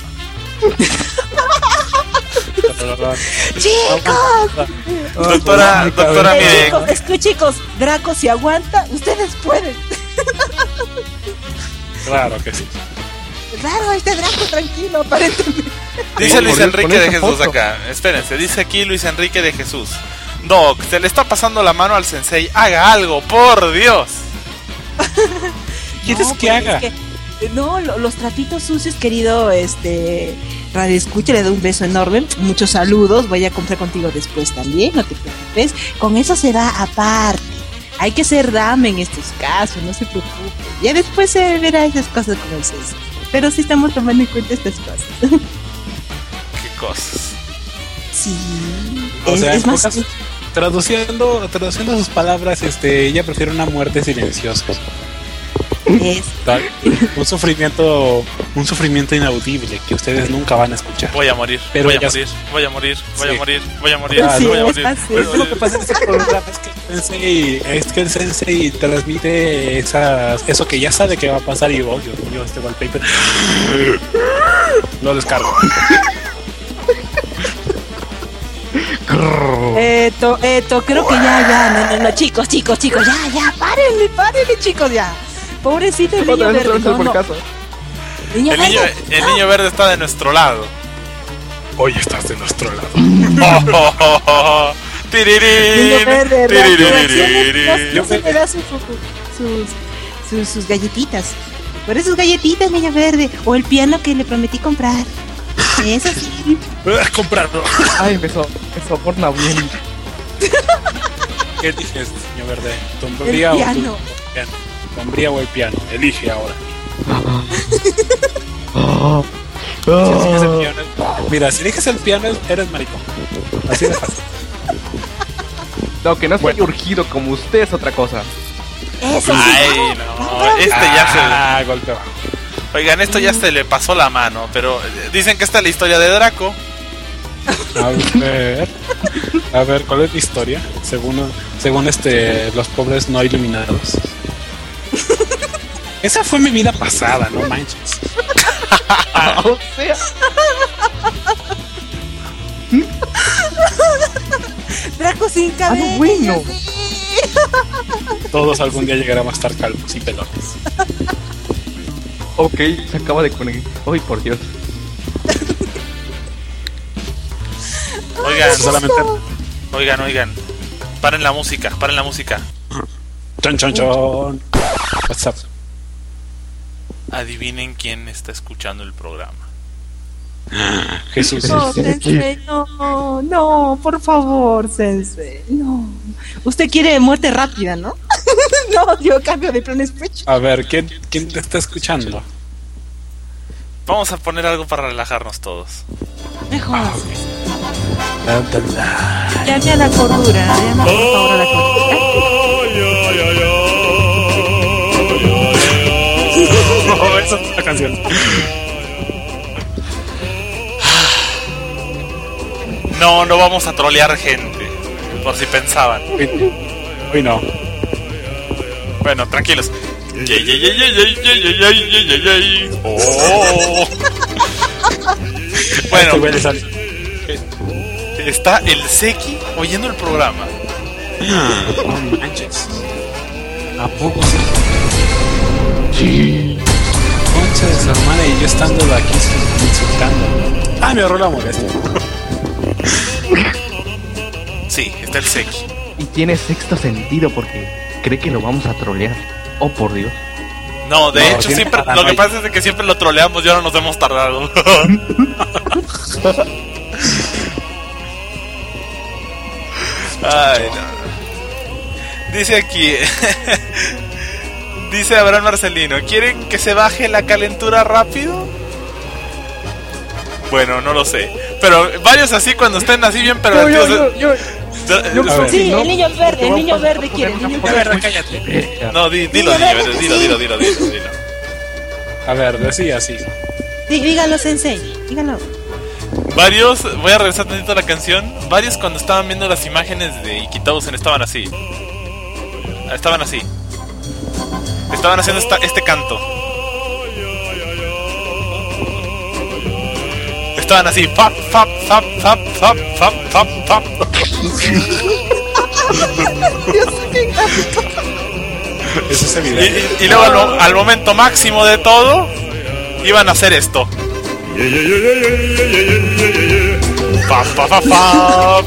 [SPEAKER 4] ¡Chicos!
[SPEAKER 2] Doctora, mire.
[SPEAKER 4] Chicos, Draco, si aguanta, ustedes pueden.
[SPEAKER 3] Claro que sí.
[SPEAKER 4] Claro, este Draco tranquilo, aparentemente.
[SPEAKER 2] Dice Luis Enrique de Jesús acá. Espérense, dice aquí Luis Enrique de Jesús: Doc, se le está pasando la mano al sensei. Haga algo, por Dios.
[SPEAKER 3] ¿Quieres que haga?
[SPEAKER 4] Los trapitos sucios, querido Radio Escucha, le doy un beso enorme, muchos saludos, voy a comprar contigo después también, no te preocupes, con eso se da aparte. Hay que ser dama en estos casos, no se preocupe. Ya después se verá esas cosas como el sensei. Pero sí estamos tomando en cuenta estas cosas.
[SPEAKER 2] ¿Qué cosas?
[SPEAKER 4] Sí.
[SPEAKER 3] O sea,
[SPEAKER 4] es más...
[SPEAKER 3] Traduciendo sus palabras, ella prefiere una muerte silenciosa. Un sufrimiento inaudible que ustedes nunca van a escuchar.
[SPEAKER 2] Voy a morir.
[SPEAKER 3] Sí.
[SPEAKER 2] Lo que
[SPEAKER 3] pasa en ese programa es que el sensei transmite eso que ya sabe que va a pasar y Dios mío, este wallpaper lo descargo.
[SPEAKER 4] Creo que ya, no, chicos, ya, párenle, chicos, ya. Pobrecito el niño verde,
[SPEAKER 2] El niño verde está de nuestro lado.
[SPEAKER 3] Hoy estás de nuestro lado.
[SPEAKER 4] Niño verde, no se me da sus galletitas. Por esas galletitas, niño verde. O el piano que le prometí comprar. Eso sí.
[SPEAKER 3] Comprarlo.
[SPEAKER 8] Ay, me soporta bien.
[SPEAKER 3] ¿Qué dices, niño verde? ¿Tombría o piano? ¿Tombría o el piano? Elige ahora. Si eliges el piano, mira, si eliges el piano, eres maricón. Así de fácil.
[SPEAKER 8] No, que no estoy urgido como usted es otra cosa.
[SPEAKER 4] Eso.
[SPEAKER 2] Ay, no. Ya se...
[SPEAKER 3] golpe bajo.
[SPEAKER 2] Oigan, esto ya se le pasó la mano, pero dicen que esta es la historia de Draco.
[SPEAKER 3] A ver, ¿cuál es la historia? Según los pobres no iluminados. Esa fue mi vida pasada, no manches.
[SPEAKER 8] O sea,
[SPEAKER 4] Draco sin cabello.
[SPEAKER 8] bueno.
[SPEAKER 3] Todos algún día llegaremos a estar calvos y pelones.
[SPEAKER 8] Ok, se acaba de conectar. Ay, por Dios.
[SPEAKER 2] Oigan. Paren la música.
[SPEAKER 3] Chon. What's up?
[SPEAKER 2] Adivinen quién está escuchando el programa.
[SPEAKER 3] Jesús.
[SPEAKER 4] No, Sensei, no, por favor, Sensei, no. Usted quiere muerte rápida, ¿no? No, yo cambio de planes pecho.
[SPEAKER 3] A ver, ¿quién te está escuchando?
[SPEAKER 2] Vamos a poner algo para relajarnos todos.
[SPEAKER 4] Mejor. Llame a la cordura, llame por favor a la cordura.
[SPEAKER 3] No, esa es la canción.
[SPEAKER 2] No vamos a trolear gente, por si pensaban.
[SPEAKER 3] Hoy no.
[SPEAKER 2] Bueno, tranquilos. Oh. Bueno, está el Seki oyendo el programa.
[SPEAKER 3] No manches. ¿A poco?
[SPEAKER 8] Sí.
[SPEAKER 3] Concha de su hermana y yo estando aquí insultando. Ah, me ahorró la molestia.
[SPEAKER 2] Sí, está el Seki.
[SPEAKER 8] Y tiene sexto sentido porque cree que lo vamos a trolear. Oh, por Dios.
[SPEAKER 2] No, de hecho siempre lo que pasa es que siempre lo troleamos y ahora nos hemos tardado. Ay, no. Dice aquí. Dice Abraham Marcelino, ¿quieren que se baje la calentura rápido? Bueno, no lo sé. Pero varios así cuando estén así bien pervertidos.
[SPEAKER 4] Sí, el niño verde quiere. El niño verde,
[SPEAKER 3] cállate.
[SPEAKER 2] No, dilo.
[SPEAKER 3] A ver, decía así.
[SPEAKER 4] Dígalo, Sensei, dígalo.
[SPEAKER 2] Varios, voy a regresar tantito a la canción. Varios cuando estaban viendo las imágenes de Ikitousen estaban así. Estaban haciendo este canto. Estaban así, fap, fap, fap, fap, fap, fap, fap, fap.
[SPEAKER 3] Eso es evidente.
[SPEAKER 2] Y luego al momento máximo de todo, iban a hacer esto. Fap, fap, fap, fap.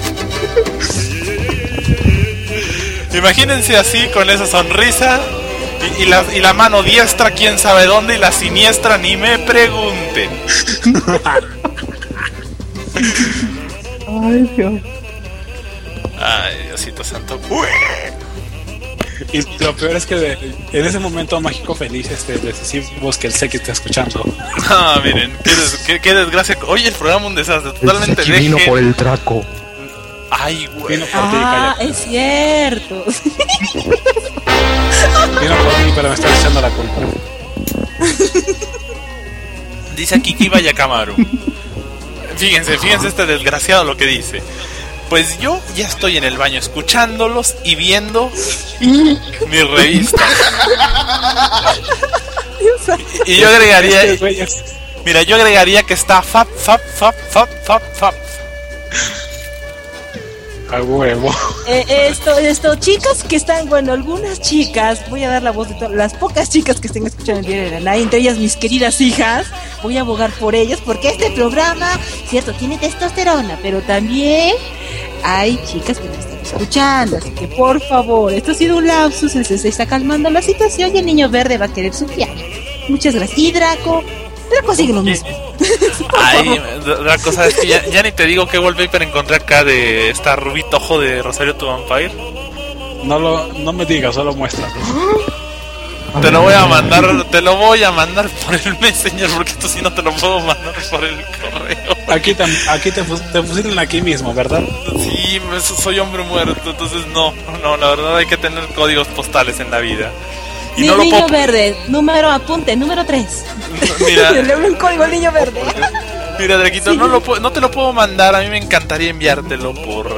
[SPEAKER 2] Imagínense así, con esa sonrisa. Y la mano diestra, quién sabe dónde, y la siniestra, ni me pregunten.
[SPEAKER 8] Ay, Dios.
[SPEAKER 2] Ay, Diosito santo.
[SPEAKER 3] Y lo peor es que en ese momento mágico feliz decimos que el Seki está escuchando.
[SPEAKER 2] No, miren, qué desgracia. Oye, el programa un desastre, totalmente
[SPEAKER 8] el Seki vino por el Draco.
[SPEAKER 2] Ay, güey.
[SPEAKER 3] Vino por ti, cállate.
[SPEAKER 4] Es cierto.
[SPEAKER 3] Vino por mí, pero me está echando la culpa.
[SPEAKER 2] Dice aquí Kiba Yakamaru. Fíjense este desgraciado lo que dice. Pues yo ya estoy en el baño escuchándolos y viendo mi revista. Y yo agregaría... Mira, yo agregaría que está fap, fap, fap, fap, fap, fap.
[SPEAKER 3] A huevo.
[SPEAKER 4] Esto, chicas que están, bueno, algunas chicas, voy a dar la voz de todas las pocas chicas que estén escuchando el diario de la Nai, entre ellas mis queridas hijas, voy a abogar por ellas, porque este programa, cierto, tiene testosterona, pero también hay chicas que me están escuchando, así que por favor, esto ha sido un lapsus, el Sensei está calmando la situación y el niño verde va a querer su piano. Muchas gracias. Y Draco sigue lo mismo.
[SPEAKER 2] Ay, Draco, ¿sabes que ya ni te digo qué wallpaper encontré acá de esta rubito ojo de Rosario to Vampire?
[SPEAKER 3] No me digas, solo muéstralo.
[SPEAKER 2] Te lo voy a mandar por el Messenger, porque esto sí no te lo puedo mandar por el correo.
[SPEAKER 3] Aquí te pusieron aquí mismo, ¿verdad?
[SPEAKER 2] Sí, soy hombre muerto, entonces no, la verdad hay que tener códigos postales en la vida. Y
[SPEAKER 4] no niño verde, número 3.
[SPEAKER 2] Mira,
[SPEAKER 4] le un código al niño verde.
[SPEAKER 2] Mira, Draquito, sí. No te lo puedo mandar. A mí me encantaría enviártelo por...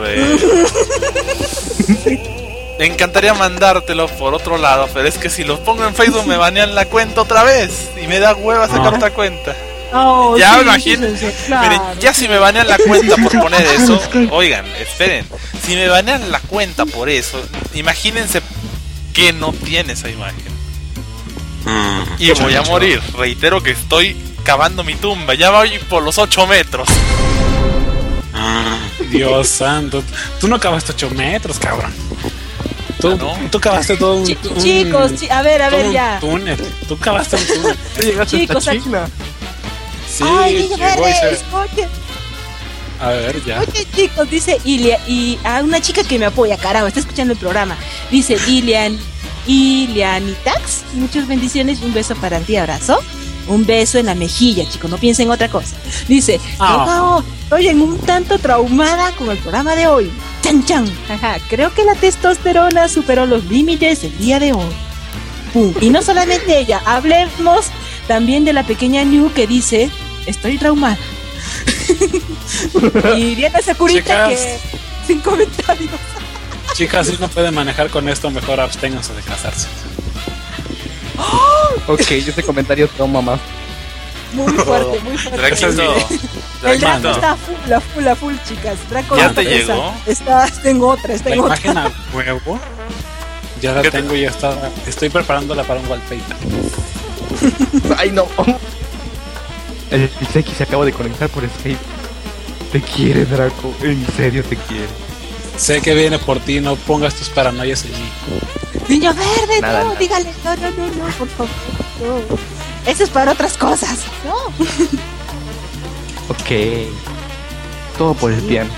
[SPEAKER 2] Me encantaría mandártelo por otro lado, pero es que si lo pongo en Facebook me banean la cuenta otra vez y me da hueva sacar otra cuenta. Ya me imagino. Claro. Miren, ya si me banean la cuenta por poner eso, oigan, esperen. Si me banean la cuenta por eso, imagínense que no tiene esa imagen. Y voy a morir. Reitero que estoy cavando mi tumba. Ya voy por los 8 metros.
[SPEAKER 3] Dios santo. Tú no cavaste 8 metros, cabrón. Tú cavaste todo un...
[SPEAKER 4] Chicos, a ver, ya.
[SPEAKER 3] Túnel. Tú cavaste un túnel.
[SPEAKER 4] Chicos,
[SPEAKER 3] aquí. Sí,
[SPEAKER 4] ay, escuchen.
[SPEAKER 3] A ver, ya.
[SPEAKER 4] Oye, chicos, dice Ilia, y a una chica que me apoya, caramba, está escuchando el programa. Dice Ilianitax, muchas bendiciones, un beso para ti, abrazo. Un beso en la mejilla, chicos, no piensen en otra cosa. Dice, oye, un tanto traumada con el programa de hoy. Chan chan, jaja, creo que la testosterona superó los límites el día de hoy. Pum. Y no solamente ella, hablemos también de la pequeña New que dice, estoy traumada. Y Diana Sakurita
[SPEAKER 3] Chicas.
[SPEAKER 4] que sin comentarios.
[SPEAKER 3] Chicas, si no pueden manejar con esto, mejor absténganse de casarse.
[SPEAKER 8] Ok, ese comentario toma más.
[SPEAKER 4] Muy fuerte, muy fuerte.
[SPEAKER 2] Draquito,
[SPEAKER 4] El Draco
[SPEAKER 2] Draquito,
[SPEAKER 4] está full, chicas. Draco
[SPEAKER 2] ¿Ya
[SPEAKER 4] no
[SPEAKER 2] te
[SPEAKER 4] interesa.
[SPEAKER 2] llegó?
[SPEAKER 4] Tengo otra,
[SPEAKER 3] La
[SPEAKER 4] tengo otra.
[SPEAKER 3] imagen a huevo, ya la
[SPEAKER 2] ¿Qué te-
[SPEAKER 3] tengo y ya está. Estoy preparándola para un wallpaper.
[SPEAKER 8] Ay, no. El Seki se acaba de conectar por Skype. Te quiere, Draco. En serio te quiere.
[SPEAKER 3] Sé que viene por ti, no pongas tus paranoias en mí.
[SPEAKER 4] Niño verde,
[SPEAKER 8] Nada,
[SPEAKER 4] no,
[SPEAKER 8] nada.
[SPEAKER 4] dígale, no, por favor, no. Eso es para otras cosas, ¿no?
[SPEAKER 8] Ok. Todo por el piano.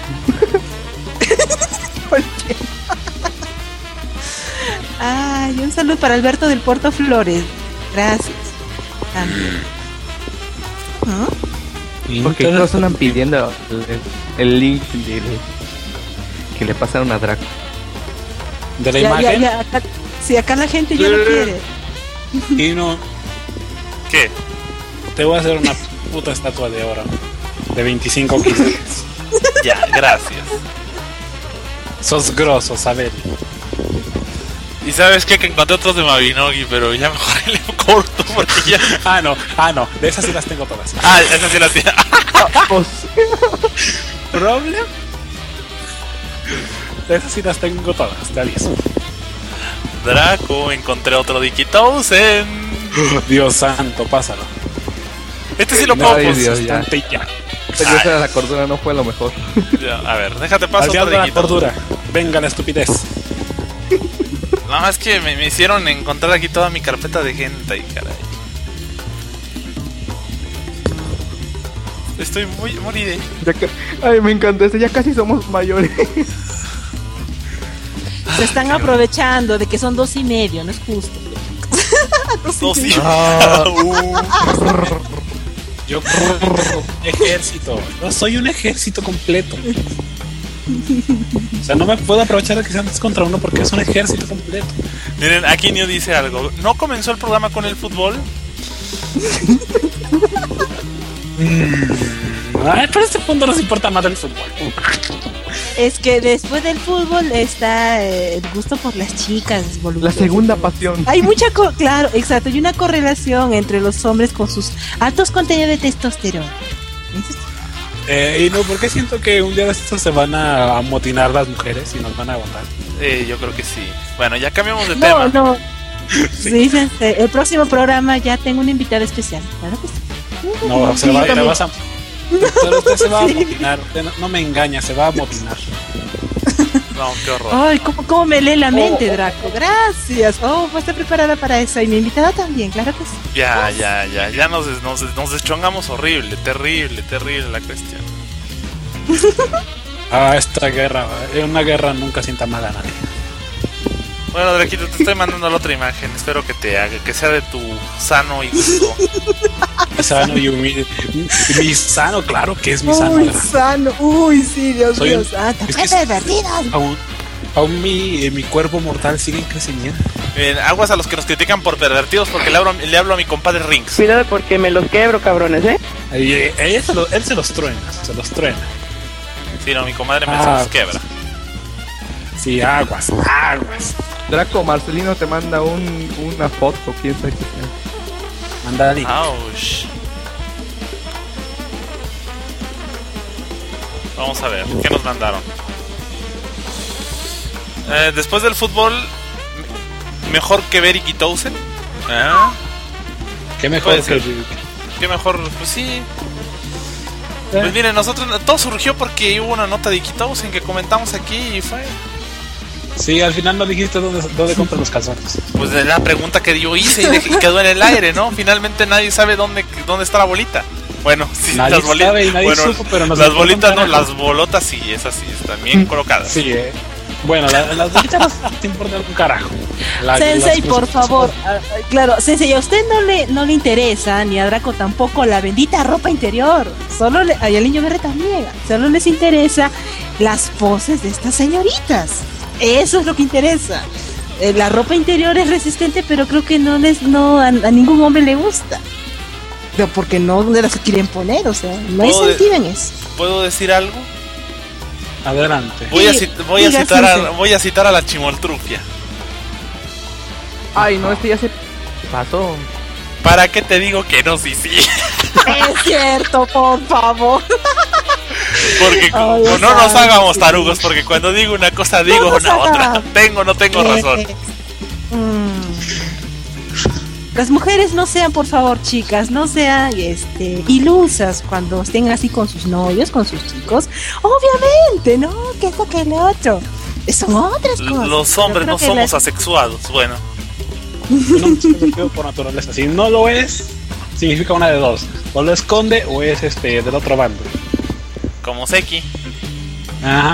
[SPEAKER 4] Ay, un saludo para Alberto del Puerto Flores. Gracias. También. ¿Ah?
[SPEAKER 8] Ok, todos andan pidiendo el link que le pasaron a Draco.
[SPEAKER 3] De la imagen.
[SPEAKER 4] Acá, sí, acá la gente ya lo quiere.
[SPEAKER 3] Y no,
[SPEAKER 2] ¿qué?
[SPEAKER 3] te voy a hacer una puta estatua de oro. De 25 kilos.
[SPEAKER 2] Ya, gracias.
[SPEAKER 3] Sos grosso, Sabel.
[SPEAKER 2] Y sabes qué, que encontré otros de Mabinogi, pero ya mejor le corto porque ya...
[SPEAKER 3] Ah, no, de esas sí las tengo todas.
[SPEAKER 2] Ah, esa sí la tiene.
[SPEAKER 3] ¿Problem? De esas sí las tengo todas, te aviso.
[SPEAKER 2] Draco, encontré otro Dikitousen.
[SPEAKER 3] Dios santo, pásalo.
[SPEAKER 2] Este sí lo puedo
[SPEAKER 8] Ay,
[SPEAKER 2] poner.
[SPEAKER 8] Dios, ya.
[SPEAKER 3] Ya.
[SPEAKER 8] Pero esa de la cordura no fue lo mejor.
[SPEAKER 2] A ver, déjate paso otro
[SPEAKER 3] Aldeando la
[SPEAKER 2] Dikitousen.
[SPEAKER 3] cordura. Venga la estupidez.
[SPEAKER 2] No, es que me hicieron encontrar aquí toda mi carpeta de hentai, caray. Estoy muy moriré.
[SPEAKER 8] Ay, me encantó ese. Ya casi somos mayores.
[SPEAKER 4] Se están aprovechando de que son 2:30, no es justo.
[SPEAKER 2] No, sí.
[SPEAKER 3] Yo ejército. No soy un ejército completo. O sea, no me puedo aprovechar de que sean 2 contra 1 porque es un ejército completo.
[SPEAKER 2] Miren, aquí Neo dice algo. ¿No comenzó el programa con el fútbol?
[SPEAKER 3] Ay, pero a este punto nos importa más del fútbol.
[SPEAKER 4] Es que después del fútbol está el gusto por las chicas, boludo.
[SPEAKER 8] La segunda pasión.
[SPEAKER 4] Hay mucha, claro, exacto, hay una correlación entre los hombres con sus altos contenidos de testosterona.
[SPEAKER 3] Y no, porque siento que un día de estos se van a amotinar las mujeres y nos van a aguantar.
[SPEAKER 2] Yo creo que sí. Bueno, ya cambiamos de
[SPEAKER 4] No,
[SPEAKER 2] tema.
[SPEAKER 4] no. Sí, sensei, el próximo programa ya tengo una invitada especial. Claro que sí.
[SPEAKER 3] No,
[SPEAKER 4] Sí,
[SPEAKER 3] se va,
[SPEAKER 4] yo
[SPEAKER 3] te
[SPEAKER 4] también.
[SPEAKER 3] vas a... Pero usted se va a
[SPEAKER 4] Sí.
[SPEAKER 3] amotinar. Usted no me engaña, se va a amotinar.
[SPEAKER 2] No, qué horror.
[SPEAKER 4] Ay, ¿cómo me lee la mente, Draco? Gracias. Oh, pues está preparada para eso. Y mi invitada también, claro que sí.
[SPEAKER 2] Ya nos deschongamos horrible, terrible la cuestión.
[SPEAKER 3] Esta guerra, una guerra nunca sienta mal a nadie.
[SPEAKER 2] Bueno, Draquito, te estoy mandando la otra imagen. Espero que te haga, que sea de tu sano y gusto.
[SPEAKER 3] Sano y humilde. Mi sano, claro que es mi sano.
[SPEAKER 4] Uy, sano. Uy, sí, Dios
[SPEAKER 3] Soy
[SPEAKER 4] mío.
[SPEAKER 3] un-
[SPEAKER 4] Santa.
[SPEAKER 3] es
[SPEAKER 4] ¡Qué
[SPEAKER 3] que es-
[SPEAKER 4] pervertidas!
[SPEAKER 3] Aún mi cuerpo mortal sigue en crecimiento.
[SPEAKER 2] Miren, aguas a los que nos critican por pervertidos porque le hablo a mi compadre Rinks.
[SPEAKER 10] Cuidado porque me los quebro, cabrones, ¿eh?
[SPEAKER 3] Él se los truena,
[SPEAKER 2] Sí, no, mi comadre me se
[SPEAKER 3] Ah.
[SPEAKER 2] los quebra.
[SPEAKER 3] Sí, aguas.
[SPEAKER 8] Draco, Marcelino te manda una foto, quién sabe qué sea.
[SPEAKER 3] Manda link.
[SPEAKER 2] Ouch. Vamos a ver, ¿qué nos mandaron? Después del fútbol, mejor que ver Ikitousen.
[SPEAKER 3] Qué mejor
[SPEAKER 2] puede ser.
[SPEAKER 3] que...
[SPEAKER 2] ¿Qué mejor? Pues sí. Pues miren, nosotros todo surgió porque hubo una nota de Ikitousen que comentamos aquí y fue.
[SPEAKER 3] Sí, al final no dijiste dónde compras los calzones.
[SPEAKER 2] Pues de la pregunta que yo hice y quedó en el aire, ¿no? Finalmente nadie sabe dónde está la bolita. Bueno, sí,
[SPEAKER 3] Nadie
[SPEAKER 2] las bolitas.
[SPEAKER 3] sabe y nadie
[SPEAKER 2] Bueno,
[SPEAKER 3] supo, pero nos
[SPEAKER 2] las
[SPEAKER 3] importa un
[SPEAKER 2] bolitas no,
[SPEAKER 3] carajo.
[SPEAKER 2] las bolotas sí, esas sí están bien colocadas.
[SPEAKER 3] Sí, Bueno, las bolitas no te importan un carajo.
[SPEAKER 4] Sensei, por favor. Claro, Sensei, a usted no le interesa, ni a Draco tampoco, la bendita ropa interior. Solo y al niño verde también. Solo les interesa las poses de estas señoritas. Eso es lo que interesa. La ropa interior es resistente, pero creo que a ningún hombre le gusta. Pero porque no de las que quieren poner, o sea, no hay sentido en eso.
[SPEAKER 2] ¿Puedo decir algo?
[SPEAKER 3] Adelante.
[SPEAKER 2] Voy a citar a la chimoltrufia.
[SPEAKER 8] Ay, no, ya se pasó.
[SPEAKER 2] ¿Para qué te digo que no? Sí.
[SPEAKER 4] Es cierto, por favor.
[SPEAKER 2] Porque no nos hagamos tarugos, porque cuando digo una cosa digo una otra. No tengo razón.
[SPEAKER 4] Las mujeres no sean, por favor, chicas, no sean ilusas cuando estén así con sus novios, con sus chicos. Obviamente, ¿no? Que esto que el otro. Son otras cosas.
[SPEAKER 2] Los hombres no somos asexuados, bueno.
[SPEAKER 3] Un hombre se convierte por naturaleza. Si no lo es, significa una de dos. O lo esconde o es del otro bando.
[SPEAKER 2] Como Seki.
[SPEAKER 3] Ajá.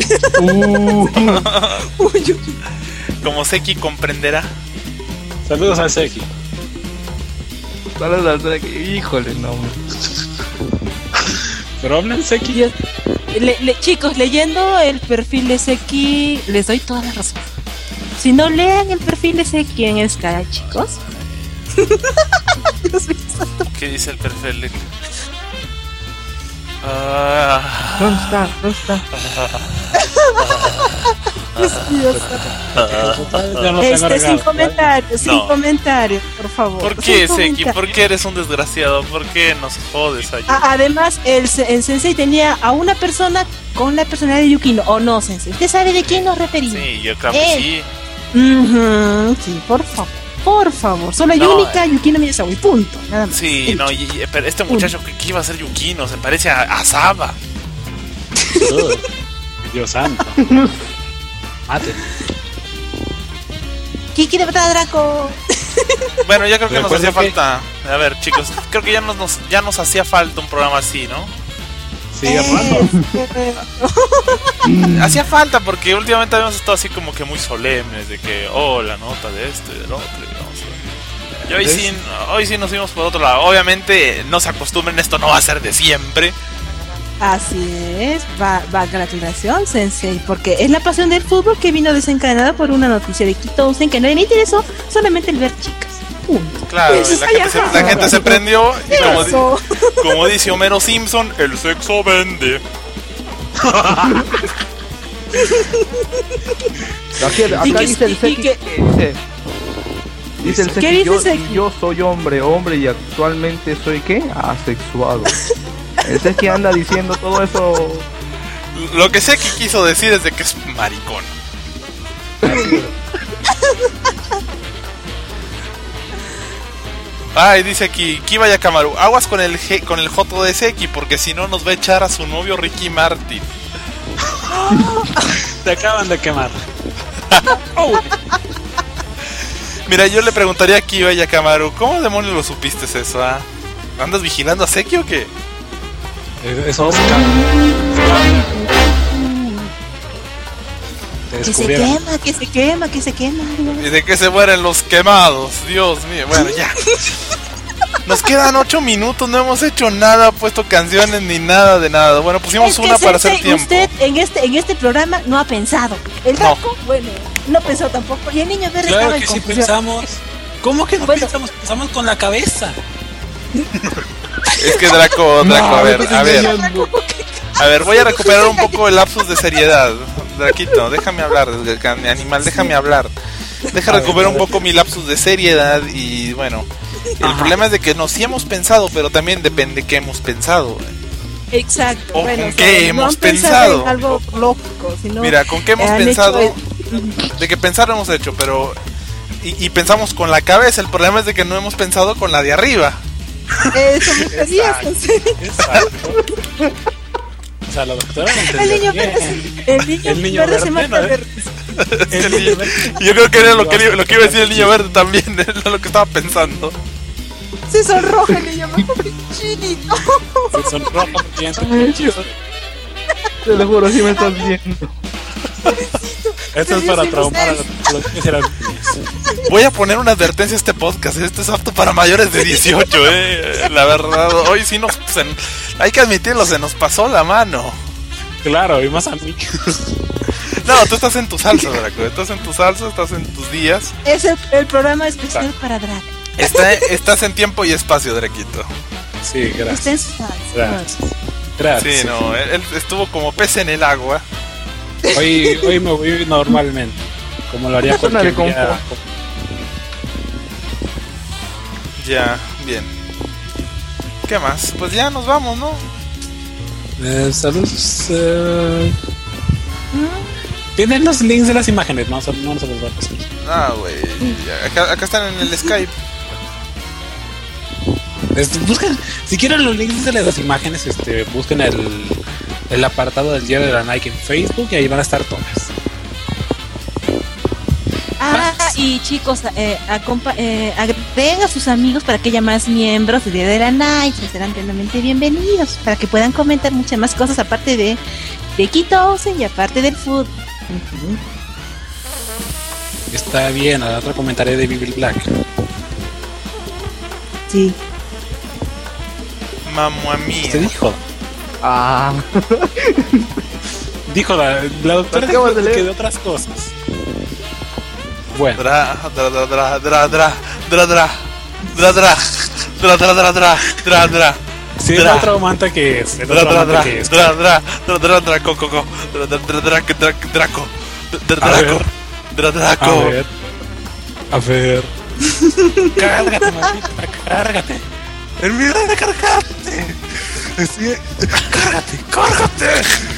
[SPEAKER 2] Como Seki comprenderá.
[SPEAKER 3] Saludos al Seki.
[SPEAKER 8] Saludos al Seki. Híjole, no.
[SPEAKER 3] Pero hablan Seki.
[SPEAKER 4] Chicos, leyendo el perfil de Seki, les doy toda la razón. Si no lean el perfil de Seki en Sky, chicos.
[SPEAKER 2] ¿Qué dice el perfil de...
[SPEAKER 8] ¿Dónde está?
[SPEAKER 4] Sin comentarios, por favor.
[SPEAKER 2] ¿Por qué, Seki? ¿Por qué eres un desgraciado? ¿Por qué nos jodes allí?
[SPEAKER 4] Además, el Sensei tenía a una persona con la personalidad de Yukino. ¿O no, Sensei? ¿Usted sabe de quién nos referimos?
[SPEAKER 2] Sí, yo creo que sí.
[SPEAKER 4] Sí, por favor. Solo hay única Yukino Miyazawa, punto. Nada más.
[SPEAKER 2] Sí, pero este muchacho que iba a ser Yukino se parece a Saba.
[SPEAKER 3] Dios santo. Mate.
[SPEAKER 4] Kiki de matar a Draco.
[SPEAKER 2] Bueno, ya creo que nos hacía falta. A ver, chicos, creo que ya nos hacía falta un programa así, ¿no?
[SPEAKER 3] Sí, hermano.
[SPEAKER 2] Hacía falta porque últimamente habíamos estado así como que muy solemnes de que, la nota de esto y del otro. Y hoy sí nos fuimos por otro lado. Obviamente, no se acostumbren, esto no va a ser de siempre.
[SPEAKER 4] Así es, va a la aclaración, Sensei, porque es la pasión del fútbol que vino desencadenada por una noticia de Kitousen que no le interesó solamente el ver chicas. Punto.
[SPEAKER 2] Claro, la gente se prendió y como dice Homero Simpson, el sexo vende.
[SPEAKER 8] Acá dice el Seki dice el Seki, yo soy hombre y actualmente soy ¿qué? Asexuado. El Seki anda diciendo todo eso.
[SPEAKER 2] Lo que Seki quiso decir es de que es maricón. Ay, dice aquí, Kiba Yakamaru, aguas con el joto de Seki, porque si no nos va a echar a su novio Ricky Martin.
[SPEAKER 3] Te acaban de quemar.
[SPEAKER 2] Mira, yo le preguntaría a Kiba Yakamaru, ¿cómo demonios lo supiste eso? ¿Andas vigilando a Seki o qué?
[SPEAKER 3] Eso
[SPEAKER 4] que se quema.
[SPEAKER 2] Y de que se mueren los quemados. Dios mío, bueno, ya. Nos quedan 8 minutos, no hemos hecho nada, puesto canciones ni nada de nada. Bueno, pusimos una para hacer tiempo.
[SPEAKER 4] Usted en este programa no ha pensado. El Draco, bueno, no pensó tampoco. Y el niño verde
[SPEAKER 3] estaba en confusión. Claro que sí pensamos. ¿Cómo que no pensamos? Pensamos con la cabeza.
[SPEAKER 2] Es que Draco, a ver, voy a recuperar un poco el lapsus de seriedad. Draquito, déjame hablar, animal, déjame hablar. Recuperar un poco mi lapsus de seriedad y bueno, el problema es de que sí hemos pensado, pero también depende qué hemos pensado.
[SPEAKER 4] Exacto.
[SPEAKER 2] O con qué hemos pensado.
[SPEAKER 4] En algo lógico, sino
[SPEAKER 2] mira, con qué hemos pensado. De que pensar hemos hecho, pero y pensamos con la cabeza. El problema es de que no hemos pensado con la de arriba.
[SPEAKER 4] Eso me querías.
[SPEAKER 3] O sea, la doctora
[SPEAKER 4] el niño verde se mata de risa.
[SPEAKER 2] Yo creo que era lo que iba a decir el niño verde también, era lo que estaba pensando.
[SPEAKER 4] Se sonroja el niño verde, chinito.
[SPEAKER 3] Se sonroja porque
[SPEAKER 8] te lo juro, si me estás viendo.
[SPEAKER 3] Esto es para traumar a los que serán.
[SPEAKER 2] Voy a poner una advertencia a este podcast. Esto es apto para mayores de 18, La verdad, hoy sí hay que admitirlo, se nos pasó la mano.
[SPEAKER 3] Claro, y más a mí.
[SPEAKER 2] No, tú estás en tu salsa, Draco. Estás en tu salsa, estás en tus días.
[SPEAKER 4] Es el programa especial para Draco.
[SPEAKER 2] Estás en tiempo y espacio, Draquito.
[SPEAKER 3] Sí, gracias.
[SPEAKER 4] Está en sus fans.
[SPEAKER 3] Gracias.
[SPEAKER 2] Sí, no, él estuvo como pez en el agua.
[SPEAKER 3] Hoy me voy normalmente, como lo haría
[SPEAKER 8] Zona de
[SPEAKER 3] cualquier día.
[SPEAKER 8] confort.
[SPEAKER 2] Ya, bien. ¿Qué más? Pues ya nos vamos, ¿no?
[SPEAKER 3] Saludos. Tienen los links de las imágenes, no se los voy a pasar.
[SPEAKER 2] Ah, güey. Acá están en el Skype.
[SPEAKER 3] Busquen, si quieren los links de las imágenes, busquen el apartado del diario de la Nike en Facebook y ahí van a estar todas.
[SPEAKER 4] Y chicos, agreguen a sus amigos para que haya más miembros del Día de la Nike. Serán plenamente bienvenidos para que puedan comentar muchas más cosas aparte de Quito y aparte del fútbol.
[SPEAKER 3] Está bien, a la otra comentaré de Bill Black.
[SPEAKER 4] Sí.
[SPEAKER 2] Mamma mía.
[SPEAKER 3] ¿Qué dijo? Dijo la doctora que de otras cosas. Bueno. Sí, el otro manta que es.
[SPEAKER 2] Draco.
[SPEAKER 3] A ver. Cárgate, maldita, cárgate. Olvida de cargarte. Cárgate.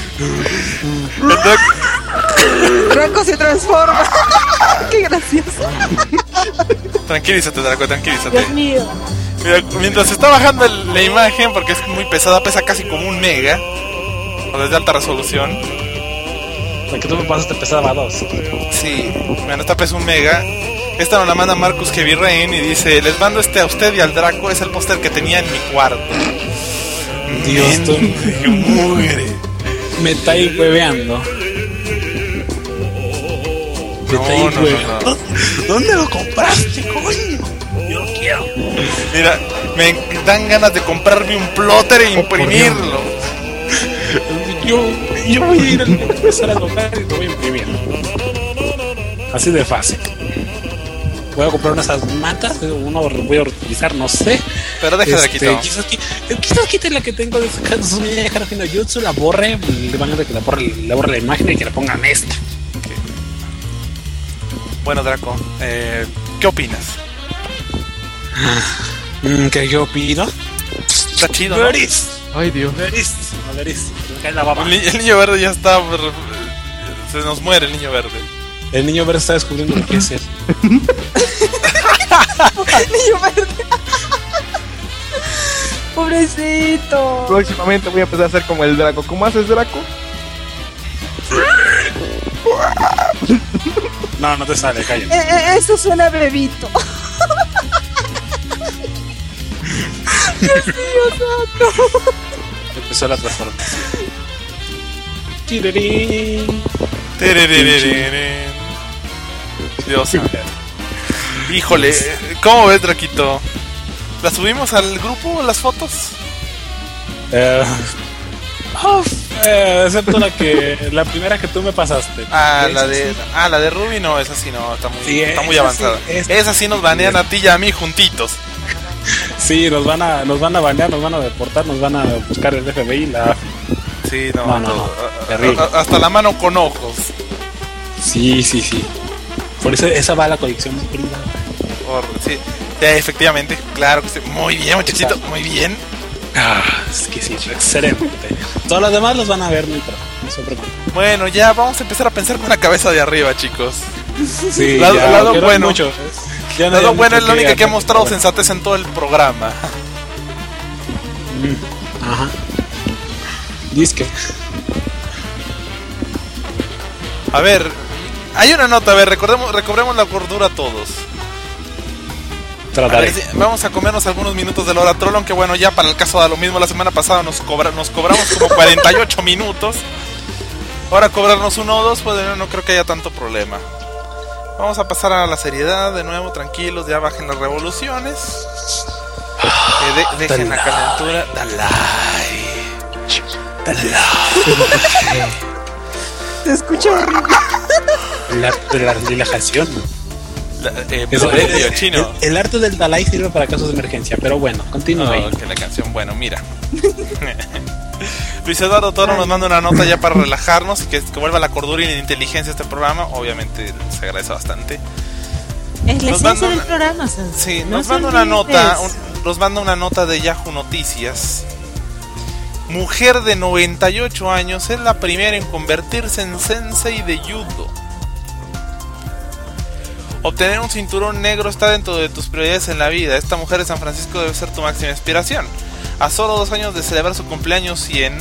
[SPEAKER 4] Draco se transforma. Qué gracioso.
[SPEAKER 2] Tranquilízate, Draco, tranquilízate.
[SPEAKER 4] Dios mío.
[SPEAKER 2] Mira, mientras se está bajando la imagen, porque es muy pesada, pesa casi como 1 mega, o desde alta resolución.
[SPEAKER 3] La que tú me pasaste pesaba 2.
[SPEAKER 2] Sí, bueno, esta pesa 1 mega. Esta nos la manda Marcus Heavy Rain y dice: les mando a usted y al Draco, es el póster que tenía en mi cuarto.
[SPEAKER 3] Dios,
[SPEAKER 2] mugre.
[SPEAKER 3] Me está ahí hueveando.
[SPEAKER 2] No.
[SPEAKER 3] ¿Dónde lo compraste, coño? Yo lo quiero.
[SPEAKER 2] Mira, me dan ganas de comprarme un plotter e imprimirlo.
[SPEAKER 3] Yo voy a ir a empezar a tocar y lo voy a imprimir. Así de fácil. Voy a comprar unas mantas, uno voy a utilizar, no sé.
[SPEAKER 2] Pero deja de quitar.
[SPEAKER 3] Quizás quite la que tengo de su vieja haciendo YouTube, la borre, le van a ver que la borre la imagen y que la pongan esta.
[SPEAKER 2] Okay. Bueno, Draco, ¿qué opinas?
[SPEAKER 3] ¿Qué yo opino?
[SPEAKER 2] Está chido, ¿no?
[SPEAKER 8] Ay, Dios.
[SPEAKER 3] Me cae la baba.
[SPEAKER 2] El niño verde ya está. Se nos muere el niño verde.
[SPEAKER 3] El niño verde está descubriendo lo que es él.
[SPEAKER 4] Niño verde. Pobrecito.
[SPEAKER 8] Próximamente voy a empezar a hacer como el Draco. ¿Cómo haces, Draco?
[SPEAKER 3] No te sale, cállate.
[SPEAKER 4] Eso suena bebito. Dios mío, santo.
[SPEAKER 3] Empezó la transformación.
[SPEAKER 2] Dios mío. Híjole, ¿cómo ves, Draquito? ¿La subimos al grupo, las fotos?
[SPEAKER 3] Excepto la primera que tú me pasaste.
[SPEAKER 2] La de Ruby no, esa sí no, está muy avanzada. Esa sí nos banean a ti y a mí juntitos.
[SPEAKER 3] Sí, nos van a banear, nos van a deportar, nos van a buscar el FBI, la AFI.
[SPEAKER 2] Sí,
[SPEAKER 3] no. Terrible.
[SPEAKER 2] Hasta la mano con ojos.
[SPEAKER 3] Sí. Por eso esa va a la colección privada.
[SPEAKER 2] Sí, efectivamente, claro que sí. Muy bien, muchachito, muy bien.
[SPEAKER 3] Es que sí, excelente. Todos los demás los van a ver mientras, no se preocupen.
[SPEAKER 2] Bueno, ya vamos a empezar a pensar con la cabeza de arriba, chicos.
[SPEAKER 3] Sí,
[SPEAKER 2] lado bueno.
[SPEAKER 3] Mucho.
[SPEAKER 2] Lado bueno es la única que ha mostrado sensatez en todo el programa.
[SPEAKER 3] Ajá. Disque.
[SPEAKER 2] A ver, hay una nota, a ver, recobremos la cordura todos.
[SPEAKER 3] Trataré.
[SPEAKER 2] Vamos a comernos algunos minutos de la hora troll, aunque bueno, ya para el caso da lo mismo. La semana pasada nos cobramos como 48 minutos. Ahora cobrarnos 1 o 2, pues no creo que haya tanto problema. Vamos a pasar a la seriedad de nuevo, tranquilos, ya bajen las revoluciones. Dejen la calentura. Dale.
[SPEAKER 4] Te escucho horrible.
[SPEAKER 3] La relajación.
[SPEAKER 2] Prodigio chino.
[SPEAKER 3] El arte del Dalai sirve para casos de emergencia, pero bueno, continúa ahí.
[SPEAKER 2] Que la canción, bueno, mira. Luis Eduardo Toro nos manda una nota ya para relajarnos y que vuelva la cordura y la inteligencia a este programa. Obviamente se agradece bastante.
[SPEAKER 4] Es la esencia del programa.
[SPEAKER 2] Sí, nos manda una nota, nos manda una nota de Yahoo Noticias. Mujer de 98 años es la primera en convertirse en sensei de judo. Obtener un cinturón negro está dentro de tus prioridades en la vida. Esta mujer de San Francisco debe ser tu máxima inspiración. A solo 2 años de celebrar su cumpleaños 100,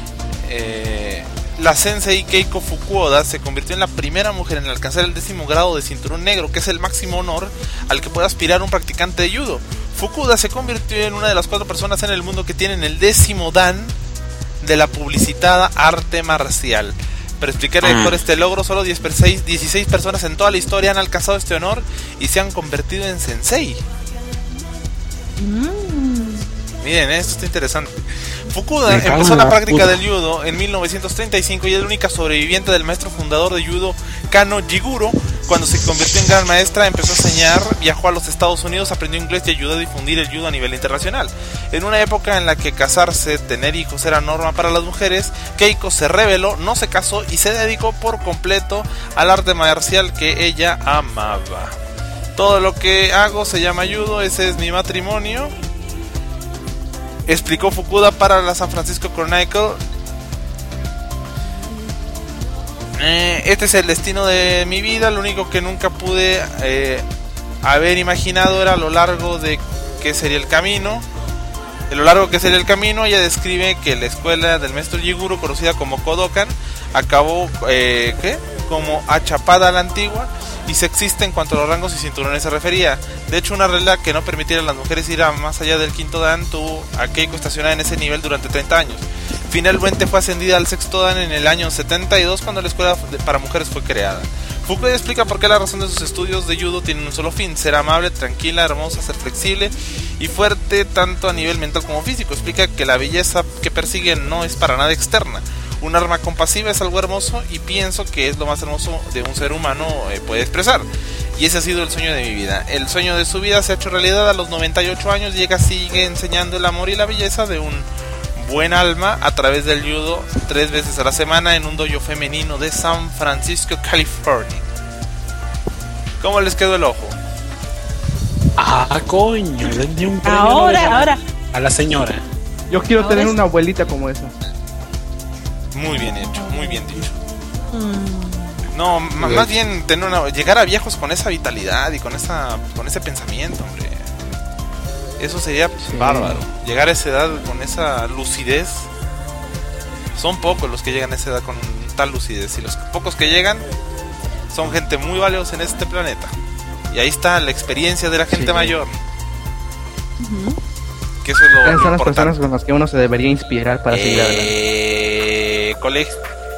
[SPEAKER 2] la sensei Keiko Fukuoda se convirtió en la primera mujer en alcanzar el 10º grado de cinturón negro, que es el máximo honor al que puede aspirar un practicante de judo. Fukuoda se convirtió en una de las 4 personas en el mundo que tienen el 10º dan de la publicitada arte marcial. Para explicarle mejor este logro, solo 16 personas en toda la historia han alcanzado este honor y se han convertido en sensei. Miren, esto está interesante. Fukuda empezó la práctica del judo en 1935 y es la única sobreviviente del maestro fundador de judo Kano Jiguro. Cuando se convirtió en gran maestra, empezó a enseñar, viajó a los Estados Unidos, aprendió inglés y ayudó a difundir el judo a nivel internacional. En una época en la que casarse, tener hijos era norma para las mujeres, Keiko se rebeló, no se casó y se dedicó por completo al arte marcial que ella amaba. Todo lo que hago se llama judo, ese es mi matrimonio, explicó Fukuda para la San Francisco Chronicle. Este es el destino de mi vida. Lo único que nunca pude haber imaginado era lo largo de que sería el camino. De lo largo que sería el camino, ella describe que la escuela del maestro Jiguro, conocida como Kodokan, acabó como achapada a la antigua y sexista en cuanto a los rangos y cinturones se refería. De hecho, una regla que no permitiera a las mujeres ir a más allá del 5º dan tuvo a Keiko estacionada en ese nivel durante 30 años. Finalmente fue ascendida al 6º dan en el año 72 cuando la escuela para mujeres fue creada. Fukuda explica por qué la razón de sus estudios de judo tiene un solo fin: ser amable, tranquila, hermosa, ser flexible y fuerte tanto a nivel mental como físico. Explica que la belleza que persigue no es para nada externa. Un arma compasiva es algo hermoso y pienso que es lo más hermoso de un ser humano puede expresar. Y ese ha sido el sueño de mi vida. El sueño de su vida se ha hecho realidad a los 98 años y ella sigue enseñando el amor y la belleza de un buen alma a través del judo 3 veces a la semana en un dojo femenino de San Francisco, California. ¿Cómo les quedó el ojo?
[SPEAKER 3] Coño, le di un premio
[SPEAKER 4] ahora
[SPEAKER 3] a la señora.
[SPEAKER 8] Yo quiero tener una abuelita como esa.
[SPEAKER 2] Muy bien hecho, muy bien dicho. No, más bien llegar a viejos con esa vitalidad y con ese pensamiento, hombre. Eso sería bárbaro. Llegar a esa edad con esa lucidez. Son pocos los que llegan a esa edad con tal lucidez. Y los pocos que llegan son gente muy valiosa en este planeta. Y ahí está la experiencia de la gente mayor. Que eso es lo
[SPEAKER 8] Esas son las
[SPEAKER 2] importante.
[SPEAKER 8] personas con las que uno se debería inspirar para seguir adelante.
[SPEAKER 2] Colegio.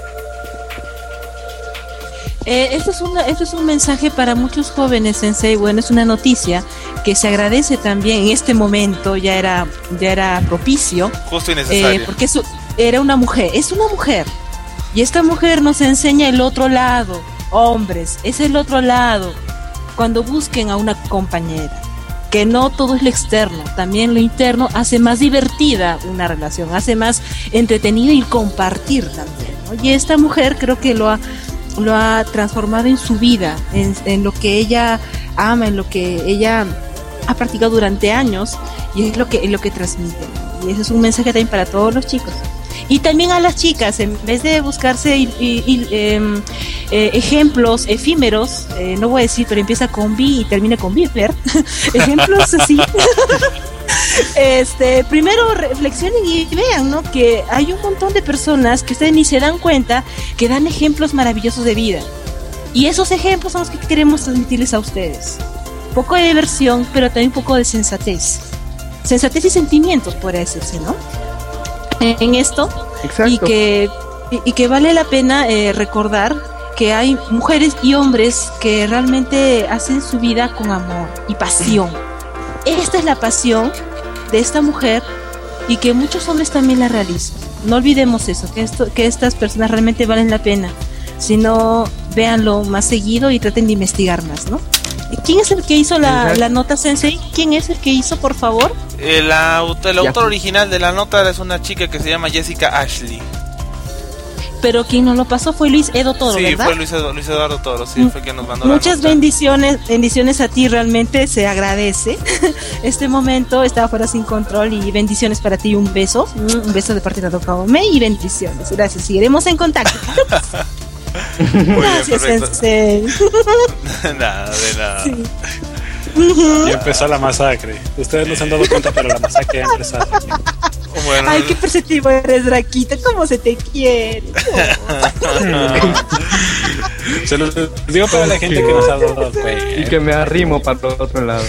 [SPEAKER 4] Esto es un mensaje para muchos jóvenes, Sensei. Bueno, es una noticia que se agradece también en este momento. Ya era propicio.
[SPEAKER 2] Justo y necesario.
[SPEAKER 4] Porque era una mujer. Es una mujer. Y esta mujer nos enseña el otro lado. Hombres, es el otro lado. Cuando busquen a una compañera. Que no todo es lo externo, también lo interno hace más divertida una relación, hace más entretenida y compartir también, ¿no? Y esta mujer creo que lo ha transformado en su vida, en lo que ella ama, en lo que ella ha practicado durante años, y es lo que transmite, ¿no? Y ese es un mensaje también para todos los chicos. Y también a las chicas, en vez de buscarse ejemplos efímeros, no voy a decir, pero empieza con B y termina con Viper, ejemplos así. Primero reflexionen y vean, ¿no? Que hay un montón de personas que ustedes ni se dan cuenta que dan ejemplos maravillosos de vida. Y esos ejemplos son los que queremos transmitirles a ustedes. Un poco de diversión, pero también un poco de sensatez. Sensatez y sentimientos, podría decirse, ¿no? En esto.
[SPEAKER 8] Exacto.
[SPEAKER 4] Y que vale la pena recordar que hay mujeres y hombres que realmente hacen su vida con amor y pasión. Esta es la pasión de esta mujer y que muchos hombres también la realizan. No olvidemos eso, que estas personas realmente valen la pena. Si no, véanlo más seguido y traten de investigar más, ¿no? ¿Quién es el que hizo la nota, Sensei? ¿Quién es el que hizo, por favor?
[SPEAKER 2] El autor original de la nota es una chica que se llama Jessica Ashley.
[SPEAKER 4] Pero quien nos lo pasó fue Luis Edo Toro,
[SPEAKER 2] sí,
[SPEAKER 4] ¿verdad?
[SPEAKER 2] Sí, fue Luis Eduardo Toro, sí, fue quien nos mandó
[SPEAKER 4] Muchas
[SPEAKER 2] la nota.
[SPEAKER 4] bendiciones a ti, realmente se agradece. Este momento estaba fuera sin control y bendiciones para ti, un beso de parte de Doka Ome y bendiciones. Gracias, seguiremos en contacto. Gracias, Sensei.
[SPEAKER 2] Nada, de nada. Sí.
[SPEAKER 3] Y empezó la masacre. Ustedes no se han dado cuenta, pero la masacre ha empezado.
[SPEAKER 2] Bueno.
[SPEAKER 4] Ay, qué perceptivo eres, Draquita, cómo se te quiere.
[SPEAKER 3] Se lo digo para la gente que nos ha dado cuenta.
[SPEAKER 8] Y que me arrimo para el otro lado.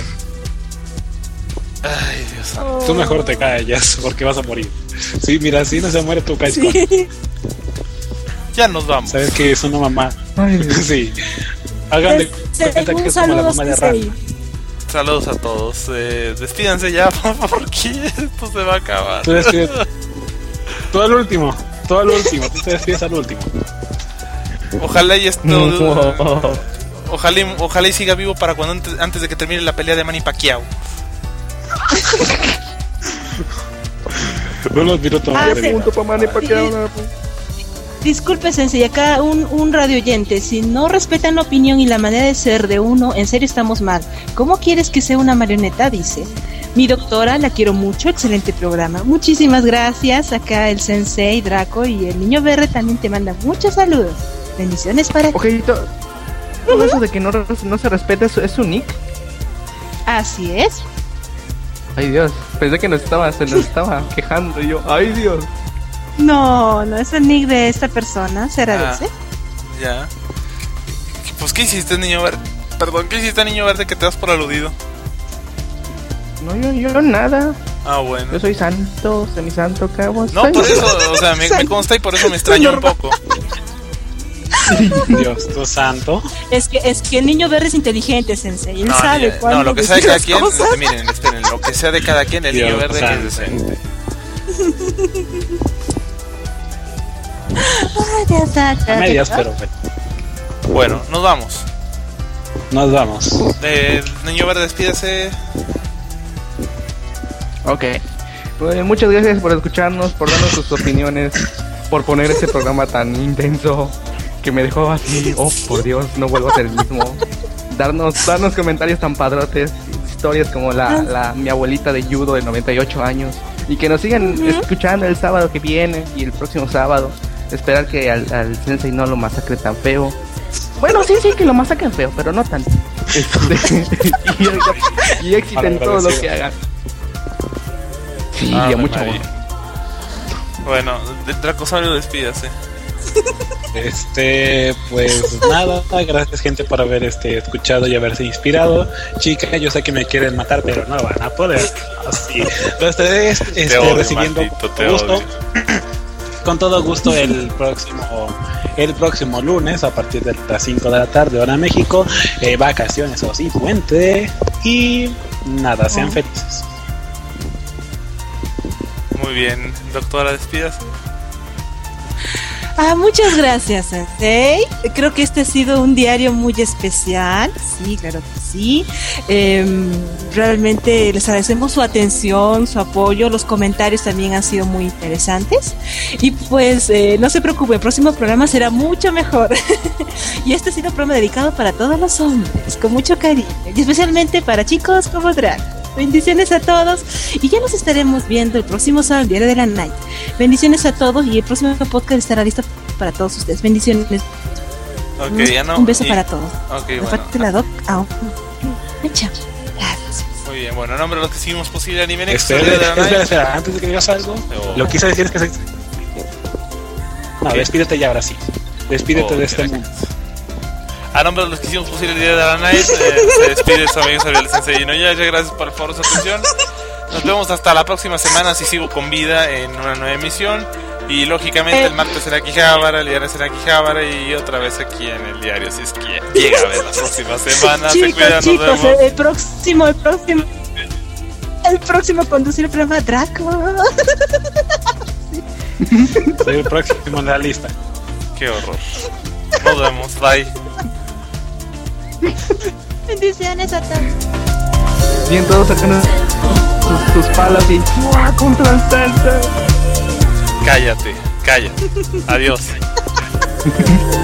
[SPEAKER 2] Ay, Dios santo.
[SPEAKER 3] Tú mejor te callas, porque vas a morir. Sí, mira, si no se muere, tú caes con.
[SPEAKER 2] Ya nos vamos.
[SPEAKER 3] Sabes que es una mamá.
[SPEAKER 8] Ay,
[SPEAKER 3] sí. Hagan de cuenta que es como la mamá de Ran.
[SPEAKER 2] Saludos a todos. Despídanse ya, porque esto se va a acabar.
[SPEAKER 3] Tú despides. Tú al último. Tú te despides al último.
[SPEAKER 2] Ojalá y esto. Ojalá y siga vivo para cuando antes de que termine la pelea de Manny Pacquiao.
[SPEAKER 3] No los miro todo.
[SPEAKER 8] Punto para Manny Pacquiao.
[SPEAKER 4] Disculpe, Sensei, acá un radio oyente. Si no respetan la opinión y la manera de ser de uno, en serio estamos mal. ¿Cómo quieres que sea una marioneta? Dice. Mi doctora, la quiero mucho, excelente programa. Muchísimas gracias. Acá el Sensei, Draco y el niño verde también te manda muchos saludos. Bendiciones para ti.
[SPEAKER 8] Todo eso de que no se respeta es su nick.
[SPEAKER 4] Así es.
[SPEAKER 8] Ay, Dios, pensé que se nos estaba quejando y yo, ay, Dios.
[SPEAKER 4] No, es el nick de esta persona, ¿será de ese?
[SPEAKER 2] Ya. Pues, ¿qué hiciste, niño verde? Perdón, ¿qué hiciste, niño verde, que te das por aludido?
[SPEAKER 8] No, yo nada.
[SPEAKER 2] Ah, bueno.
[SPEAKER 8] Yo soy santo, semisanto, cabo.
[SPEAKER 2] No, por eso, o sea, me consta y por eso me extrañó un poco.
[SPEAKER 3] Dios, tu santo.
[SPEAKER 4] Es que el niño verde es inteligente, Sensei. Él sabe cuándo.
[SPEAKER 2] No, lo que sea de cada quien, miren, esperen, lo que sea de cada quien, el niño verde es decente.
[SPEAKER 3] A medias, pero
[SPEAKER 2] bueno, nos vamos. Niño verde, despídese.
[SPEAKER 8] Ok. Muchas gracias por escucharnos, por darnos sus opiniones, por poner este programa tan intenso que me dejó así, oh por Dios, no vuelvo a ser el mismo. Darnos comentarios tan padrotes, historias como mi abuelita de judo de 98 años, y que nos sigan escuchando el sábado que viene y el próximo sábado. Esperar que al Sensei no lo masacre tan feo. Bueno, sí, que lo masacren feo, pero no tanto. Y éxito en todo lo que hagan. Sí, a mucho amor.
[SPEAKER 2] Bueno, Dracosaurio, despídase.
[SPEAKER 3] Pues nada, gracias gente por haber escuchado y haberse inspirado. Chica, yo sé que me quieren matar, pero no van a poder. Así, lo estaré recibiendo con todo gusto el próximo lunes a partir de las 5 de la tarde, hora México. Vacaciones o sí, puente. Y nada, sean felices.
[SPEAKER 2] Muy bien, doctora, despídase.
[SPEAKER 4] Muchas gracias, Sensei. Creo que este ha sido un diario muy especial. Sí, claro que sí. Realmente les agradecemos su atención, su apoyo. Los comentarios también han sido muy interesantes. Y pues no se preocupen, el próximo programa será mucho mejor. Y este ha sido un programa dedicado para todos los hombres, con mucho cariño. Y especialmente para chicos como Draco. Bendiciones a todos y ya nos estaremos viendo el próximo sábado, el Diario de la Night. Bendiciones a todos y el próximo podcast estará listo para todos ustedes. Bendiciones.
[SPEAKER 2] Okay, ya no.
[SPEAKER 4] Un beso para todos.
[SPEAKER 2] Okay,
[SPEAKER 4] bueno. La doc. Gracias.
[SPEAKER 2] Muy bien, bueno, en nombre de los que hicimos posible Anime Next.
[SPEAKER 3] Espera, antes de que digas algo, lo que quise decir es que despídete ya ahora sí. Despídete de este mundo.
[SPEAKER 2] A nombre de los que hicimos posible el día de la night, se despide su amigo Xavier Sensei Inuyasha. Gracias por el favor de su atención. Nos vemos hasta la próxima semana si sigo con vida en una nueva emisión. Y lógicamente el martes será Akihabara, el viernes será Akihabara y otra vez aquí en el diario. Si es que llega a ver la próxima semana.
[SPEAKER 4] Chicos,
[SPEAKER 2] se cuidan,
[SPEAKER 4] chicos,
[SPEAKER 2] nos vemos.
[SPEAKER 4] El próximo conducir el programa Draco.
[SPEAKER 3] Soy el próximo en la lista.
[SPEAKER 2] Qué horror. Nos vemos, bye.
[SPEAKER 4] Bendiciones a todos.
[SPEAKER 8] Bien, todos sacando sus palas y ¡mua! Contra el Celta.
[SPEAKER 2] Cállate. Adiós.